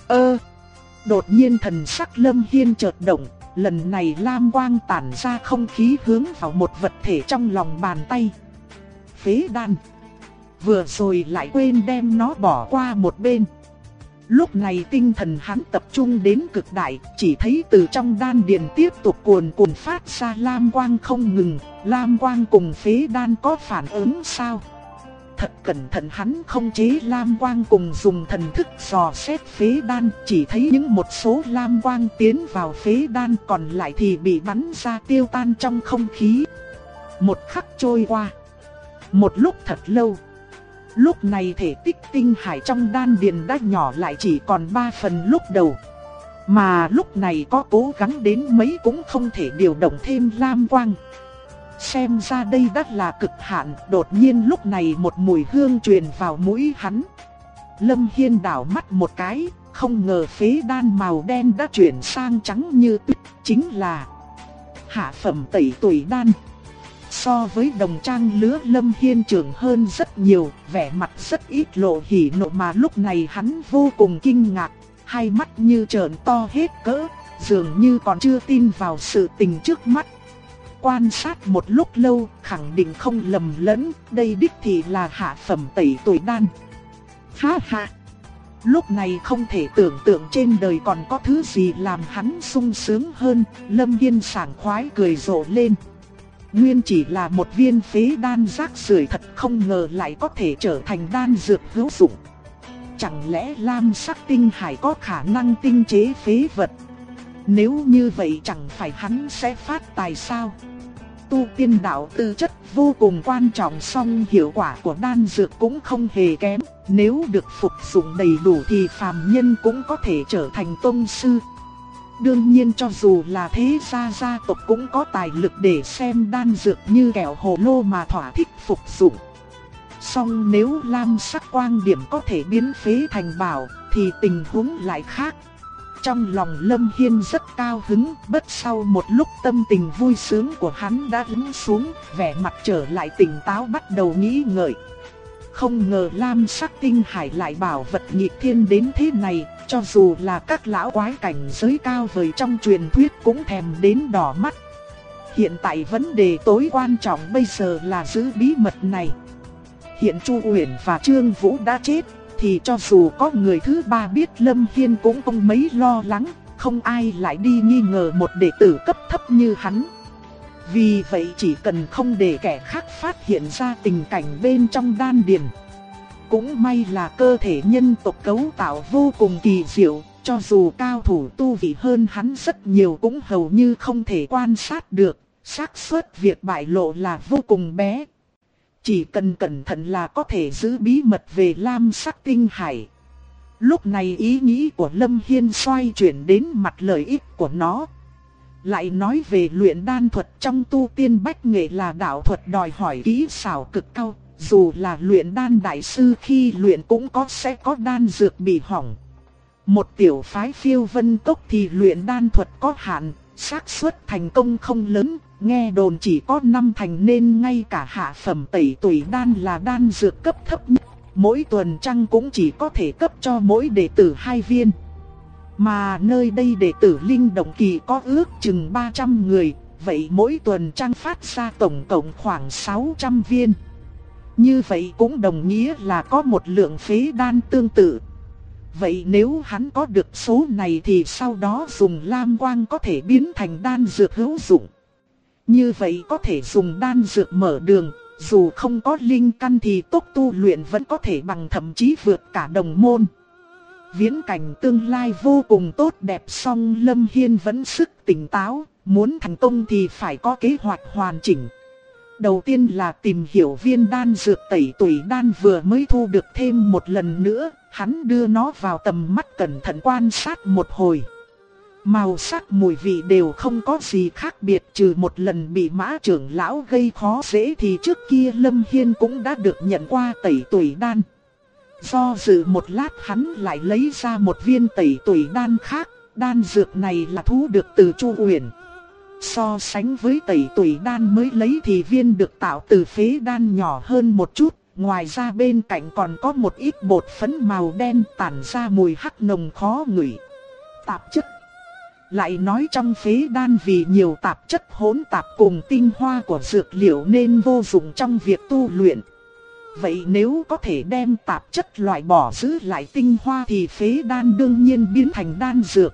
Đột nhiên thần sắc Lâm Hiên chợt động, lần này lam quang tản ra không khí hướng vào một vật thể trong lòng bàn tay. Phế đan. Vừa rồi lại quên đem nó bỏ qua một bên. Lúc này tinh thần hắn tập trung đến cực đại, chỉ thấy từ trong đan điền tiếp tục cuồn cuộn phát ra lam quang không ngừng. Lam quang cùng phế đan có phản ứng sao? Thật cẩn thận hắn không chế lam quang cùng dùng thần thức dò xét phế đan, chỉ thấy những một số lam quang tiến vào phế đan, còn lại thì bị bắn ra tiêu tan trong không khí. Một khắc trôi qua, một lúc thật lâu. Lúc này thể tích tinh hải trong đan điền đã nhỏ lại chỉ còn 3 phần lúc đầu. Mà lúc này có cố gắng đến mấy cũng không thể điều động thêm lam quang. Xem ra đây đã là cực hạn. Đột nhiên lúc này một mùi hương truyền vào mũi hắn. Lâm Hiên đảo mắt một cái, không ngờ phế đan màu đen đã chuyển sang trắng như tuyết, chính là hạ phẩm tẩy tuổi đan. So với đồng trang lứa Lâm Hiên trưởng hơn rất nhiều, vẻ mặt rất ít lộ hỉ nộ, mà lúc này hắn vô cùng kinh ngạc, hai mắt như trợn to hết cỡ, dường như còn chưa tin vào sự tình trước mắt. Quan sát một lúc lâu, khẳng định không lầm lẫn, đây đích thị là hạ phẩm tẩy tuổi đan. Ha ha! Lúc này không thể tưởng tượng trên đời còn có thứ gì làm hắn sung sướng hơn, Lâm Hiên sảng khoái cười rộ lên. Nguyên chỉ là một viên phế đan rác rưởi, thật không ngờ lại có thể trở thành đan dược hữu dụng. Chẳng lẽ lam sắc tinh hải có khả năng tinh chế phế vật? Nếu như vậy chẳng phải hắn sẽ phát tài sao? Tu tiên đạo tư chất vô cùng quan trọng, song hiệu quả của đan dược cũng không hề kém. Nếu được phục dụng đầy đủ thì phàm nhân cũng có thể trở thành tông sư. Đương nhiên cho dù là thế gia tộc cũng có tài lực để xem đan dược như kẹo hồ lô mà thỏa thích phục dụng. Song nếu lam sắc quang điểm có thể biến phế thành bảo thì tình huống lại khác. Trong lòng Lâm Hiên rất cao hứng, bất sau một lúc tâm tình vui sướng của hắn đã lắng xuống, vẻ mặt trở lại tỉnh táo bắt đầu nghĩ ngợi. Không ngờ lam sắc tinh hải lại bảo vật nghịch thiên đến thế này, cho dù là các lão quái cảnh giới cao vời trong truyền thuyết cũng thèm đến đỏ mắt. Hiện tại vấn đề tối quan trọng bây giờ là giữ bí mật này. Hiện Chu Uyển và Trương Vũ đã chết, thì cho dù có người thứ ba biết Lâm Hiên cũng không mấy lo lắng, không ai lại đi nghi ngờ một đệ tử cấp thấp như hắn. Vì vậy chỉ cần không để kẻ khác phát hiện ra tình cảnh bên trong đan điền. Cũng may là cơ thể nhân tộc cấu tạo vô cùng kỳ diệu, cho dù cao thủ tu vị hơn hắn rất nhiều cũng hầu như không thể quan sát được, xác suất việc bại lộ là vô cùng bé. Chỉ cần cẩn thận là có thể giữ bí mật về lam sắc tinh hải. Lúc này ý nghĩ của Lâm Hiên xoay chuyển đến mặt lợi ích của nó. Lại nói về luyện đan thuật trong tu tiên bách nghệ là đạo thuật đòi hỏi kỹ xảo cực cao. Dù là luyện đan đại sư khi luyện cũng sẽ có đan dược bị hỏng. Một tiểu phái Phiêu Vân Cốc thì luyện đan thuật có hạn, xác suất thành công không lớn, nghe đồn chỉ có 5 thành nên ngay cả hạ phẩm tẩy tủy đan là đan dược cấp thấp nhất, mỗi tuần trăng cũng chỉ có thể cấp cho mỗi đệ tử 2 viên. Mà nơi đây đệ tử linh động kỳ có ước chừng 300 người, vậy mỗi tuần trăng phát ra tổng cộng khoảng 600 viên. Như vậy cũng đồng nghĩa là có một lượng phế đan tương tự. Vậy nếu hắn có được số này thì sau đó dùng lam quang có thể biến thành đan dược hữu dụng. Như vậy có thể dùng đan dược mở đường, dù không có linh căn thì tốc tu luyện vẫn có thể bằng, thậm chí vượt cả đồng môn. Viễn cảnh tương lai vô cùng tốt đẹp, song Lâm Hiên vẫn sức tỉnh táo, muốn thành công thì phải có kế hoạch hoàn chỉnh. Đầu tiên là tìm hiểu viên đan dược tẩy tủy đan vừa mới thu được thêm một lần nữa, hắn đưa nó vào tầm mắt cẩn thận quan sát một hồi. Màu sắc mùi vị đều không có gì khác biệt, trừ một lần bị Mã trưởng lão gây khó dễ thì trước kia Lâm Hiên cũng đã được nhận qua tẩy tủy đan. Do dự một lát hắn lại lấy ra một viên tẩy tủy đan khác, đan dược này là thu được từ Chu Uyển. So sánh với tẩy tủy đan mới lấy thì viên được tạo từ phế đan nhỏ hơn một chút, ngoài ra bên cạnh còn có một ít bột phấn màu đen tản ra mùi hắc nồng khó ngửi. Tạp chất. Lại nói trong phế đan vì nhiều tạp chất hỗn tạp cùng tinh hoa của dược liệu nên vô dụng trong việc tu luyện. Vậy nếu có thể đem tạp chất loại bỏ giữ lại tinh hoa thì phế đan đương nhiên biến thành đan dược.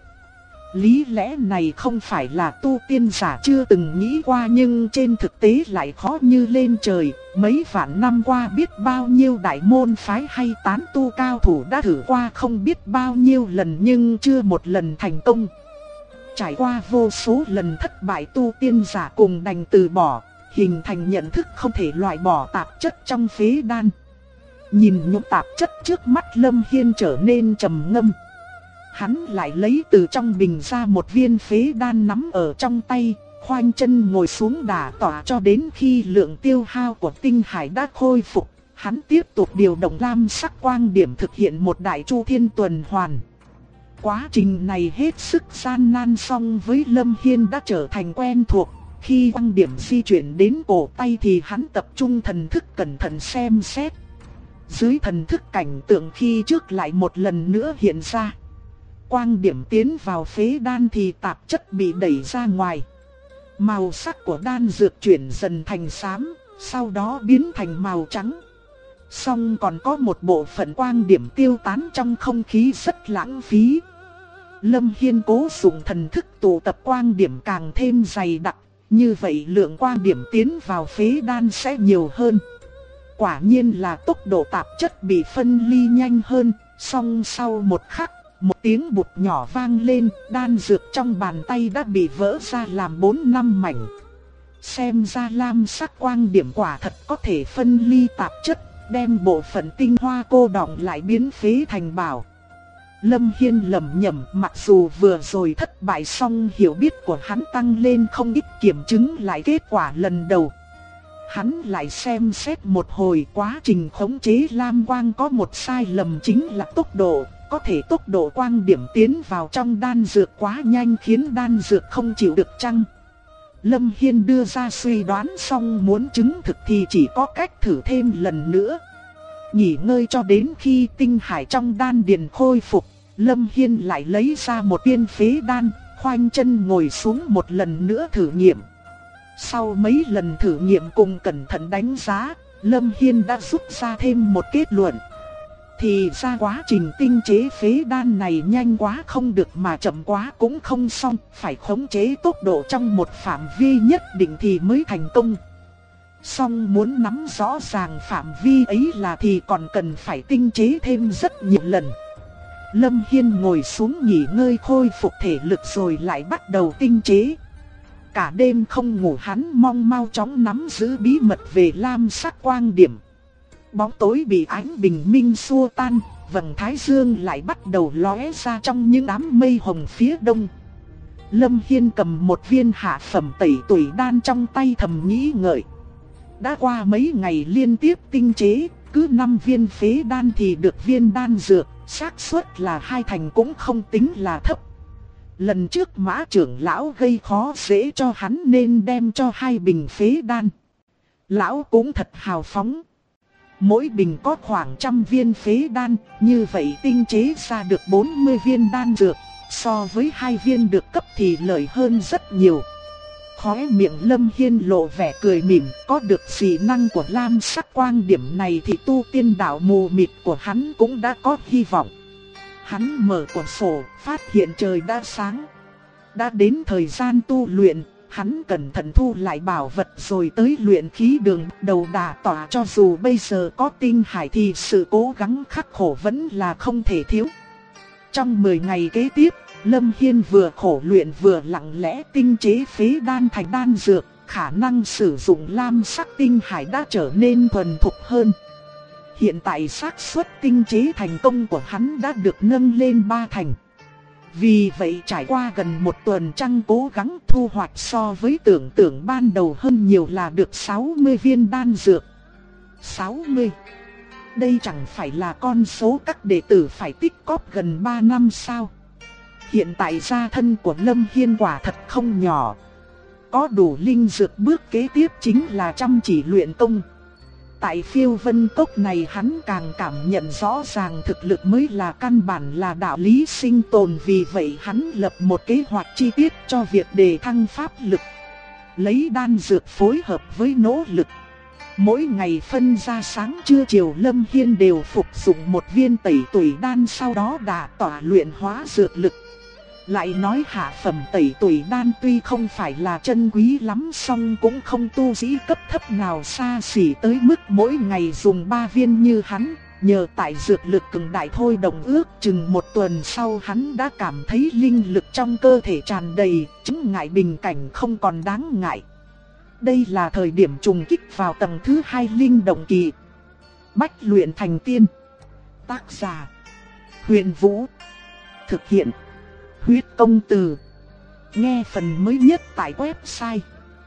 Lý lẽ này không phải là tu tiên giả chưa từng nghĩ qua, nhưng trên thực tế lại khó như lên trời. Mấy vạn năm qua biết bao nhiêu đại môn phái hay tán tu cao thủ đã thử qua không biết bao nhiêu lần nhưng chưa một lần thành công. Trải qua vô số lần thất bại, tu tiên giả cùng đành từ bỏ, hình thành nhận thức không thể loại bỏ tạp chất trong phế đan. Nhìn những tạp chất trước mắt, Lâm Hiên trở nên trầm ngâm. Hắn lại lấy từ trong bình ra một viên phế đan nắm ở trong tay, khoanh chân ngồi xuống đả tọa cho đến khi lượng tiêu hao của tinh hải đã khôi phục. Hắn tiếp tục điều động lam sắc quang điểm thực hiện một đại chu thiên tuần hoàn. Quá trình này hết sức gian nan, song với Lâm Hiên đã trở thành quen thuộc. Khi quang điểm di chuyển đến cổ tay thì hắn tập trung thần thức cẩn thận xem xét. Dưới thần thức cảnh tượng khi trước lại một lần nữa hiện ra. Quang điểm tiến vào phế đan thì tạp chất bị đẩy ra ngoài. Màu sắc của đan dược chuyển dần thành xám, sau đó biến thành màu trắng. Song còn có một bộ phận quang điểm tiêu tán trong không khí rất lãng phí. Lâm Hiên cố dùng thần thức tụ tập quang điểm càng thêm dày đặc, như vậy lượng quang điểm tiến vào phế đan sẽ nhiều hơn. Quả nhiên là tốc độ tạp chất bị phân ly nhanh hơn, song sau một khắc, một tiếng bụt nhỏ vang lên, đan dược trong bàn tay đã bị vỡ ra làm 4-5 mảnh. Xem ra lam sắc quang điểm quả thật có thể phân ly tạp chất, đem bộ phận tinh hoa cô đọng lại biến phế thành bảo. Lâm Hiên lẩm nhẩm, mặc dù vừa rồi thất bại song hiểu biết của hắn tăng lên không ít, kiểm chứng lại kết quả lần đầu. Hắn lại xem xét một hồi, quá trình khống chế lam quang có một sai lầm chính là tốc độ. Có thể tốc độ quang điểm tiến vào trong đan dược quá nhanh khiến đan dược không chịu được chăng? Lâm Hiên đưa ra suy đoán xong muốn chứng thực thì chỉ có cách thử thêm lần nữa. Nghỉ ngơi cho đến khi tinh hải trong đan điền khôi phục, Lâm Hiên lại lấy ra một viên phế đan, khoanh chân ngồi xuống một lần nữa thử nghiệm. Sau mấy lần thử nghiệm cùng cẩn thận đánh giá, Lâm Hiên đã rút ra thêm một kết luận. Thì ra quá trình tinh chế phế đan này nhanh quá không được mà chậm quá cũng không xong, phải khống chế tốc độ trong một phạm vi nhất định thì mới thành công. Song muốn nắm rõ ràng phạm vi ấy là thì còn cần phải tinh chế thêm rất nhiều lần. Lâm Hiên ngồi xuống nghỉ ngơi khôi phục thể lực rồi lại bắt đầu tinh chế. Cả đêm không ngủ hắn mong mau chóng nắm giữ bí mật về lam sắc quang điểm. Bóng tối bị ánh bình minh xua tan, vầng thái dương lại bắt đầu lóe ra trong những đám mây hồng phía đông. Lâm Hiên cầm một viên hạ phẩm tẩy tủy đan trong tay thầm nghĩ ngợi. Đã qua mấy ngày liên tiếp tinh chế, cứ 5 viên phế đan thì được viên đan dược, xác suất là 2 thành cũng không tính là thấp. Lần trước Mã trưởng lão gây khó dễ cho hắn nên đem cho 2 bình phế đan. Lão cũng thật hào phóng. Mỗi bình có khoảng 100 viên phế đan, như vậy tinh chế ra được 40 viên đan dược. So với 2 viên được cấp thì lợi hơn rất nhiều. Khóe miệng Lâm Hiên lộ vẻ cười mỉm, có được dị năng của lam sắc quang điểm này thì tu tiên đạo mù mịt của hắn cũng đã có hy vọng. Hắn mở cửa sổ, phát hiện trời đã sáng. Đã đến thời gian tu luyện, hắn cẩn thận thu lại bảo vật rồi tới luyện khí đường đầu đà tỏa. Cho dù bây giờ có tinh hải thì sự cố gắng khắc khổ vẫn là không thể thiếu. Trong 10 ngày kế tiếp, Lâm Hiên vừa khổ luyện vừa lặng lẽ tinh chế phế đan thành đan dược, khả năng sử dụng lam sắc tinh hải đã trở nên thuần thục hơn. Hiện tại xác suất tinh chế thành công của hắn đã được nâng lên 3 thành. Vì vậy trải qua gần 1 tuần trăng cố gắng, thu hoạch so với tưởng tượng ban đầu hơn nhiều là được 60 viên đan dược. 60. Đây chẳng phải là con số các đệ tử phải tích cóp gần 3 năm sao? Hiện tại gia thân của Lâm Hiên quả thật không nhỏ. Có đủ linh dược, bước kế tiếp chính là chăm chỉ luyện công. Tại Phiêu Vân Cốc này hắn càng cảm nhận rõ ràng thực lực mới là căn bản, là đạo lý sinh tồn. Vì vậy hắn lập một kế hoạch chi tiết cho việc đề thăng pháp lực. Lấy đan dược phối hợp với nỗ lực. Mỗi ngày phân ra sáng trưa chiều, Lâm Hiên đều phục dụng 1 viên tẩy tủy đan, sau đó đả tỏa luyện hóa dược lực. Lại nói hạ phẩm tẩy tủy đan tuy không phải là chân quý lắm, song cũng không tu sĩ cấp thấp nào xa xỉ tới mức mỗi ngày dùng 3 viên như hắn. Nhờ tại dược lực cường đại thôi đồng, ước chừng 1 tuần sau hắn đã cảm thấy linh lực trong cơ thể tràn đầy, chứng ngại bình cảnh không còn đáng ngại. Đây là thời điểm trùng kích vào tầng thứ 2 linh động kỳ. Bách luyện thành tiên. Tác giả Huyền Vũ. Thực hiện Huyết Công Từ. Nghe phần mới nhất tại website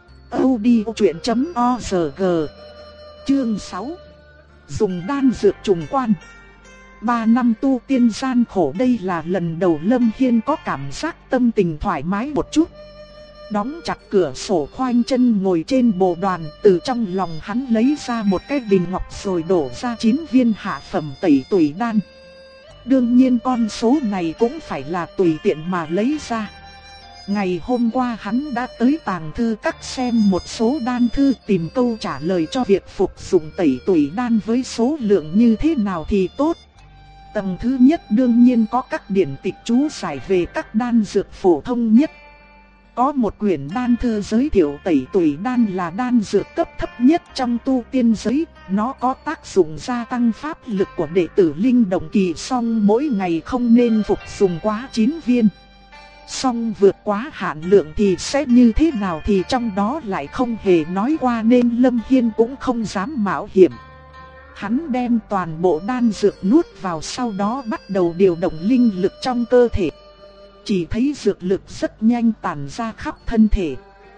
audiochuyện.org. Chương 6. Dùng đan dược trùng quan. 3 năm tu tiên gian khổ, đây là lần đầu Lâm Hiên có cảm giác tâm tình thoải mái một chút. Đóng chặt cửa sổ, khoanh chân ngồi trên bồ đoàn, từ trong lòng hắn lấy ra một cái bình ngọc rồi đổ ra 9 viên hạ phẩm tẩy tủy đan. Đương nhiên con số này cũng phải là tùy tiện mà lấy ra. Ngày hôm qua hắn đã tới tàng thư các xem một số đan thư, tìm câu trả lời cho việc phục dụng tẩy tủy đan với số lượng như thế nào thì tốt. Tầng thứ nhất đương nhiên có các điển tịch chú giải về các đan dược phổ thông nhất. Có một quyển đan thư giới thiệu tẩy tủy đan là đan dược cấp thấp nhất trong tu tiên giới. Nó có tác dụng gia tăng pháp lực của đệ tử linh động kỳ, song mỗi ngày không nên phục dùng quá 9 viên. Song vượt quá hạn lượng thì sẽ như thế nào thì trong đó lại không hề nói qua, nên Lâm Hiên cũng không dám mạo hiểm. Hắn đem toàn bộ đan dược nuốt vào, sau đó bắt đầu điều động linh lực trong cơ thể. Chỉ thấy dược lực rất nhanh tản ra khắp thân thể.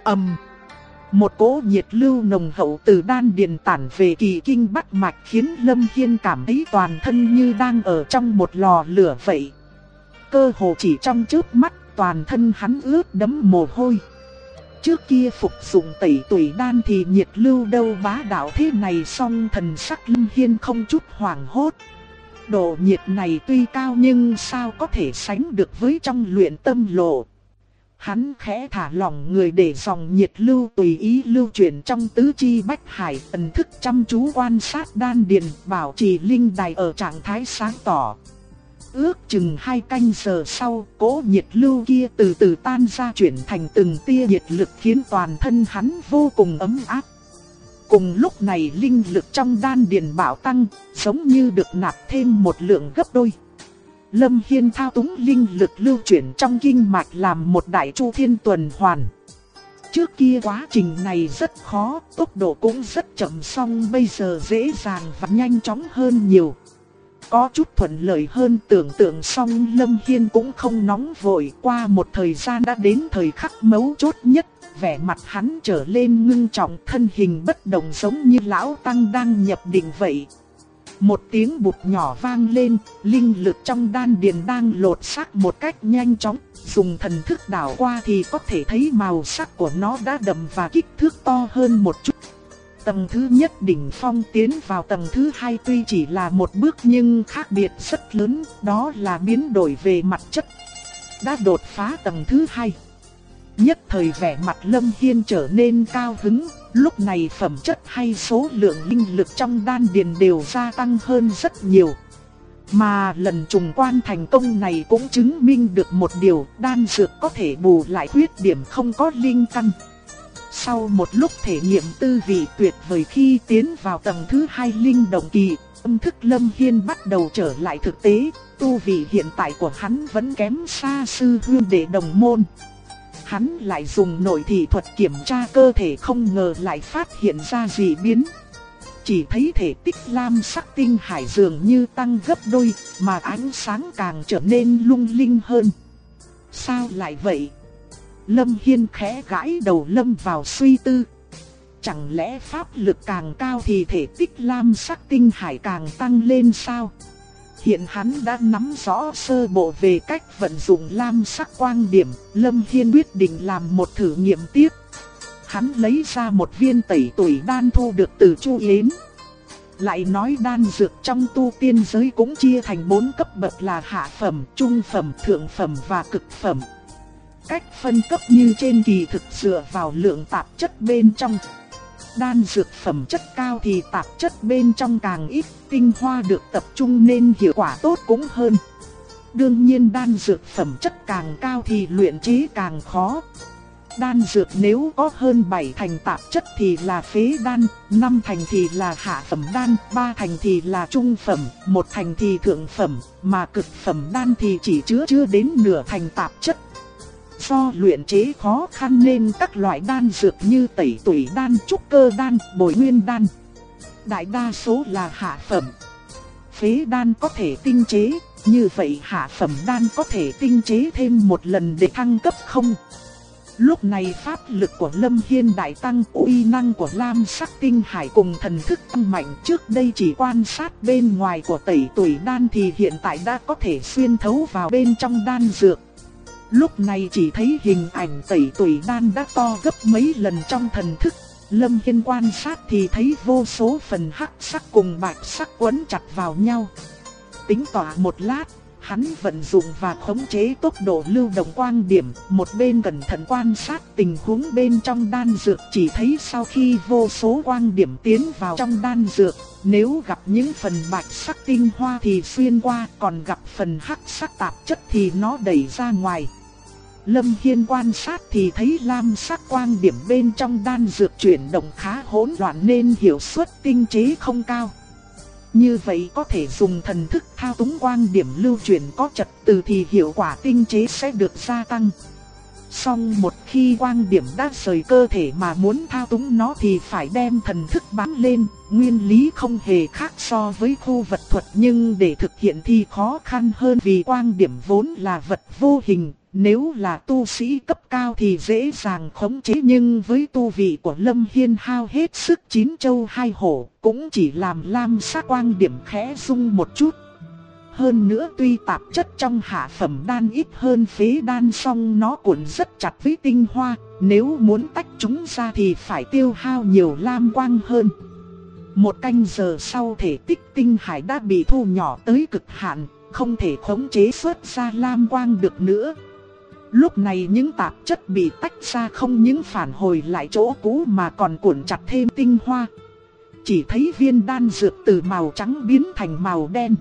Một cỗ nhiệt lưu nồng hậu từ đan điền tản về kỳ kinh bát mạch, khiến Lâm Hiên cảm thấy toàn thân như đang ở trong một lò lửa vậy. Cơ hồ chỉ trong chớp mắt, toàn thân hắn ướt đẫm mồ hôi. Trước kia phục dụng tẩy tủy đan thì nhiệt lưu đâu bá đạo thế này, song thần sắc Lâm Hiên không chút hoảng hốt. Độ nhiệt này tuy cao nhưng sao có thể sánh được với trong luyện tâm lộ. Hắn khẽ thả lỏng người để dòng nhiệt lưu tùy ý lưu chuyển trong tứ chi bách hải, ẩn thức chăm chú quan sát đan điền, bảo trì linh đài ở trạng thái sáng tỏ. Ước chừng 2 canh giờ sau, cỗ nhiệt lưu kia từ từ tan ra, chuyển thành từng tia nhiệt lực khiến toàn thân hắn vô cùng ấm áp. Cùng lúc này linh lực trong đan điền bạo tăng, giống như được nạp thêm một lượng gấp đôi. Lâm Hiên thao túng linh lực lưu chuyển trong kinh mạch làm một đại chu thiên tuần hoàn. Trước kia quá trình này rất khó, tốc độ cũng rất chậm, song bây giờ dễ dàng và nhanh chóng hơn nhiều. Có chút thuận lợi hơn tưởng tượng, song Lâm Hiên cũng không nóng vội. Qua một thời gian đã đến thời khắc mấu chốt nhất, vẻ mặt hắn trở lên ngưng trọng, thân hình bất động giống như lão tăng đang nhập định vậy. Một tiếng bụt nhỏ vang lên, linh lực trong đan điền đang lột xác một cách nhanh chóng. Dùng thần thức đảo qua thì có thể thấy màu sắc của nó đã đậm và kích thước to hơn một chút. Tầng thứ nhất đỉnh phong tiến vào tầng thứ hai tuy chỉ là một bước nhưng khác biệt rất lớn, đó là biến đổi về mặt chất. Đã đột phá tầng thứ hai. Nhất thời vẻ mặt Lâm Hiên trở nên cao hứng, lúc này phẩm chất hay số lượng linh lực trong đan điền đều gia tăng hơn rất nhiều. Mà lần trùng quan thành công này cũng chứng minh được một điều, đan dược có thể bù lại khuyết điểm không có linh căn. Sau một lúc thể nghiệm tư vị tuyệt vời khi tiến vào tầng thứ hai linh động kỳ, tâm thức Lâm Hiên bắt đầu trở lại thực tế, tu vị hiện tại của hắn vẫn kém xa sư huynh đệ đồng môn. Hắn lại dùng nội thị thuật kiểm tra cơ thể không ngờ lại phát hiện ra dị biến. Chỉ thấy thể tích lam sắc tinh hải dường như tăng gấp đôi, mà ánh sáng càng trở nên lung linh hơn. Sao lại vậy? Lâm Hiên khẽ gãi đầu lâm vào suy tư. Chẳng lẽ pháp lực càng cao thì thể tích lam sắc tinh hải càng tăng lên sao? Hiện hắn đã nắm rõ sơ bộ về cách vận dụng lam sắc quang điểm, Lâm Hiên quyết định làm một thử nghiệm tiếp. Hắn lấy ra một viên tẩy tuổi đan thu được từ Chu Yến. Lại nói đan dược trong tu tiên giới cũng chia thành 4 cấp bậc là hạ phẩm, trung phẩm, thượng phẩm và cực phẩm. Cách phân cấp như trên kỳ thực dựa vào lượng tạp chất bên trong. Đan dược phẩm chất cao thì tạp chất bên trong càng ít, tinh hoa được tập trung nên hiệu quả tốt cũng hơn. Đương nhiên đan dược phẩm chất càng cao thì luyện chế càng khó. Đan dược nếu có hơn 7 thành tạp chất thì là phế đan, 5 thành thì là hạ phẩm đan, 3 thành thì là trung phẩm, 1 thành thì thượng phẩm, mà cực phẩm đan thì chỉ chứa chưa đến nửa thành tạp chất. Do luyện chế khó khăn nên các loại đan dược như tẩy tủy đan, trúc cơ đan, bồi nguyên đan, đại đa số là hạ phẩm. Phế đan có thể tinh chế, như vậy hạ phẩm đan có thể tinh chế thêm một lần để thăng cấp không? Lúc này pháp lực của Lâm Hiên đại tăng, uy năng của lam sắc tinh hải cùng thần thức tăng mạnh. Trước đây chỉ quan sát bên ngoài của tẩy tủy đan thì hiện tại đã có thể xuyên thấu vào bên trong đan dược. Lúc này chỉ thấy hình ảnh tẩy tủy đan đã to gấp mấy lần trong thần thức. Lâm Hiên quan sát thì thấy vô số phần hắc sắc cùng bạch sắc quấn chặt vào nhau. Tính tỏa một lát, hắn vận dụng và khống chế tốc độ lưu động quang điểm, một bên cẩn thận quan sát tình huống bên trong đan dược. Chỉ thấy sau khi vô số quang điểm tiến vào trong đan dược, nếu gặp những phần bạch sắc tinh hoa thì xuyên qua, còn gặp phần hắc sắc tạp chất thì nó đẩy ra ngoài. Lâm Hiên quan sát thì thấy lam sắc quang điểm bên trong đan dược chuyển động khá hỗn loạn nên hiệu suất tinh chế không cao. Như vậy có thể dùng thần thức thao túng quang điểm lưu chuyển có trật tự thì hiệu quả tinh chế sẽ được gia tăng. Song một khi quang điểm đã rời cơ thể mà muốn thao túng nó thì phải đem thần thức bám lên, nguyên lý không hề khác so với khu vật thuật nhưng để thực hiện thì khó khăn hơn vì quang điểm vốn là vật vô hình. Nếu là tu sĩ cấp cao thì dễ dàng khống chế nhưng với tu vị của Lâm Hiên hao hết sức 9 châu 2 hổ cũng chỉ làm lam sắc quang điểm khẽ rung một chút. Hơn nữa tuy tạp chất trong hạ phẩm đan ít hơn phế đan song nó cuộn rất chặt với tinh hoa, nếu muốn tách chúng ra thì phải tiêu hao nhiều lam quang hơn. Một canh giờ sau thể tích tinh hải đã bị thu nhỏ tới cực hạn, không thể khống chế xuất ra lam quang được nữa. Lúc này những tạp chất bị tách ra không những phản hồi lại chỗ cũ mà còn cuộn chặt thêm tinh hoa. Chỉ thấy viên đan dược từ màu trắng biến thành màu đen.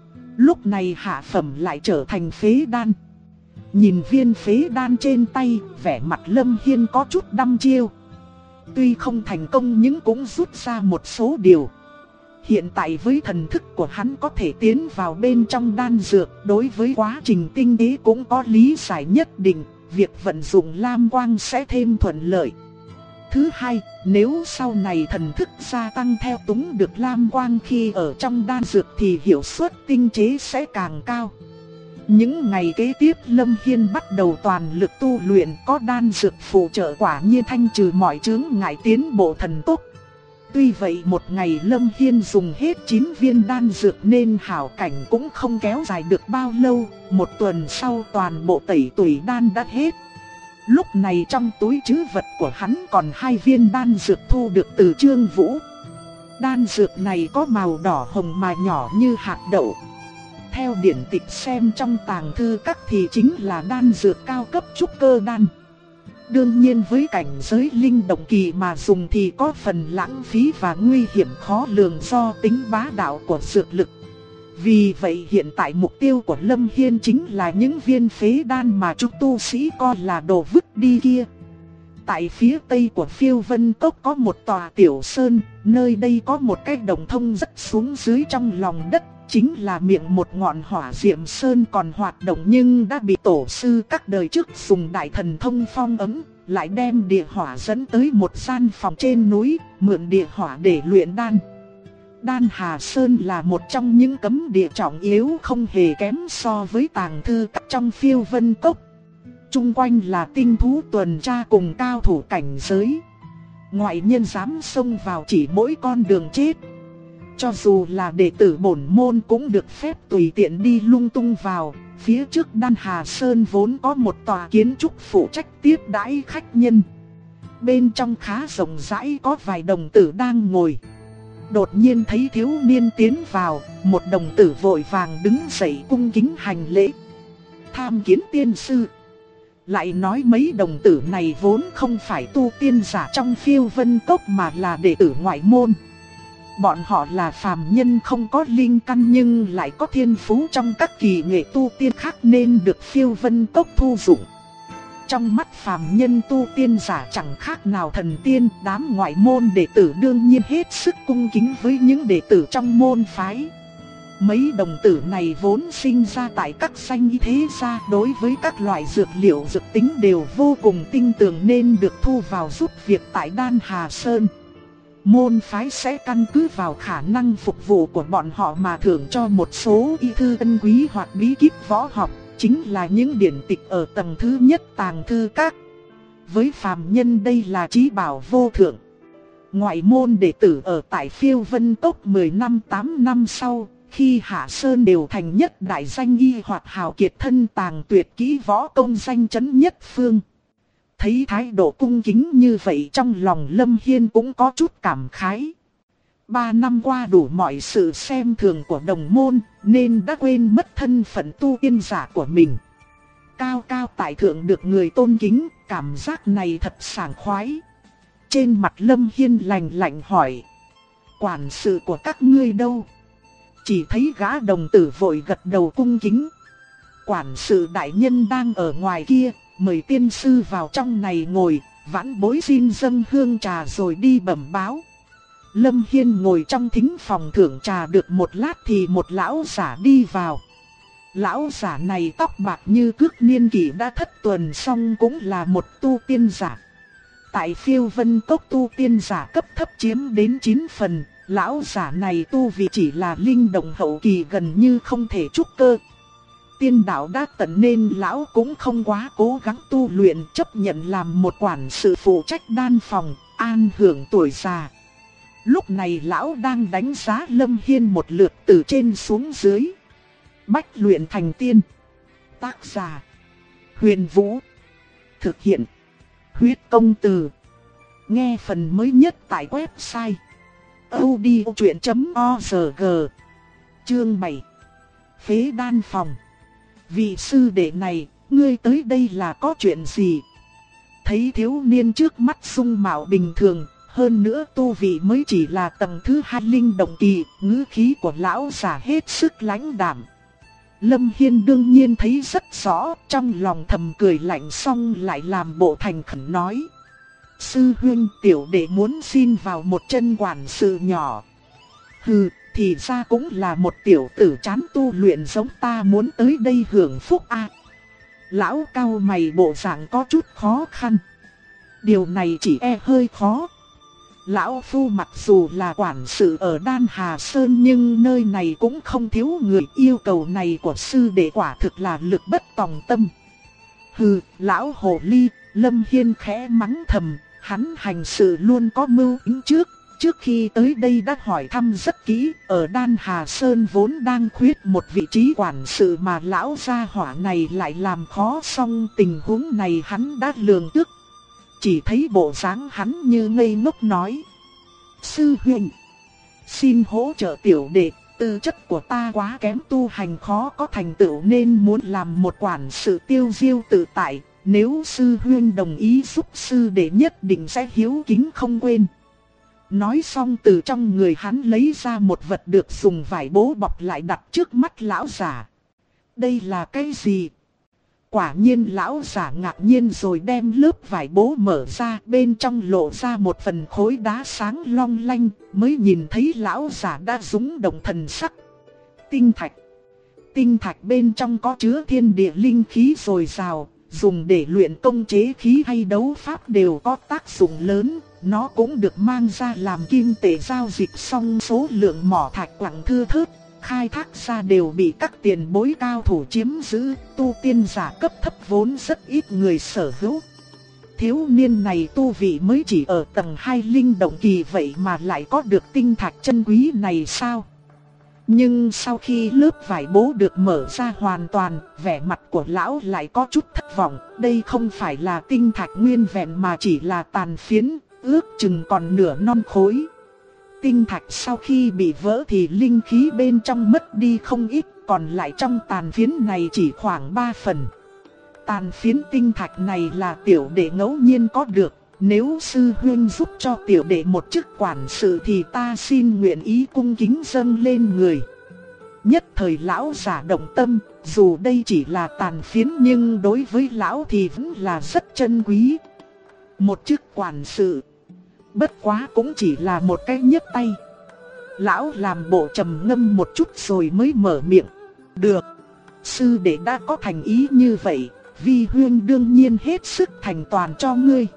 Lúc này hạ phẩm lại trở thành phế đan. Nhìn viên phế đan trên tay, vẻ mặt Lâm Hiên có chút đăm chiêu. Tuy không thành công nhưng cũng rút ra một số điều. Hiện tại với thần thức của hắn có thể tiến vào bên trong đan dược, đối với quá trình tinh tế cũng có lý giải nhất định, việc vận dụng lam quang sẽ thêm thuận lợi. Thứ hai, nếu sau này thần thức gia tăng theo túng được lam quang khi ở trong đan dược thì hiệu suất tinh chế sẽ càng cao. Những ngày kế tiếp Lâm Hiên bắt đầu toàn lực tu luyện, có đan dược phụ trợ quả nhiên thanh trừ mọi chướng ngại tiến bộ thần tốc. Tuy vậy một ngày Lâm Hiên dùng hết 9 viên đan dược nên hảo cảnh cũng không kéo dài được bao lâu, một tuần sau toàn bộ tẩy tủy đan đã hết. Lúc này trong túi trữ vật của hắn còn 2 viên đan dược thu được từ Trương Vũ. Đan dược này có màu đỏ hồng mà nhỏ như hạt đậu. Theo điển tịch xem trong tàng thư các thì chính là đan dược cao cấp trúc cơ đan. Đương nhiên với cảnh giới linh động kỳ mà dùng thì có phần lãng phí và nguy hiểm khó lường do tính bá đạo của dược lực. Vì vậy hiện tại mục tiêu của Lâm Hiên chính là những viên phế đan mà chúng tu sĩ coi là đồ vứt đi kia. Tại phía tây của Phiêu Vân Cốc có một tòa tiểu sơn, nơi đây có một cái đồng thông rất xuống dưới trong lòng đất. Chính là miệng một ngọn hỏa diệm sơn còn hoạt động nhưng đã bị tổ sư các đời trước dùng đại thần thông phong ấn, lại đem địa hỏa dẫn tới một gian phòng trên núi, mượn địa hỏa để luyện đan. Đan Hà Sơn là một trong những cấm địa trọng yếu không hề kém so với tàng thư các trong Phiêu Vân Cốc. Trung quanh là tinh thú tuần tra cùng cao thủ cảnh giới. Ngoại nhân dám xông vào chỉ mỗi con đường chết. Cho dù là đệ tử bổn môn cũng được phép tùy tiện đi lung tung vào. Phía trước Đan Hà Sơn vốn có một tòa kiến trúc phụ trách tiếp đãi khách nhân. Bên trong khá rộng rãi có vài đồng tử đang ngồi. Đột nhiên thấy thiếu niên tiến vào, một đồng tử vội vàng đứng dậy cung kính hành lễ. Tham kiến tiên sư. Lại nói mấy đồng tử này vốn không phải tu tiên giả trong Phiêu Vân Cốc mà là đệ tử ngoại môn. Bọn họ là phàm nhân không có linh căn nhưng lại có thiên phú trong các kỳ nghệ tu tiên khác nên được Phiêu Vân Cốc thu dụng. Trong mắt phàm nhân tu tiên giả chẳng khác nào thần tiên, đám ngoại môn đệ tử đương nhiên hết sức cung kính với những đệ tử trong môn phái. Mấy đồng tử này vốn sinh ra tại các danh y thế gia, đối với các loại dược liệu dược tính đều vô cùng tinh tường nên được thu vào giúp việc tại Đan Hà Sơn. Môn phái sẽ căn cứ vào khả năng phục vụ của bọn họ mà thưởng cho một số y thư ân quý hoặc bí kíp võ học, chính là những điển tịch ở tầng thứ nhất tàng thư các. Với phàm nhân đây là chí bảo vô thượng. Ngoại môn đệ tử ở tại Phiêu Vân Cốc 10 năm 8 năm sau, khi hạ sơn đều thành nhất đại danh y hoặc hào kiệt thân tàng tuyệt kỹ võ công danh chấn nhất phương. Thấy thái độ cung kính như vậy trong lòng Lâm Hiên cũng có chút cảm khái. 3 năm qua đủ mọi sự xem thường của đồng môn nên đã quên mất thân phận tu tiên giả của mình. Cao cao tại thượng được người tôn kính, cảm giác này thật sảng khoái. Trên mặt Lâm Hiên lạnh lạnh hỏi: quản sự của các ngươi đâu? Chỉ thấy gã đồng tử vội gật đầu cung kính. Quản sự đại nhân đang ở ngoài kia, mời tiên sư vào trong này ngồi, vãn bối xin dâng hương trà rồi đi bẩm báo. Lâm Hiên ngồi trong thính phòng thưởng trà được một lát thì một lão giả đi vào. Lão giả này tóc bạc như cước, niên kỷ đã thất tuần song cũng là một tu tiên giả. Tại Phiêu Vân Cốc tu tiên giả cấp thấp chiếm đến 9 phần, lão giả này tu vì chỉ là linh động hậu kỳ gần như không thể trúc cơ. Tiên đạo đã tận nên lão cũng không quá cố gắng tu luyện, chấp nhận làm một quản sự phụ trách đan phòng, an hưởng tuổi già. Lúc này lão đang đánh giá Lâm Hiên một lượt từ trên xuống dưới. Bách luyện thành tiên. Tác giả: Huyền Vũ. Thực hiện: Huyết Công Từ. Nghe phần mới nhất tại website audiochuyện.org. Chương 7. Phế đan phòng. Vị sư đệ này, ngươi tới đây là có chuyện gì? Thấy thiếu niên trước mắt dung mạo bình thường, hơn nữa tu vị mới chỉ là tầng thứ 2 linh động kỳ, ngữ khí của lão giả hết sức lãnh đạm. Lâm Hiên đương nhiên thấy rất rõ, trong lòng thầm cười lạnh xong lại làm bộ thành khẩn nói: sư huynh, tiểu đệ muốn xin vào một chân quản sự nhỏ. Hừ, thì ra cũng là một tiểu tử chán tu luyện giống ta muốn tới đây hưởng phúc a. Lão cau mày bộ dạng có chút khó khăn. Điều này chỉ hơi khó. Lão phu mặc dù là quản sự ở Đan Hà Sơn nhưng nơi này cũng không thiếu người, yêu cầu này của sư đệ quả thực là lực bất tòng tâm. Hừ, lão hồ ly, Lâm Hiên khẽ mắng thầm, hắn hành sự luôn có mưu tính trước trước khi tới đây đã hỏi thăm rất kỹ, ở Đan Hà Sơn vốn đang khuyết một vị trí quản sự mà lão gia hỏa này lại làm khó, xong tình huống này hắn đã lường trước. Chỉ thấy bộ dáng hắn như ngây ngốc nói: sư huynh, xin hỗ trợ tiểu đệ, tư chất của ta quá kém, tu hành khó có thành tựu nên muốn làm một quản sự tiêu diêu tự tại. Nếu sư huynh đồng ý giúp sư đệ nhất định sẽ hiếu kính không quên. Nói xong từ trong người hắn lấy ra một vật được dùng vải bố bọc lại đặt trước mắt lão giả. Đây là cái gì? Quả nhiên lão giả ngạc nhiên rồi đem lớp vải bố mở ra, bên trong lộ ra một phần khối đá sáng long lanh, mới nhìn thấy lão giả đã rúng động thần sắc. Tinh thạch. Tinh thạch bên trong có chứa thiên địa linh khí dồi dào, dùng để luyện công chế khí hay đấu pháp đều có tác dụng lớn. Nó cũng được mang ra làm kim tệ giao dịch, xong số lượng mỏ thạch quặng thưa thớt, khai thác ra đều bị các tiền bối cao thủ chiếm giữ, tu tiên giả cấp thấp vốn rất ít người sở hữu. Thiếu niên này tu vị mới chỉ ở tầng 2 linh động kỳ, vậy mà lại có được tinh thạch chân quý này sao? Nhưng sau khi lớp vải bố được mở ra hoàn toàn, vẻ mặt của lão lại có chút thất vọng. Đây không phải là tinh thạch nguyên vẹn mà chỉ là tàn phiến, ước chừng còn nửa non khối. Tinh thạch sau khi bị vỡ thì linh khí bên trong mất đi không ít, còn lại trong tàn phiến này chỉ khoảng 3 phần. Tàn phiến tinh thạch này là tiểu đệ ngẫu nhiên có được, nếu sư huynh giúp cho tiểu đệ một chức quản sự thì ta xin nguyện ý cung kính dâng lên người. Nhất thời lão giả động tâm, dù đây chỉ là tàn phiến nhưng đối với lão thì vẫn là rất chân quý. Một chức quản sự, bất quá cũng chỉ là một cái nhấc tay. Lão làm bộ trầm ngâm một chút rồi mới mở miệng. Được, sư đệ đã có thành ý như vậy, vi huynh đương nhiên hết sức thành toàn cho ngươi.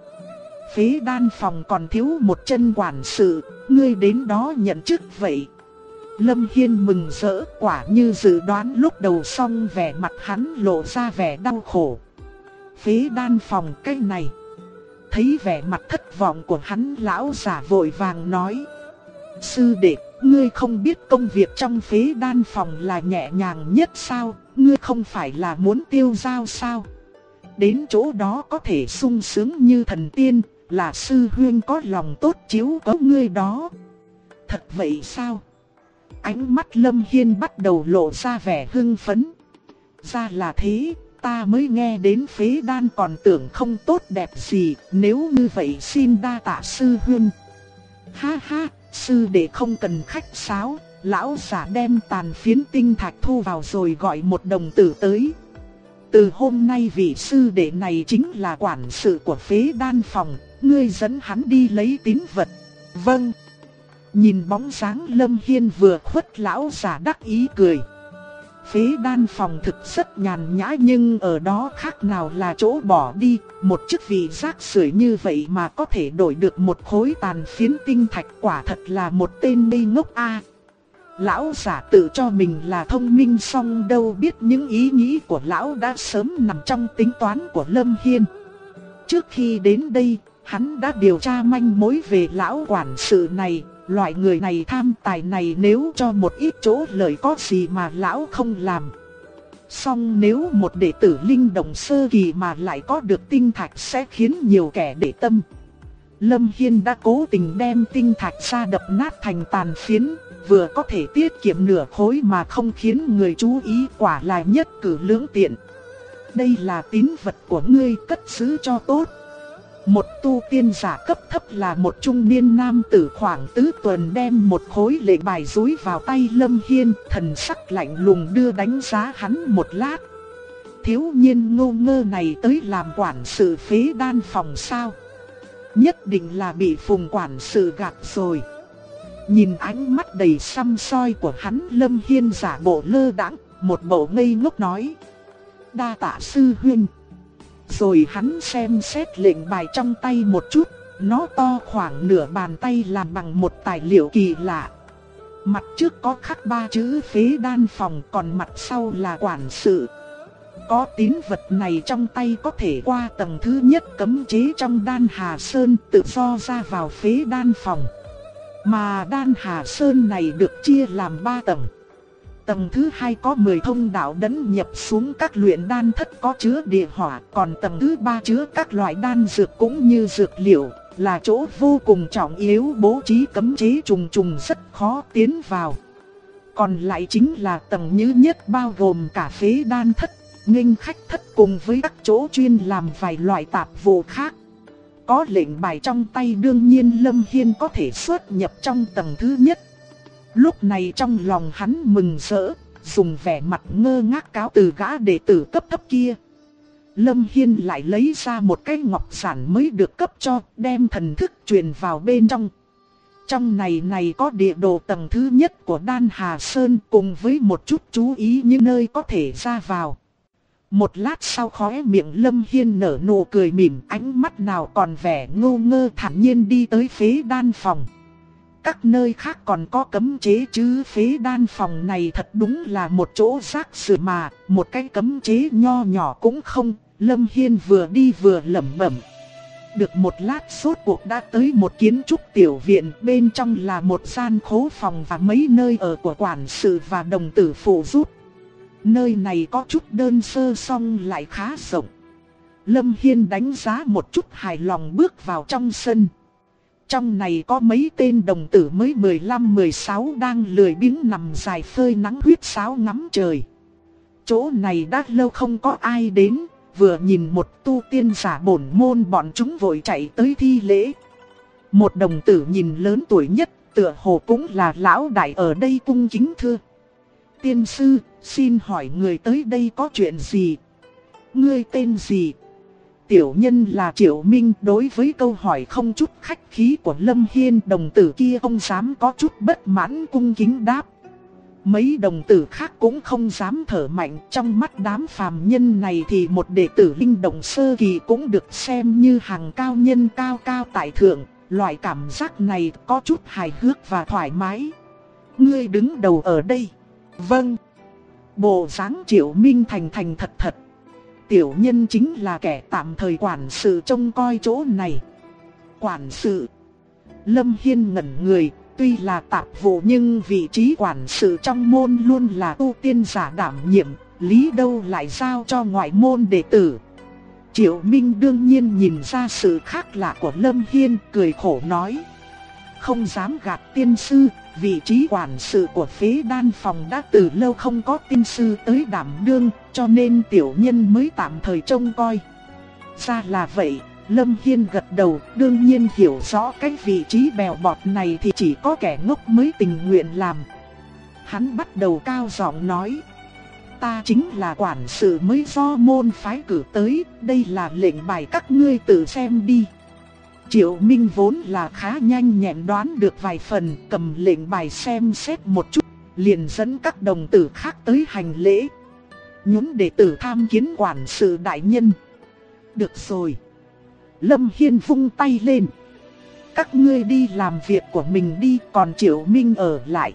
Phế đan phòng còn thiếu một chân quản sự, ngươi đến đó nhận chức vậy. Lâm Hiên mừng rỡ, quả như dự đoán lúc đầu, xong vẻ mặt hắn lộ ra vẻ đau khổ. Phế đan phòng cái này. Thấy vẻ mặt thất vọng của hắn, lão giả vội vàng nói: sư đệ, ngươi không biết công việc trong phế đan phòng là nhẹ nhàng nhất sao? Ngươi không phải là muốn tiêu dao sao? Đến chỗ đó có thể sung sướng như thần tiên, là sư huynh có lòng tốt chiếu cố ngươi đó. Thật vậy sao? Ánh mắt Lâm Hiên bắt đầu lộ ra vẻ hưng phấn. Ra là thế, ta mới nghe đến phế đan còn tưởng không tốt đẹp gì, nếu như vậy xin đa tạ sư huynh. Ha ha, sư đệ không cần khách sáo. Lão giả đem tàn phiến tinh thạch thu vào rồi gọi một đồng tử tới. Từ hôm nay vị sư đệ này chính là quản sự của phế đan phòng, ngươi dẫn hắn đi lấy tín vật. Vâng. Nhìn bóng dáng Lâm Hiên vừa khuất, lão giả đắc ý cười. Phế đan phòng thực rất nhàn nhã nhưng ở đó khác nào là chỗ bỏ đi, một chức vị rác rưởi như vậy mà có thể đổi được một khối tàn phiến tinh thạch, quả thật là một tên ngây ngốc a. Lão giả tự cho mình là thông minh, song đâu biết những ý nghĩ của lão đã sớm nằm trong tính toán của Lâm Hiên. Trước khi đến đây, hắn đã điều tra manh mối về lão quản sự này. Loại người này tham tài này, nếu cho một ít chỗ lợi có gì mà lão không làm. Song nếu một đệ tử linh động sơ kỳ mà lại có được tinh thạch sẽ khiến nhiều kẻ để tâm. Lâm Hiên đã cố tình đem tinh thạch ra đập nát thành tàn phiến, vừa có thể tiết kiệm nửa khối mà không khiến người chú ý, quả là nhất cử lưỡng tiện. Đây là tín vật của ngươi, cất giữ cho tốt. Một tu tiên giả cấp thấp là một trung niên nam tử khoảng tứ tuần đem một khối lệnh bài dúi vào tay Lâm Hiên, thần sắc lạnh lùng đưa đánh giá hắn một lát. Thiếu niên ngô ngơ này tới làm quản sự phế đan phòng sao? Nhất định là bị Phùng quản sự gạt rồi. Nhìn ánh mắt đầy săm soi của hắn, Lâm Hiên giả bộ lơ đãng, một bộ ngây ngốc nói: đa tạ sư huynh. Rồi hắn xem xét lệnh bài trong tay một chút, nó to khoảng nửa bàn tay, làm bằng một tài liệu kỳ lạ. Mặt trước có khắc 3 chữ phế đan phòng, còn mặt sau là quản sự. Có tín vật này trong tay có thể qua tầng thứ nhất cấm chế trong Đan Hà Sơn, tự do ra vào phế đan phòng. Mà Đan Hà Sơn này được chia làm 3 tầng. Tầng thứ 2 có 10 thông đạo đấn nhập xuống các luyện đan thất có chứa địa hỏa, còn tầng thứ 3 chứa các loại đan dược cũng như dược liệu, là chỗ vô cùng trọng yếu, bố trí cấm chế trùng trùng rất khó tiến vào. Còn lại chính là tầng thứ nhất bao gồm cả phế đan thất, nghênh khách thất cùng với các chỗ chuyên làm vài loại tạp vụ khác. Có lệnh bài trong tay đương nhiên Lâm Hiên có thể xuất nhập trong tầng thứ nhất. Lúc này trong lòng hắn mừng rỡ, dùng vẻ mặt ngơ ngác cáo từ gã đệ tử cấp thấp kia. Lâm Hiên lại lấy ra một cái ngọc giản mới được cấp cho, đem thần thức truyền vào bên trong. Trong này có địa đồ tầng thứ nhất của Đan Hà Sơn cùng với một chút chú ý những nơi có thể ra vào. Một lát sau khóe miệng Lâm Hiên nở nụ cười mỉm, ánh mắt nào còn vẻ ngô ngơ thản nhiên đi tới phế đan phòng. Các nơi khác còn có cấm chế chứ phế đan phòng này thật đúng là một chỗ rác rưởi mà, một cái cấm chế nho nhỏ cũng không. Lâm Hiên vừa đi vừa lẩm bẩm. Được một lát rốt cuộc đã tới một kiến trúc tiểu viện, bên trong là một gian khố phòng và mấy nơi ở của quản sự và đồng tử phụ giúp. Nơi này có chút đơn sơ song lại khá rộng. Lâm Hiên đánh giá một chút hài lòng bước vào trong sân. Trong này có mấy tên đồng tử mới 15-16 đang lười biếng nằm dài phơi nắng huýt sáo ngắm trời. Chỗ này đã lâu không có ai đến, vừa nhìn một tu tiên giả bổn môn bọn chúng vội chạy tới thi lễ. Một đồng tử nhìn lớn tuổi nhất, tựa hồ cũng là lão đại ở đây cung kính thưa. Tiên sư, xin hỏi người tới đây có chuyện gì? Ngươi tên gì? Tiểu nhân là Triệu Minh. Đối với câu hỏi không chút khách khí của Lâm Hiên, đồng tử kia không dám có chút bất mãn, cung kính đáp. Mấy đồng tử khác cũng không dám thở mạnh. Trong mắt đám phàm nhân này thì một đệ tử linh động sơ kỳ cũng được xem như hàng cao nhân cao cao tại thượng. Loại cảm giác này có chút hài hước và thoải mái. Ngươi đứng đầu ở đây. Vâng. Bộ dáng Triệu Minh thành thật thật. Tiểu nhân chính là kẻ tạm thời quản sự trông coi chỗ này. Quản sự? Lâm Hiên ngẩn người, tuy là tạp vụ nhưng vị trí quản sự trong môn luôn là tu tiên giả đảm nhiệm, lý đâu lại giao cho ngoại môn đệ tử. Triệu Minh đương nhiên nhìn ra sự khác lạ của Lâm Hiên, cười khổ nói. Không dám gạt tiên sư, vị trí quản sự của phế đan phòng đã từ lâu không có tiên sư tới đảm đương, cho nên tiểu nhân mới tạm thời trông coi. Ra là vậy. Lâm Hiên gật đầu, đương nhiên hiểu rõ cái vị trí bèo bọt này thì chỉ có kẻ ngốc mới tình nguyện làm. Hắn bắt đầu cao giọng nói. Ta chính là quản sự mới do môn phái cử tới, đây là lệnh bài các ngươi tự xem đi. Triệu Minh vốn là khá nhanh nhẹn đoán được vài phần, cầm lệnh bài xem xét một chút, liền dẫn các đồng tử khác tới hành lễ. Nhún đệ tử tham kiến quản sự đại nhân. Được rồi. Lâm Hiên vung tay lên. Các ngươi đi làm việc của mình đi, còn Triệu Minh ở lại.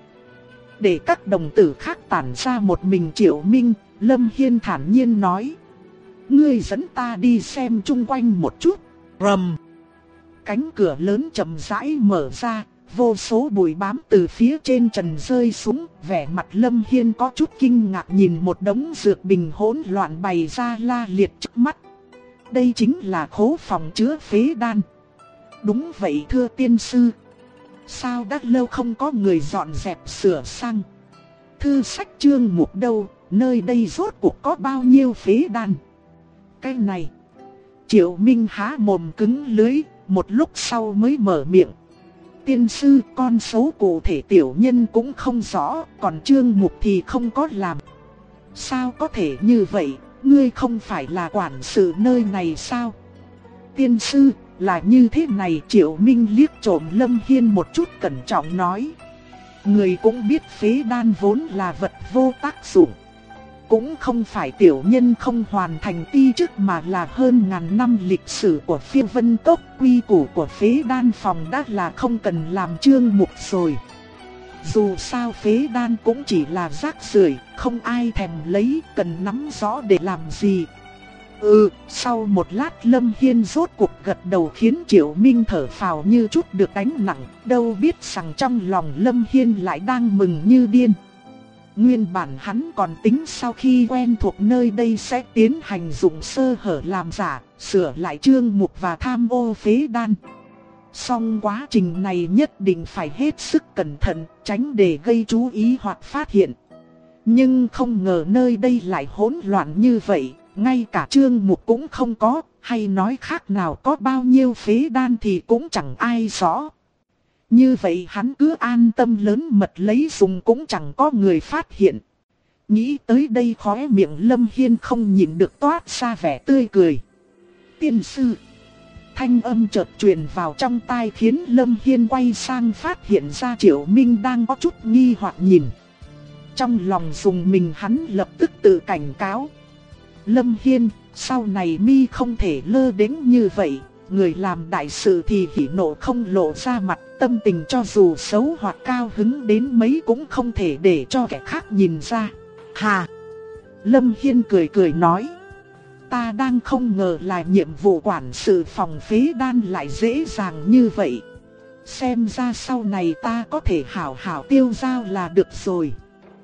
Để các đồng tử khác tản ra một mình Triệu Minh, Lâm Hiên thản nhiên nói. Ngươi dẫn ta đi xem chung quanh một chút. Rầm. Cánh cửa lớn chậm rãi mở ra, vô số bụi bám từ phía trên trần rơi xuống. Vẻ mặt Lâm Hiên có chút kinh ngạc nhìn một đống dược bình hỗn loạn bày ra la liệt trước mắt. Đây chính là khố phòng chứa phế đan. Đúng vậy thưa tiên sư. Sao đã lâu không có người dọn dẹp sửa sang? Thư sách chương mục đâu, nơi đây rốt cuộc có bao nhiêu phế đan? Cái này. Triệu Minh há mồm cứng lưỡi, một lúc sau mới mở miệng. Tiên sư, con số cụ thể tiểu nhân cũng không rõ, còn chương mục thì không có làm. Sao có thể như vậy? Ngươi không phải là quản sự nơi này sao? Tiên sư, là như thế này. Triệu Minh liếc trộm Lâm Hiên một chút cẩn trọng nói. Người cũng biết phế đan vốn là vật vô tác dụng. Cũng không phải tiểu nhân không hoàn thành ti chức mà là hơn ngàn năm lịch sử của Phiêu Vân Cốc, quy củ của phế đan phòng đã là không cần làm chương mục rồi. Dù sao phế đan cũng chỉ là rác rưởi, không ai thèm lấy, cần nắm rõ để làm gì. Sau một lát Lâm Hiên rốt cuộc gật đầu khiến Triệu Minh thở phào như chút được gánh nặng, đâu biết rằng trong lòng Lâm Hiên lại đang mừng như điên. Nguyên bản hắn còn tính sau khi quen thuộc nơi đây sẽ tiến hành dùng sơ hở làm giả, sửa lại chương mục và tham ô phế đan. Song quá trình này nhất định phải hết sức cẩn thận, tránh để gây chú ý hoặc phát hiện. Nhưng không ngờ nơi đây lại hỗn loạn như vậy, ngay cả chương mục cũng không có, hay nói khác nào có bao nhiêu phế đan thì cũng chẳng ai rõ. Như vậy hắn cứ an tâm lớn mật lấy dùng cũng chẳng có người phát hiện. Nghĩ tới đây khóe miệng Lâm Hiên không nhịn được toát ra vẻ tươi cười. Tiên sư. Thanh âm chợt truyền vào trong tai khiến Lâm Hiên quay sang phát hiện ra Triệu Minh đang có chút nghi hoặc nhìn. Trong lòng dùng mình hắn lập tức tự cảnh cáo. Lâm Hiên, sau này mi không thể lơ đễnh như vậy. Người làm đại sự thì hỉ nộ không lộ ra mặt, tâm tình cho dù xấu hoặc cao hứng đến mấy cũng không thể để cho kẻ khác nhìn ra. Hà! Lâm Hiên cười cười nói. Ta đang không ngờ là nhiệm vụ quản sự phòng phế đan lại dễ dàng như vậy. Xem ra sau này ta có thể hảo hảo tiêu dao là được rồi.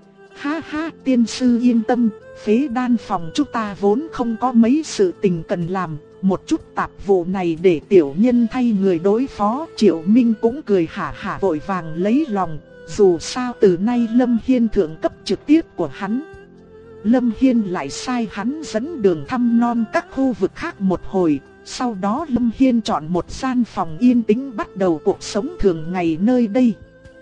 Ha ha, tiên sư yên tâm, phế đan phòng chúng ta vốn không có mấy sự tình cần làm. Một chút tạp vụ này để tiểu nhân thay người đối phó. Triệu Minh cũng cười hả hả vội vàng lấy lòng. Dù sao từ nay Lâm Hiên thượng cấp trực tiếp của hắn. Lâm Hiên lại sai hắn dẫn đường thăm non các khu vực khác một hồi. Sau đó Lâm Hiên chọn một gian phòng yên tĩnh bắt đầu cuộc sống thường ngày nơi đây.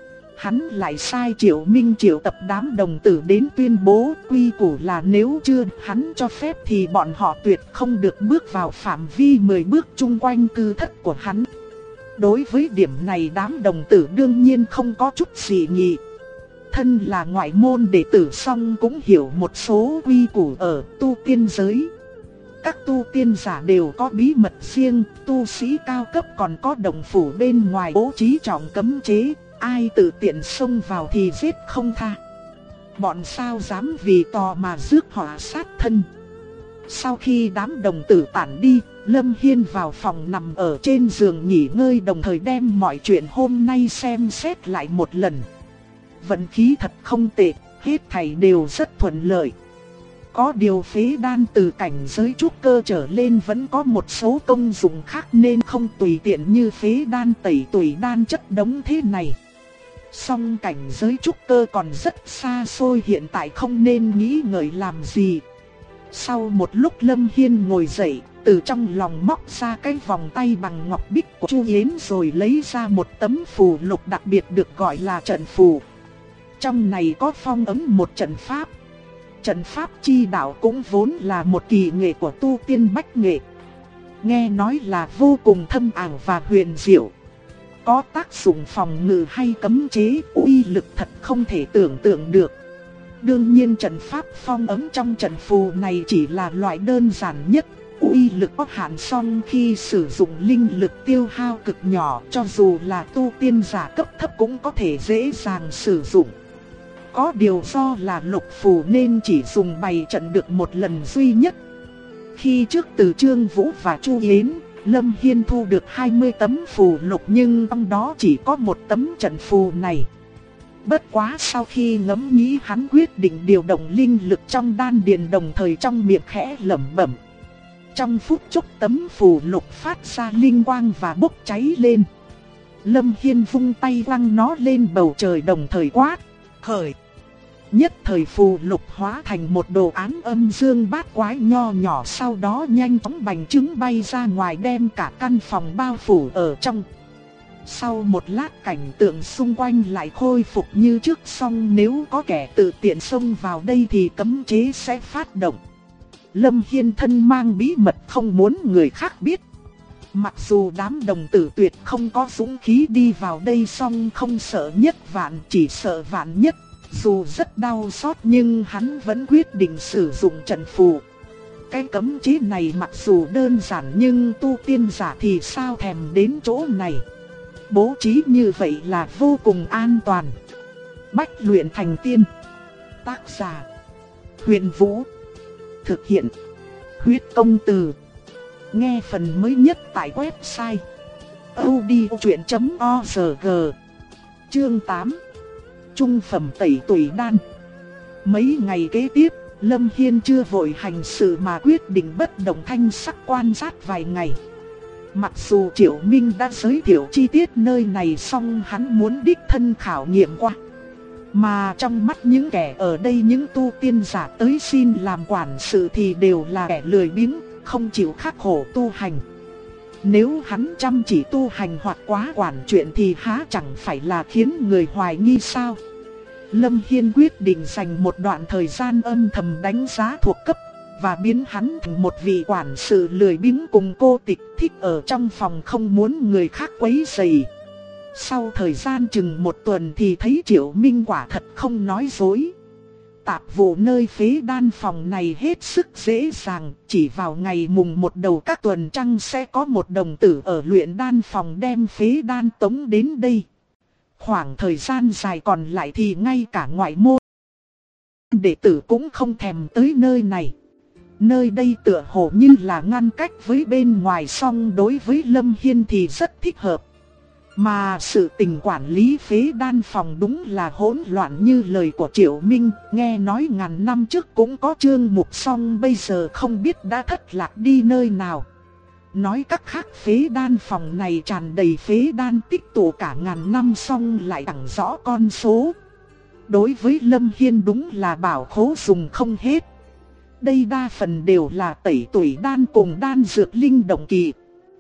Hắn lại sai Triệu Minh triệu tập đám đồng tử đến tuyên bố quy củ là nếu chưa hắn cho phép thì bọn họ tuyệt không được bước vào phạm vi 10 bước chung quanh cư thất của hắn. Đối với điểm này đám đồng tử đương nhiên không có chút gì nhị. Thân là ngoại môn đệ tử song cũng hiểu một số quy củ ở tu tiên giới. Các tu tiên giả đều có bí mật riêng, tu sĩ cao cấp còn có đồng phủ bên ngoài bố trí trọng cấm chế. Ai tự tiện xông vào thì giết không tha. Bọn sao dám vì tò mà rước họa sát thân. Sau khi đám đồng tử tản đi, Lâm Hiên vào phòng nằm ở trên giường nghỉ ngơi, đồng thời đem mọi chuyện hôm nay xem xét lại một lần. Vận khí thật không tệ, hết thảy đều rất thuận lợi. Có điều phế đan từ cảnh giới trúc cơ trở lên vẫn có một số công dụng khác nên không tùy tiện như phế đan tẩy tùy đan chất đống thế này. Song cảnh giới trúc cơ còn rất xa xôi, hiện tại không nên nghĩ ngợi làm gì. Sau một lúc Lâm Hiên ngồi dậy, từ trong lòng móc ra cái vòng tay bằng ngọc bích của Chu Yến rồi lấy ra một tấm phù lục đặc biệt được gọi là trận phù. Trong này có phong ấn một trận pháp. Trận pháp chi đạo cũng vốn là một kỳ nghệ của tu tiên bách nghệ. Nghe nói là vô cùng thâm ảo và huyền diệu. Có tác dụng phòng ngự hay cấm chế, uy lực thật không thể tưởng tượng được. Đương nhiên trận pháp phong ấn trong trận phù này chỉ là loại đơn giản nhất. Uy lực có hạn, song khi sử dụng linh lực tiêu hao cực nhỏ, cho dù là tu tiên giả cấp thấp cũng có thể dễ dàng sử dụng. Có điều do là lục phù nên chỉ dùng bày trận được một lần duy nhất. Khi trước từ Trương Vũ và Chu Yến, Lâm Hiên thu được 20 tấm phù lục nhưng trong đó chỉ có một tấm trận phù này. Bất quá sau khi ngẫm nghĩ hắn quyết định điều động linh lực trong đan điền, đồng thời trong miệng khẽ lẩm bẩm. Trong phút chốc tấm phù lục phát ra linh quang và bốc cháy lên. Lâm Hiên vung tay quăng nó lên bầu trời đồng thời quát khởi. Nhất thời phù lục hóa thành một đồ án âm dương bát quái nho nhỏ, sau đó nhanh chóng bành trướng bay ra ngoài đem cả căn phòng bao phủ ở trong. Sau một lát cảnh tượng xung quanh lại khôi phục như trước, song nếu có kẻ tự tiện xông vào đây thì cấm chế sẽ phát động. Lâm Hiên thân mang bí mật không muốn người khác biết. Mặc dù đám đồng tử tuyệt không có dũng khí đi vào đây, song không sợ nhất vạn chỉ sợ vạn nhất. Dù rất đau xót nhưng hắn vẫn quyết định sử dụng trận phù. Cái cấm chế này mặc dù đơn giản nhưng tu tiên giả thì sao thèm đến chỗ này. Bố trí như vậy là vô cùng an toàn. Bách luyện thành tiên. Tác giả Huyền Vũ. Thực hiện Huyết công từ. Nghe phần mới nhất tại website audiochuyện.org. Chương 8. Trung phẩm tẩy tủy đan. Mấy ngày kế tiếp, Lâm Hiên chưa vội hành sự mà quyết định bất động thanh sắc quan sát vài ngày. Mặc dù Triệu Minh đã giới thiệu chi tiết nơi này xong, hắn muốn đích thân khảo nghiệm qua. Mà trong mắt những kẻ ở đây, những tu tiên giả tới xin làm quản sự thì đều là kẻ lười biếng, không chịu khắc khổ tu hành. Nếu hắn chăm chỉ tu hành hoặc quá quản chuyện thì há chẳng phải là khiến người hoài nghi sao? Lâm Hiên quyết định dành một đoạn thời gian âm thầm đánh giá thuộc cấp và biến hắn thành một vị quản sự lười biếng cùng cô tịch, thích ở trong phòng không muốn người khác quấy rầy. Sau thời gian chừng một tuần thì thấy Triệu Minh quả thật không nói dối. Tạp vụ nơi phế đan phòng này hết sức dễ dàng, chỉ vào ngày mùng 1 đầu các tuần trăng sẽ có một đồng tử ở luyện đan phòng đem phế đan tống đến đây. Khoảng thời gian dài còn lại thì ngay cả ngoại môn đệ tử cũng không thèm tới nơi này. Nơi đây tựa hồ như là ngăn cách với bên ngoài, song đối với Lâm Hiên thì rất thích hợp. Mà sự tình quản lý phế đan phòng đúng là hỗn loạn như lời của Triệu Minh, nghe nói ngàn năm trước cũng có chương mục, song bây giờ không biết đã thất lạc đi nơi nào. Nói cách khác, phế đan phòng này tràn đầy phế đan tích tụ cả ngàn năm, song lại chẳng rõ con số. Đối với Lâm Hiên đúng là bảo khố dùng không hết. Đây đa phần đều là tẩy tủy đan cùng đan dược linh động kỳ.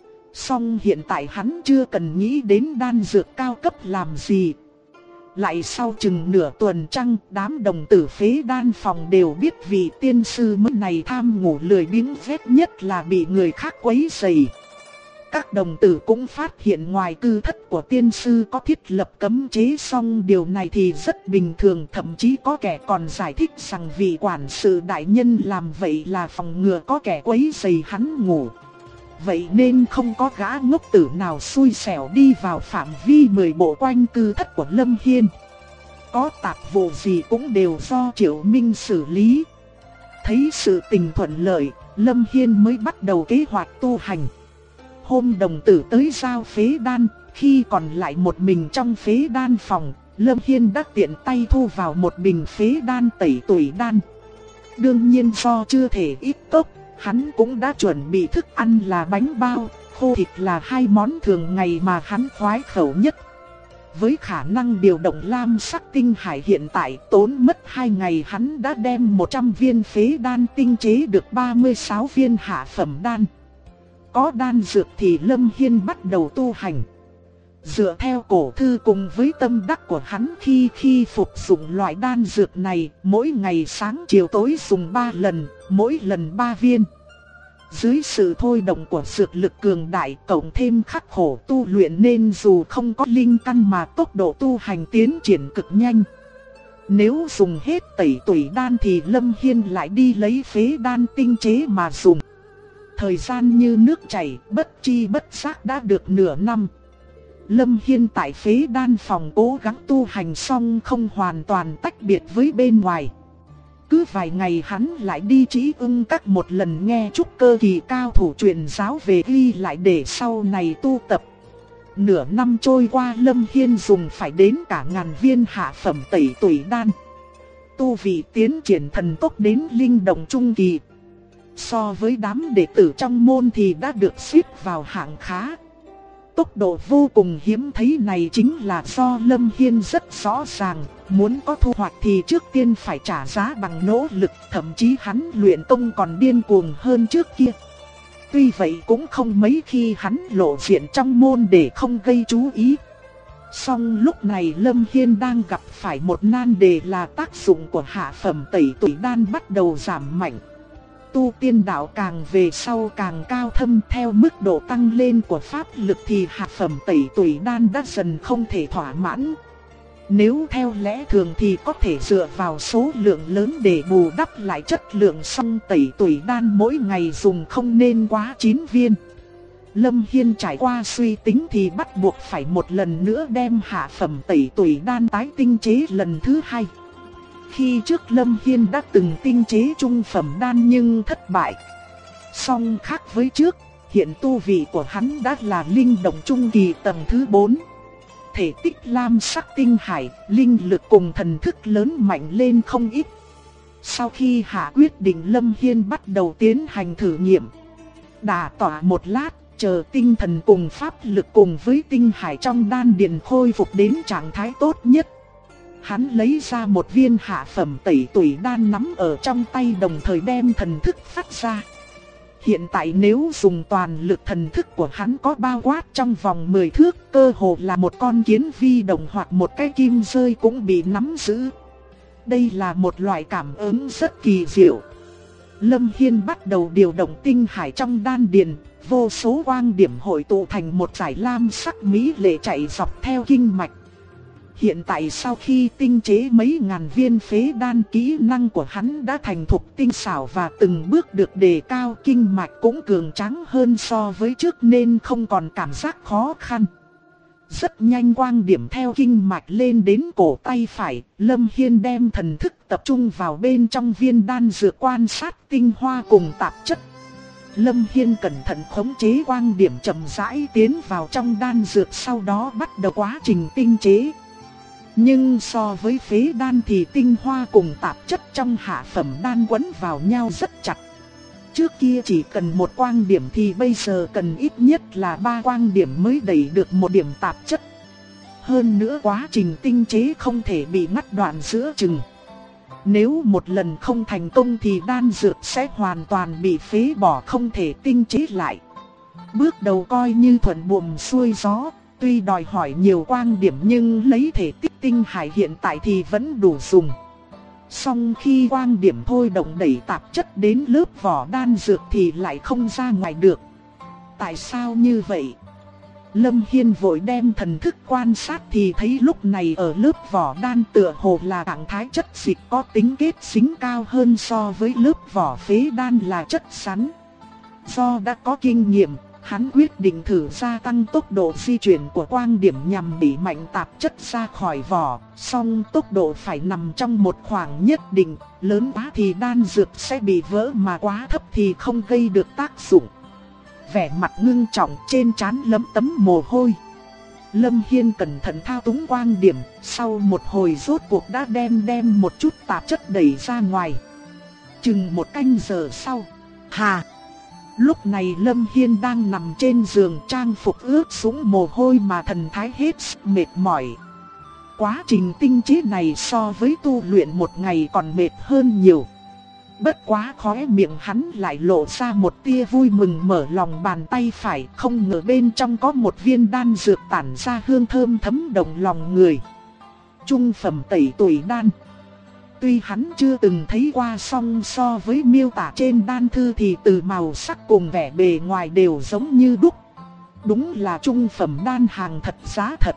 Song hiện tại hắn chưa cần nghĩ đến đan dược cao cấp làm gì. Lại sau chừng nửa tuần trăng, đám đồng tử phế đan phòng đều biết vị tiên sư mới này tham ngủ lười biếng ghét nhất là bị người khác quấy rầy. Các đồng tử cũng phát hiện ngoài cư thất của tiên sư có thiết lập cấm chế, song điều này thì rất bình thường, thậm chí có kẻ còn giải thích rằng vị quản sự đại nhân làm vậy là phòng ngừa có kẻ quấy rầy hắn ngủ. Vậy nên không có gã ngốc tử nào xui xẻo đi vào phạm vi 10 bộ quanh cư thất của Lâm Hiên. Có tạp vụ gì cũng đều do Triệu Minh xử lý. Thấy sự tình thuận lợi, Lâm Hiên mới bắt đầu kế hoạch tu hành. Hôm đồng tử tới giao phế đan, khi còn lại một mình trong phế đan phòng, Lâm Hiên đã tiện tay thu vào một bình phế đan tẩy tủy đan. Đương nhiên do chưa thể ít cốc, hắn cũng đã chuẩn bị thức ăn là bánh bao, khô thịt là hai món thường ngày mà hắn khoái khẩu nhất. Với khả năng điều động lam sắc tinh hải hiện tại, tốn mất 2 ngày hắn đã đem 100 viên phế đan tinh chế được 36 viên hạ phẩm đan. Có đan dược thì Lâm Hiên bắt đầu tu hành. Dựa theo cổ thư cùng với tâm đắc của hắn, khi phục dụng loại đan dược này, mỗi ngày sáng chiều tối dùng 3 lần, mỗi lần 3 viên. Dưới sự thôi động của dược lực cường đại cộng thêm khắc khổ tu luyện nên dù không có linh căn mà tốc độ tu hành tiến triển cực nhanh. Nếu dùng hết tẩy tủy đan thì Lâm Hiên lại đi lấy phế đan tinh chế mà dùng. Thời gian như nước chảy, bất chi bất giác đã được nửa năm. Lâm Hiên tại phế đan phòng cố gắng tu hành xong không hoàn toàn tách biệt với bên ngoài. Cứ vài ngày hắn lại đi Trĩ Ưng Các một lần nghe trúc cơ kỳ cao thủ truyền giáo về ghi lại để sau này tu tập. Nửa năm trôi qua, Lâm Hiên dùng phải đến cả ngàn viên hạ phẩm tẩy tủy đan. Tu vị tiến triển thần tốc đến linh động trung kỳ. So với đám đệ tử trong môn thì đã được xếp vào hạng khá. Tốc độ vô cùng hiếm thấy này chính là do Lâm Hiên rất rõ ràng, muốn có thu hoạch thì trước tiên phải trả giá bằng nỗ lực, thậm chí hắn luyện công còn điên cuồng hơn trước kia. Tuy vậy cũng không mấy khi hắn lộ diện trong môn để không gây chú ý. Song lúc này Lâm Hiên đang gặp phải một nan đề là tác dụng của hạ phẩm tẩy tủy đan bắt đầu giảm mạnh. Tu tiên đạo càng về sau càng cao thâm, theo mức độ tăng lên của pháp lực thì hạ phẩm tẩy tủy đan đã dần không thể thỏa mãn. Nếu theo lẽ thường thì có thể dựa vào số lượng lớn để bù đắp lại chất lượng, song tẩy tủy đan mỗi ngày dùng không nên quá 9 viên. Lâm Hiên trải qua suy tính thì bắt buộc phải một lần nữa đem hạ phẩm tẩy tủy đan tái tinh chế lần thứ 2. Khi trước Lâm Hiên đã từng tinh chế trung phẩm đan nhưng thất bại. Song khác với trước, hiện tu vị của hắn đã là linh động trung kỳ tầng thứ 4. Thể tích lam sắc tinh hải, linh lực cùng thần thức lớn mạnh lên không ít. Sau khi hạ quyết định, Lâm Hiên bắt đầu tiến hành thử nghiệm. Đả tỏa một lát, chờ tinh thần cùng pháp lực cùng với tinh hải trong đan điền khôi phục đến trạng thái tốt nhất. Hắn lấy ra một viên hạ phẩm tẩy tủy đan nắm ở trong tay, đồng thời đem thần thức phát ra. Hiện tại nếu dùng toàn lực, thần thức của hắn có bao quát trong vòng 10 thước, cơ hồ là một con kiến vi động hoặc một cái kim rơi cũng bị nắm giữ. Đây là một loại cảm ứng rất kỳ diệu. Lâm Hiên bắt đầu điều động tinh hải trong đan điền, vô số quang điểm hội tụ thành một dải lam sắc mỹ lệ chạy dọc theo kinh mạch. Hiện tại sau khi tinh chế mấy ngàn viên phế đan, kỹ năng của hắn đã thành thục tinh xảo và từng bước được đề cao, kinh mạch cũng cường tráng hơn so với trước nên không còn cảm giác khó khăn. Rất nhanh quang điểm theo kinh mạch lên đến cổ tay phải, Lâm Hiên đem thần thức tập trung vào bên trong viên đan dược quan sát tinh hoa cùng tạp chất. Lâm Hiên cẩn thận khống chế quang điểm chậm rãi tiến vào trong đan dược, sau đó bắt đầu quá trình tinh chế. Nhưng so với phế đan thì tinh hoa cùng tạp chất trong hạ phẩm đan quấn vào nhau rất chặt. Trước kia chỉ cần một quang điểm thì bây giờ cần ít nhất là 3 quang điểm mới đẩy được một điểm tạp chất. Hơn nữa quá trình tinh chế không thể bị ngắt đoạn giữa chừng. Nếu một lần không thành công thì đan dược sẽ hoàn toàn bị phế bỏ, không thể tinh chế lại. Bước đầu coi như thuận buồm xuôi gió, tuy đòi hỏi nhiều quang điểm nhưng lấy thể tích tinh hải hiện tại thì vẫn đủ dùng. Song khi quang điểm thôi động đẩy tạp chất đến lớp vỏ đan dược thì lại không ra ngoài được. Tại sao như vậy? Lâm Hiên vội đem thần thức quan sát thì thấy lúc này ở lớp vỏ đan tựa hồ là trạng thái chất dịch có tính kết dính cao hơn so với lớp vỏ phế đan là chất rắn. Do đã có kinh nghiệm, hắn quyết định thử gia tăng tốc độ di chuyển của quang điểm nhằm đẩy mạnh tạp chất ra khỏi vỏ, song tốc độ phải nằm trong một khoảng nhất định, lớn quá thì đan dược sẽ bị vỡ mà quá thấp thì không gây được tác dụng. Vẻ mặt ngưng trọng, trên trán lấm tấm mồ hôi. Lâm Hiên cẩn thận thao túng quang điểm, sau một hồi rốt cuộc đã đem một chút tạp chất đẩy ra ngoài. Chừng một canh giờ sau, lúc này Lâm Hiên đang nằm trên giường, trang phục ướt sũng mồ hôi mà thần thái hết sức mệt mỏi. Quá trình tinh chế này so với tu luyện một ngày còn mệt hơn nhiều. Bất quá khóe miệng hắn lại lộ ra một tia vui mừng, mở lòng bàn tay phải, không ngờ bên trong có một viên đan dược tản ra hương thơm thấm động lòng người. Trung phẩm tẩy tủy đan. Tuy hắn chưa từng thấy qua, song so với miêu tả trên đan thư thì từ màu sắc cùng vẻ bề ngoài đều giống như đúc. Đúng là trung phẩm đan hàng thật giá thật.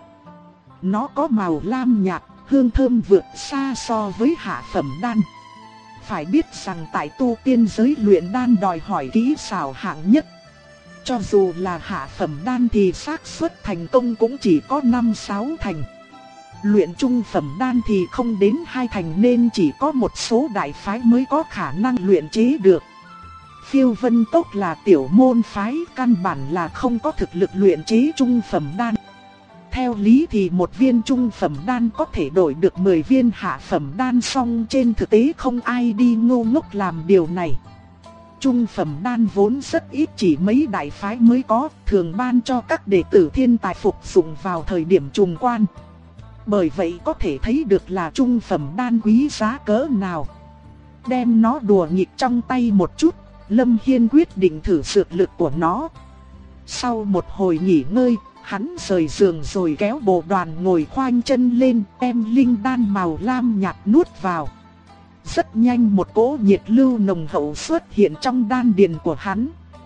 Nó có màu lam nhạt, hương thơm vượt xa so với hạ phẩm đan. Phải biết rằng tại tu tiên giới luyện đan đòi hỏi kỹ xảo hạng nhất. Cho dù là hạ phẩm đan thì xác suất thành công cũng chỉ có 5-6 thành. Luyện trung phẩm đan thì không đến 2 thành nên chỉ có một số đại phái mới có khả năng luyện chế được. Phiêu Vân Tốc là tiểu môn phái, căn bản là không có thực lực luyện chế trung phẩm đan. Theo lý thì một viên trung phẩm đan có thể đổi được 10 viên hạ phẩm đan, song trên thực tế không ai đi ngu ngốc làm điều này. Trung phẩm đan vốn rất ít, chỉ mấy đại phái mới có, thường ban cho các đệ tử thiên tài phục dụng vào thời điểm trùng quan. Bởi vậy có thể thấy được là trung phẩm đan quý giá cỡ nào. Đem nó đùa nghịch trong tay một chút, Lâm Hiên quyết định thử dược lực của nó. Sau một hồi nghỉ ngơi, hắn rời giường rồi kéo bộ đoàn ngồi khoanh chân lên, đem linh đan màu lam nhạt nuốt vào. Rất nhanh một cỗ nhiệt lưu nồng hậu xuất hiện trong đan điền của hắn.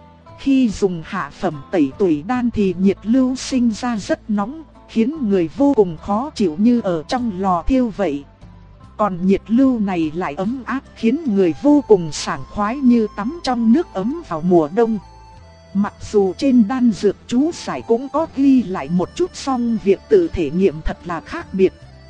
Khi dùng hạ phẩm tẩy tủy đan thì nhiệt lưu sinh ra rất nóng, khiến người vô cùng khó chịu như ở trong lò thiêu vậy. Còn nhiệt lưu này lại ấm áp, khiến người vô cùng sảng khoái như tắm trong nước ấm vào mùa đông. Mặc dù trên đan dược chú giải cũng có ghi lại một chút, song việc tự thể nghiệm thật là khác biệt.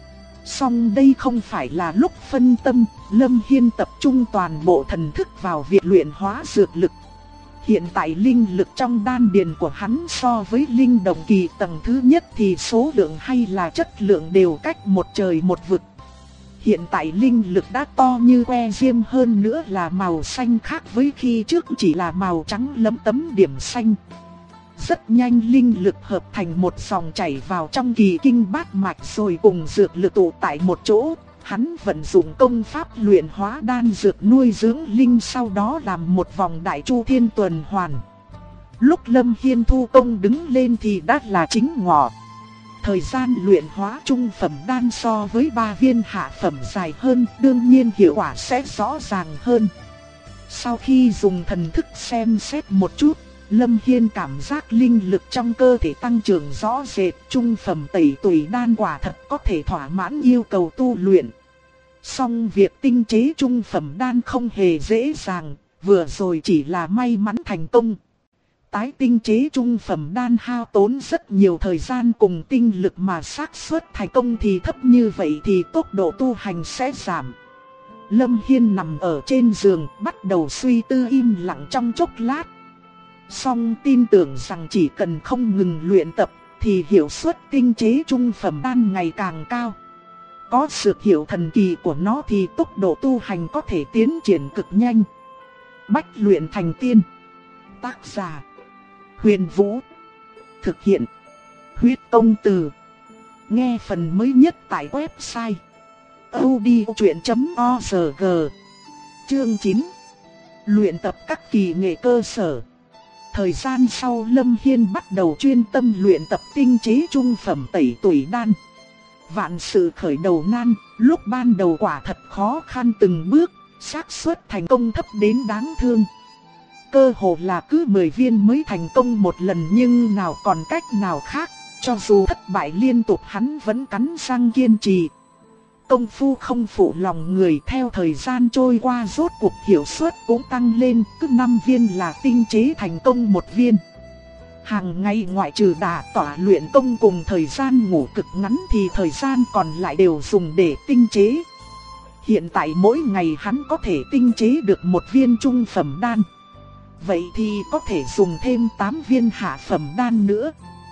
Song đây không phải là lúc phân tâm, Lâm Hiên tập trung toàn bộ thần thức vào việc luyện hóa dược lực. Hiện tại linh lực trong đan điền của hắn so với linh động kỳ tầng thứ nhất thì số lượng hay là chất lượng đều cách một trời một vực. Hiện tại linh lực đã to như que diêm, hơn nữa là màu xanh khác với khi trước chỉ là màu trắng lấm tấm điểm xanh. Rất nhanh linh lực hợp thành một dòng chảy vào trong kỳ kinh bát mạch rồi cùng dược lực tụ tại một chỗ. Hắn vận dụng công pháp luyện hóa đan dược nuôi dưỡng linh, sau đó làm một vòng đại chu thiên tuần hoàn. Lúc Lâm Hiên thu công đứng lên thì đã là chính ngọ. Thời gian luyện hóa trung phẩm đan so với 3 viên hạ phẩm dài hơn, đương nhiên hiệu quả sẽ rõ ràng hơn. Sau khi dùng thần thức xem xét một chút, Lâm Hiên cảm giác linh lực trong cơ thể tăng trưởng rõ rệt, trung phẩm tẩy tùy đan quả thật có thể thỏa mãn yêu cầu tu luyện. Song việc tinh chế trung phẩm đan không hề dễ dàng, vừa rồi chỉ là may mắn thành công. Tái tinh chế trung phẩm đan hao tốn rất nhiều thời gian cùng tinh lực, mà xác suất thành công thì thấp như vậy thì tốc độ tu hành sẽ giảm. Lâm Hiên nằm ở trên giường bắt đầu suy tư im lặng trong chốc lát. Song tin tưởng rằng chỉ cần không ngừng luyện tập thì hiệu suất tinh chế trung phẩm đan ngày càng cao. Có sự hiệu thần kỳ của nó thì tốc độ tu hành có thể tiến triển cực nhanh. Bách luyện thành tiên. Tác giả Huyền Vũ. Thực hiện Huyết Công Từ. Nghe phần mới nhất tại website audiochuyện.org. Chương 9. Luyện tập các kỳ nghệ cơ sở. Thời gian sau, Lâm Hiên bắt đầu chuyên tâm luyện tập tinh chế trung phẩm tẩy tùy đan. Vạn sự khởi đầu nan, lúc ban đầu quả thật khó khăn từng bước, xác suất thành công thấp đến đáng thương. Cơ hồ là cứ 10 viên mới thành công một lần, nhưng nào còn cách nào khác, cho dù thất bại liên tục hắn vẫn cắn răng kiên trì. Công phu không phụ lòng người, theo thời gian trôi qua rốt cuộc hiệu suất cũng tăng lên, cứ 5 viên là tinh chế thành công một viên. Hàng ngày ngoại trừ đả tỏa luyện công cùng thời gian ngủ cực ngắn thì thời gian còn lại đều dùng để tinh chế. Hiện tại mỗi ngày hắn có thể tinh chế được một viên trung phẩm đan. Vậy thì có thể dùng thêm 8 viên hạ phẩm đan nữa.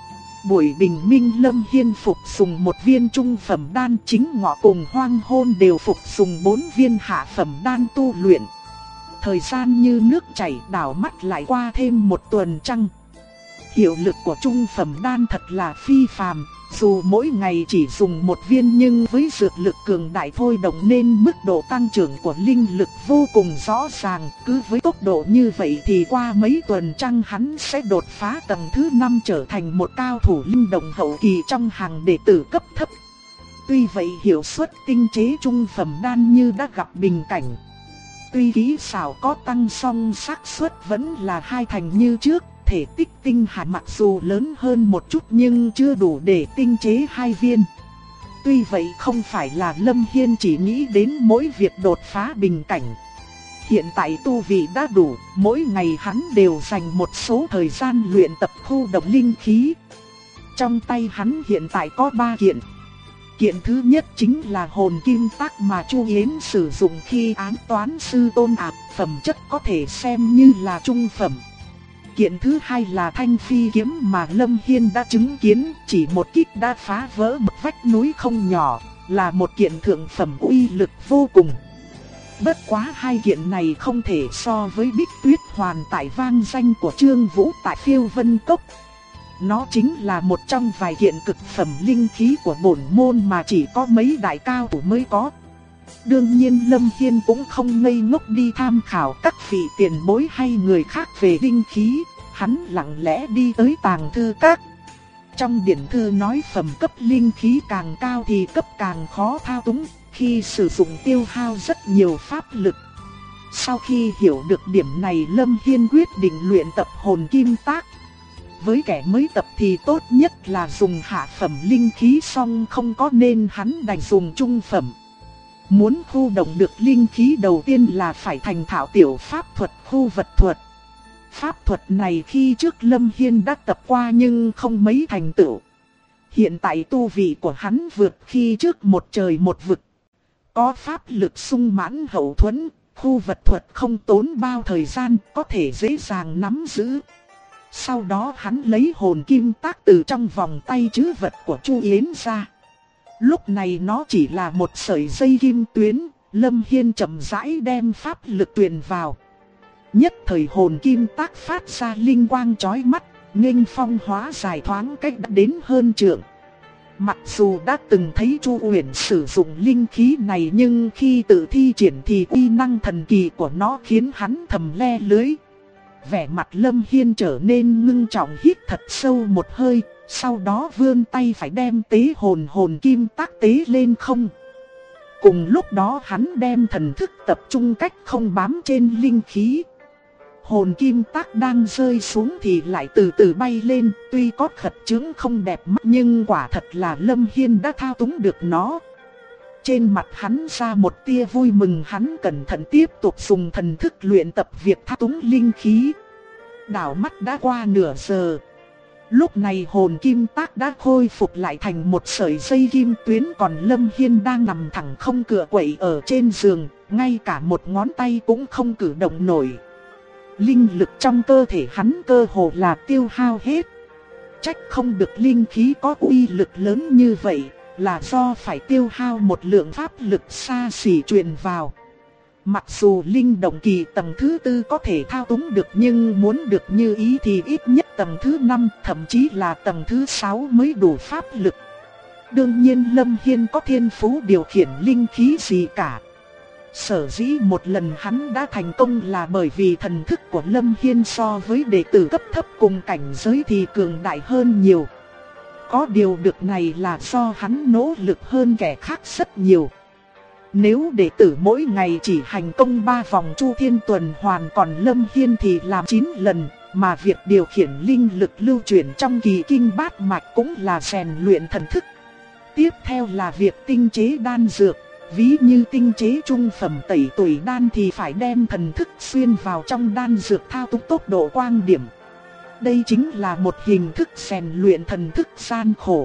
Buổi bình minh Lâm Hiên phục dùng một viên trung phẩm đan, chính ngọ cùng hoang hôn đều phục dùng 4 viên hạ phẩm đan tu luyện. Thời gian như nước chảy, đảo mắt lại qua thêm một tuần trăng. Hiệu lực của trung phẩm đan thật là phi phàm, dù mỗi ngày chỉ dùng một viên nhưng với dược lực cường đại thôi động nên mức độ tăng trưởng của linh lực vô cùng rõ ràng. Cứ với tốc độ như vậy thì qua mấy tuần trăng hắn sẽ đột phá tầng thứ 5, trở thành một cao thủ linh động hậu kỳ trong hàng đệ tử cấp thấp. Tuy vậy hiệu suất tinh chế trung phẩm đan như đã gặp bình cảnh. Tuy kỹ xảo có tăng song xác suất vẫn là 2 thành như trước. Thể tích tinh hải mặc dù lớn hơn một chút nhưng chưa đủ để tinh chế 2 viên. Tuy vậy không phải là Lâm Hiên chỉ nghĩ đến mỗi việc đột phá bình cảnh. Hiện tại tu vị đã đủ, mỗi ngày hắn đều dành một số thời gian luyện tập khu động linh khí. Trong tay hắn hiện tại có 3 kiện. Kiện thứ nhất chính là hồn kim tác mà Chu Yến sử dụng khi ám toán sư Tôn Ạp, phẩm chất có thể xem như là trung phẩm. Kiện thứ hai là thanh phi kiếm mà Lâm Hiên đã chứng kiến, chỉ một kích đã phá vỡ một vách núi không nhỏ, là một kiện thượng phẩm uy lực vô cùng. Bất quá 2 kiện này không thể so với Bích Tuyết Hoàn tại vang danh của Trương Vũ tại Phiêu Vân Cốc. Nó chính là một trong vài kiện cực phẩm linh khí của bổn môn mà chỉ có mấy đại cao thủ mới có. Đương nhiên Lâm Hiên cũng không ngây ngốc đi tham khảo các vị tiền bối hay người khác về linh khí, hắn lặng lẽ đi tới tàng thư các. Trong điển thư nói phẩm cấp linh khí càng cao thì cấp càng khó thao túng, khi sử dụng tiêu hao rất nhiều pháp lực. Sau khi hiểu được điểm này, Lâm Hiên quyết định luyện tập hồn kim tác. Với kẻ mới tập thì tốt nhất là dùng hạ phẩm linh khí, song không có nên hắn đành dùng trung phẩm. Muốn khu động được linh khí đầu tiên là phải thành thạo tiểu pháp thuật khu vật thuật. Pháp thuật này khi trước Lâm Hiên đã tập qua nhưng không mấy thành tựu. Hiện tại tu vị của hắn vượt khi trước một trời một vực. Có pháp lực sung mãn hậu thuẫn, khu vật thuật không tốn bao thời gian, có thể dễ dàng nắm giữ. Sau đó hắn lấy hồn kim tác từ trong vòng tay trữ vật của Chu Yến ra. Lúc này nó chỉ là một sợi dây kim tuyến, Lâm Hiên chậm rãi đem pháp lực truyền vào. Nhất thời hồn kim tác phát ra linh quang chói mắt, nghênh phong hóa dài thoáng cách đã đến hơn trượng. Mặc dù đã từng thấy Chu Uyển sử dụng linh khí này, nhưng khi tự thi triển thì uy năng thần kỳ của nó khiến hắn thầm le lưới. Vẻ mặt Lâm Hiên trở nên ngưng trọng, hít thật sâu một hơi, sau đó vươn tay phải đem tế hồn kim tác tế lên không. Cùng lúc đó hắn đem thần thức tập trung cách không bám trên linh khí. Hồn kim tác đang rơi xuống thì lại từ từ bay lên, tuy có khật chướng không đẹp mắt nhưng quả thật là Lâm Hiên đã thao túng được nó. Trên mặt hắn ra một tia vui mừng, hắn cẩn thận tiếp tục dùng thần thức luyện tập việc thao túng linh khí. Đảo mắt đã qua nửa giờ. Lúc này hồn kim tác đã khôi phục lại thành một sợi dây kim tuyến, còn Lâm Hiên đang nằm thẳng không cựa quậy ở trên giường, ngay cả một ngón tay cũng không cử động nổi. Linh lực trong cơ thể hắn cơ hồ là tiêu hao hết. Trách không được linh khí có uy lực lớn như vậy, là do phải tiêu hao một lượng pháp lực xa xỉ truyền vào. Mặc dù linh động kỳ tầng thứ 4 có thể thao túng được, nhưng muốn được như ý thì ít nhất tầng thứ 5, thậm chí là tầng thứ 6 mới đủ pháp lực. Đương nhiên Lâm Hiên có thiên phú điều khiển linh khí gì cả. Sở dĩ một lần hắn đã thành công là bởi vì thần thức của Lâm Hiên so với đệ tử cấp thấp cùng cảnh giới thì cường đại hơn nhiều. Có điều được này là do hắn nỗ lực hơn kẻ khác rất nhiều. Nếu đệ tử mỗi ngày chỉ hành công 3 vòng chu thiên tuần hoàn, còn Lâm Hiên thì làm 9 lần, mà việc điều khiển linh lực lưu chuyển trong kỳ kinh bát mạch cũng là rèn luyện thần thức. Tiếp theo là việc tinh chế đan dược, ví như tinh chế trung phẩm tẩy tủy đan thì phải đem thần thức xuyên vào trong đan dược thao túng tốc độ quang điểm. Đây chính là một hình thức rèn luyện thần thức gian khổ.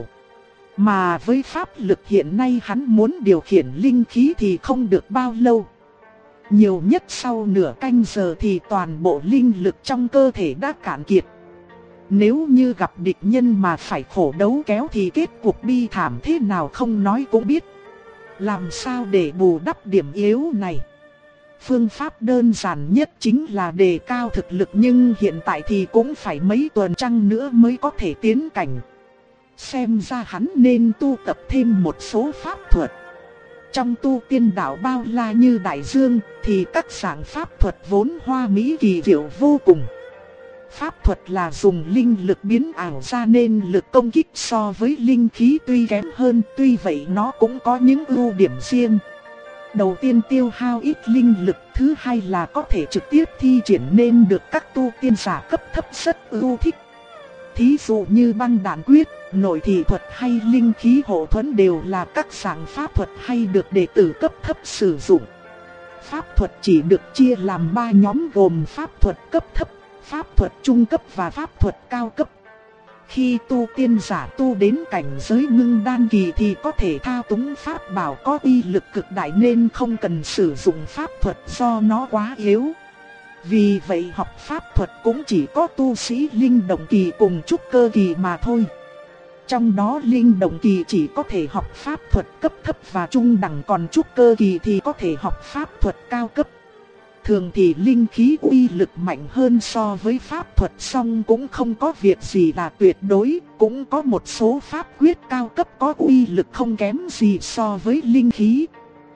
Mà với pháp lực hiện nay hắn muốn điều khiển linh khí thì không được bao lâu. Nhiều nhất sau nửa canh giờ thì toàn bộ linh lực trong cơ thể đã cạn kiệt. Nếu như gặp địch nhân mà phải khổ đấu kéo thì kết cuộc bi thảm thế nào không nói cũng biết. Làm sao để bù đắp điểm yếu này? Phương pháp đơn giản nhất chính là đề cao thực lực, nhưng hiện tại thì cũng phải mấy tuần trăng nữa mới có thể tiến cảnh. Xem ra hắn nên tu tập thêm một số pháp thuật. Trong tu tiên đạo bao la như đại dương thì các dạng pháp thuật vốn hoa mỹ kỳ diệu vô cùng. Pháp thuật là dùng linh lực biến ảo ra nên lực công kích so với linh khí tuy kém hơn, tuy vậy nó cũng có những ưu điểm riêng. Đầu tiên tiêu hao ít linh lực, thứ hai là có thể trực tiếp thi triển nên được các tu tiên giả cấp thấp rất ưu thích. Thí dụ như băng đạn quyết, nội thị thuật hay linh khí hộ thuẫn đều là các dạng pháp thuật hay được đệ tử cấp thấp sử dụng. Pháp thuật chỉ được chia làm 3 nhóm gồm pháp thuật cấp thấp, pháp thuật trung cấp và pháp thuật cao cấp. Khi tu tiên giả tu đến cảnh giới ngưng đan kỳ thì có thể thao túng pháp bảo có uy lực cực đại nên không cần sử dụng pháp thuật do nó quá yếu. Vì vậy học pháp thuật cũng chỉ có tu sĩ linh động kỳ cùng trúc cơ kỳ mà thôi. Trong đó linh động kỳ chỉ có thể học pháp thuật cấp thấp và trung đẳng, còn trúc cơ kỳ thì có thể học pháp thuật cao cấp. Thường thì linh khí uy lực mạnh hơn so với pháp thuật, song cũng không có việc gì là tuyệt đối, cũng có một số pháp quyết cao cấp có uy lực không kém gì so với linh khí.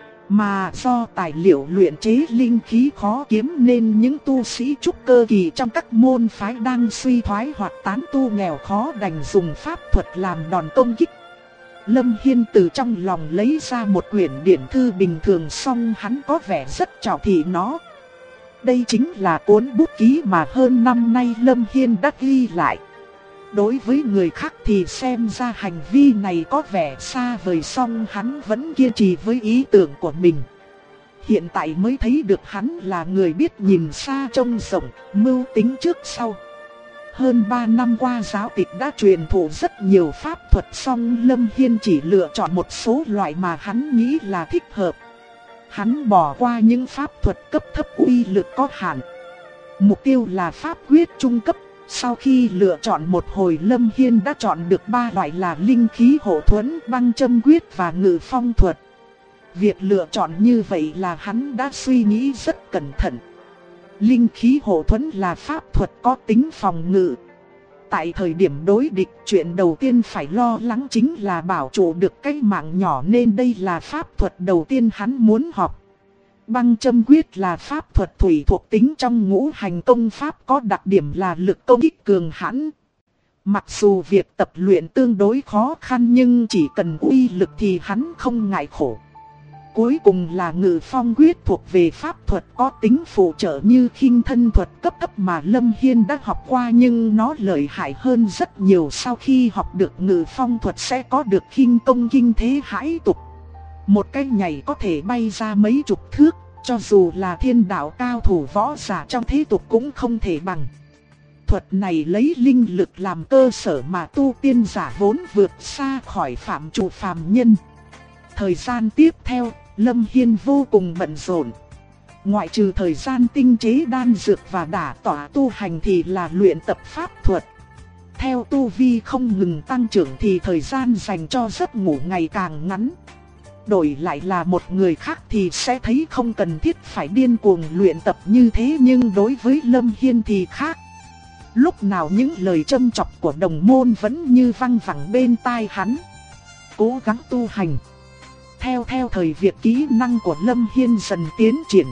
Mà do tài liệu luyện chế linh khí khó kiếm nên những tu sĩ trúc cơ kỳ trong các môn phái đang suy thoái hoặc tán tu nghèo khó đành dùng pháp thuật làm đòn công kích. Lâm Hiên từ trong lòng lấy ra một quyển điển thư bình thường, song hắn có vẻ rất trọng thị nó. Đây chính là cuốn bút ký mà hơn năm nay Lâm Hiên đã ghi lại. Đối với người khác thì xem ra hành vi này có vẻ xa vời, song hắn vẫn kiên trì với ý tưởng của mình. Hiện tại mới thấy được hắn là người biết nhìn xa trông rộng, mưu tính trước sau. Hơn 3 năm qua giáo tịch đã truyền thụ rất nhiều pháp thuật, song Lâm Hiên chỉ lựa chọn một số loại mà hắn nghĩ là thích hợp. Hắn bỏ qua những pháp thuật cấp thấp uy lực có hạn. Mục tiêu là pháp quyết trung cấp. Sau khi lựa chọn một hồi, Lâm Hiên đã chọn được 3 loại là linh khí hộ thuẫn, băng châm quyết và ngự phong thuật. Việc lựa chọn như vậy là hắn đã suy nghĩ rất cẩn thận. Linh khí hộ thuẫn là pháp thuật có tính phòng ngự. Tại thời điểm đối địch, chuyện đầu tiên phải lo lắng chính là bảo trụ được cái mạng nhỏ, nên đây là pháp thuật đầu tiên hắn muốn học. Băng châm quyết là pháp thuật thủy thuộc tính trong ngũ hành công pháp, có đặc điểm là lực công kích cường hãn. Mặc dù việc tập luyện tương đối khó khăn nhưng chỉ cần uy lực thì hắn không ngại khổ. Cuối cùng là ngự phong quyết thuộc về pháp thuật có tính phụ trợ như khinh thân thuật cấp thấp mà Lâm Hiên đã học qua, nhưng nó lợi hại hơn rất nhiều. Sau khi học được ngự phong thuật sẽ có được khinh công kinh thế hãi tục. Một cái nhảy có thể bay ra mấy chục thước, cho dù là thiên đạo cao thủ võ giả trong thế tục cũng không thể bằng. Thuật này lấy linh lực làm cơ sở mà tu tiên giả vốn vượt xa khỏi phạm trù phàm nhân. Thời gian tiếp theo, Lâm Hiên vô cùng bận rộn. Ngoại trừ thời gian tinh chế đan dược và đả tỏa tu hành thì là luyện tập pháp thuật. Theo tu vi không ngừng tăng trưởng thì thời gian dành cho giấc ngủ ngày càng ngắn. Đổi lại là một người khác thì sẽ thấy không cần thiết phải điên cuồng luyện tập như thế, nhưng đối với Lâm Hiên thì khác. Lúc nào những lời châm chọc của đồng môn vẫn như văng vẳng bên tai hắn. Cố gắng tu hành. Theo thời việc, kỹ năng của Lâm Hiên dần tiến triển.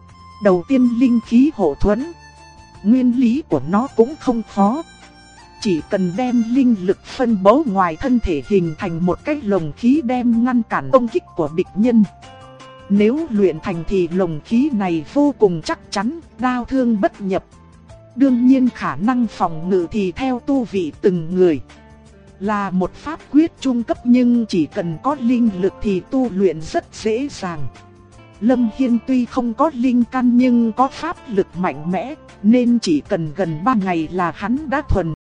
Đầu tiên, linh khí hộ thuẫn. Nguyên lý của nó cũng không khó. Chỉ cần đem linh lực phân bố ngoài thân thể hình thành một cái lồng khí đem ngăn cản công kích của địch nhân. Nếu luyện thành thì lồng khí này vô cùng chắc chắn, đao thương bất nhập. Đương nhiên khả năng phòng ngự thì theo tu vị từng người. Là một pháp quyết trung cấp nhưng chỉ cần có linh lực thì tu luyện rất dễ dàng. Lâm Hiên tuy không có linh căn nhưng có pháp lực mạnh mẽ, nên chỉ cần gần 3 ngày là hắn đã thuần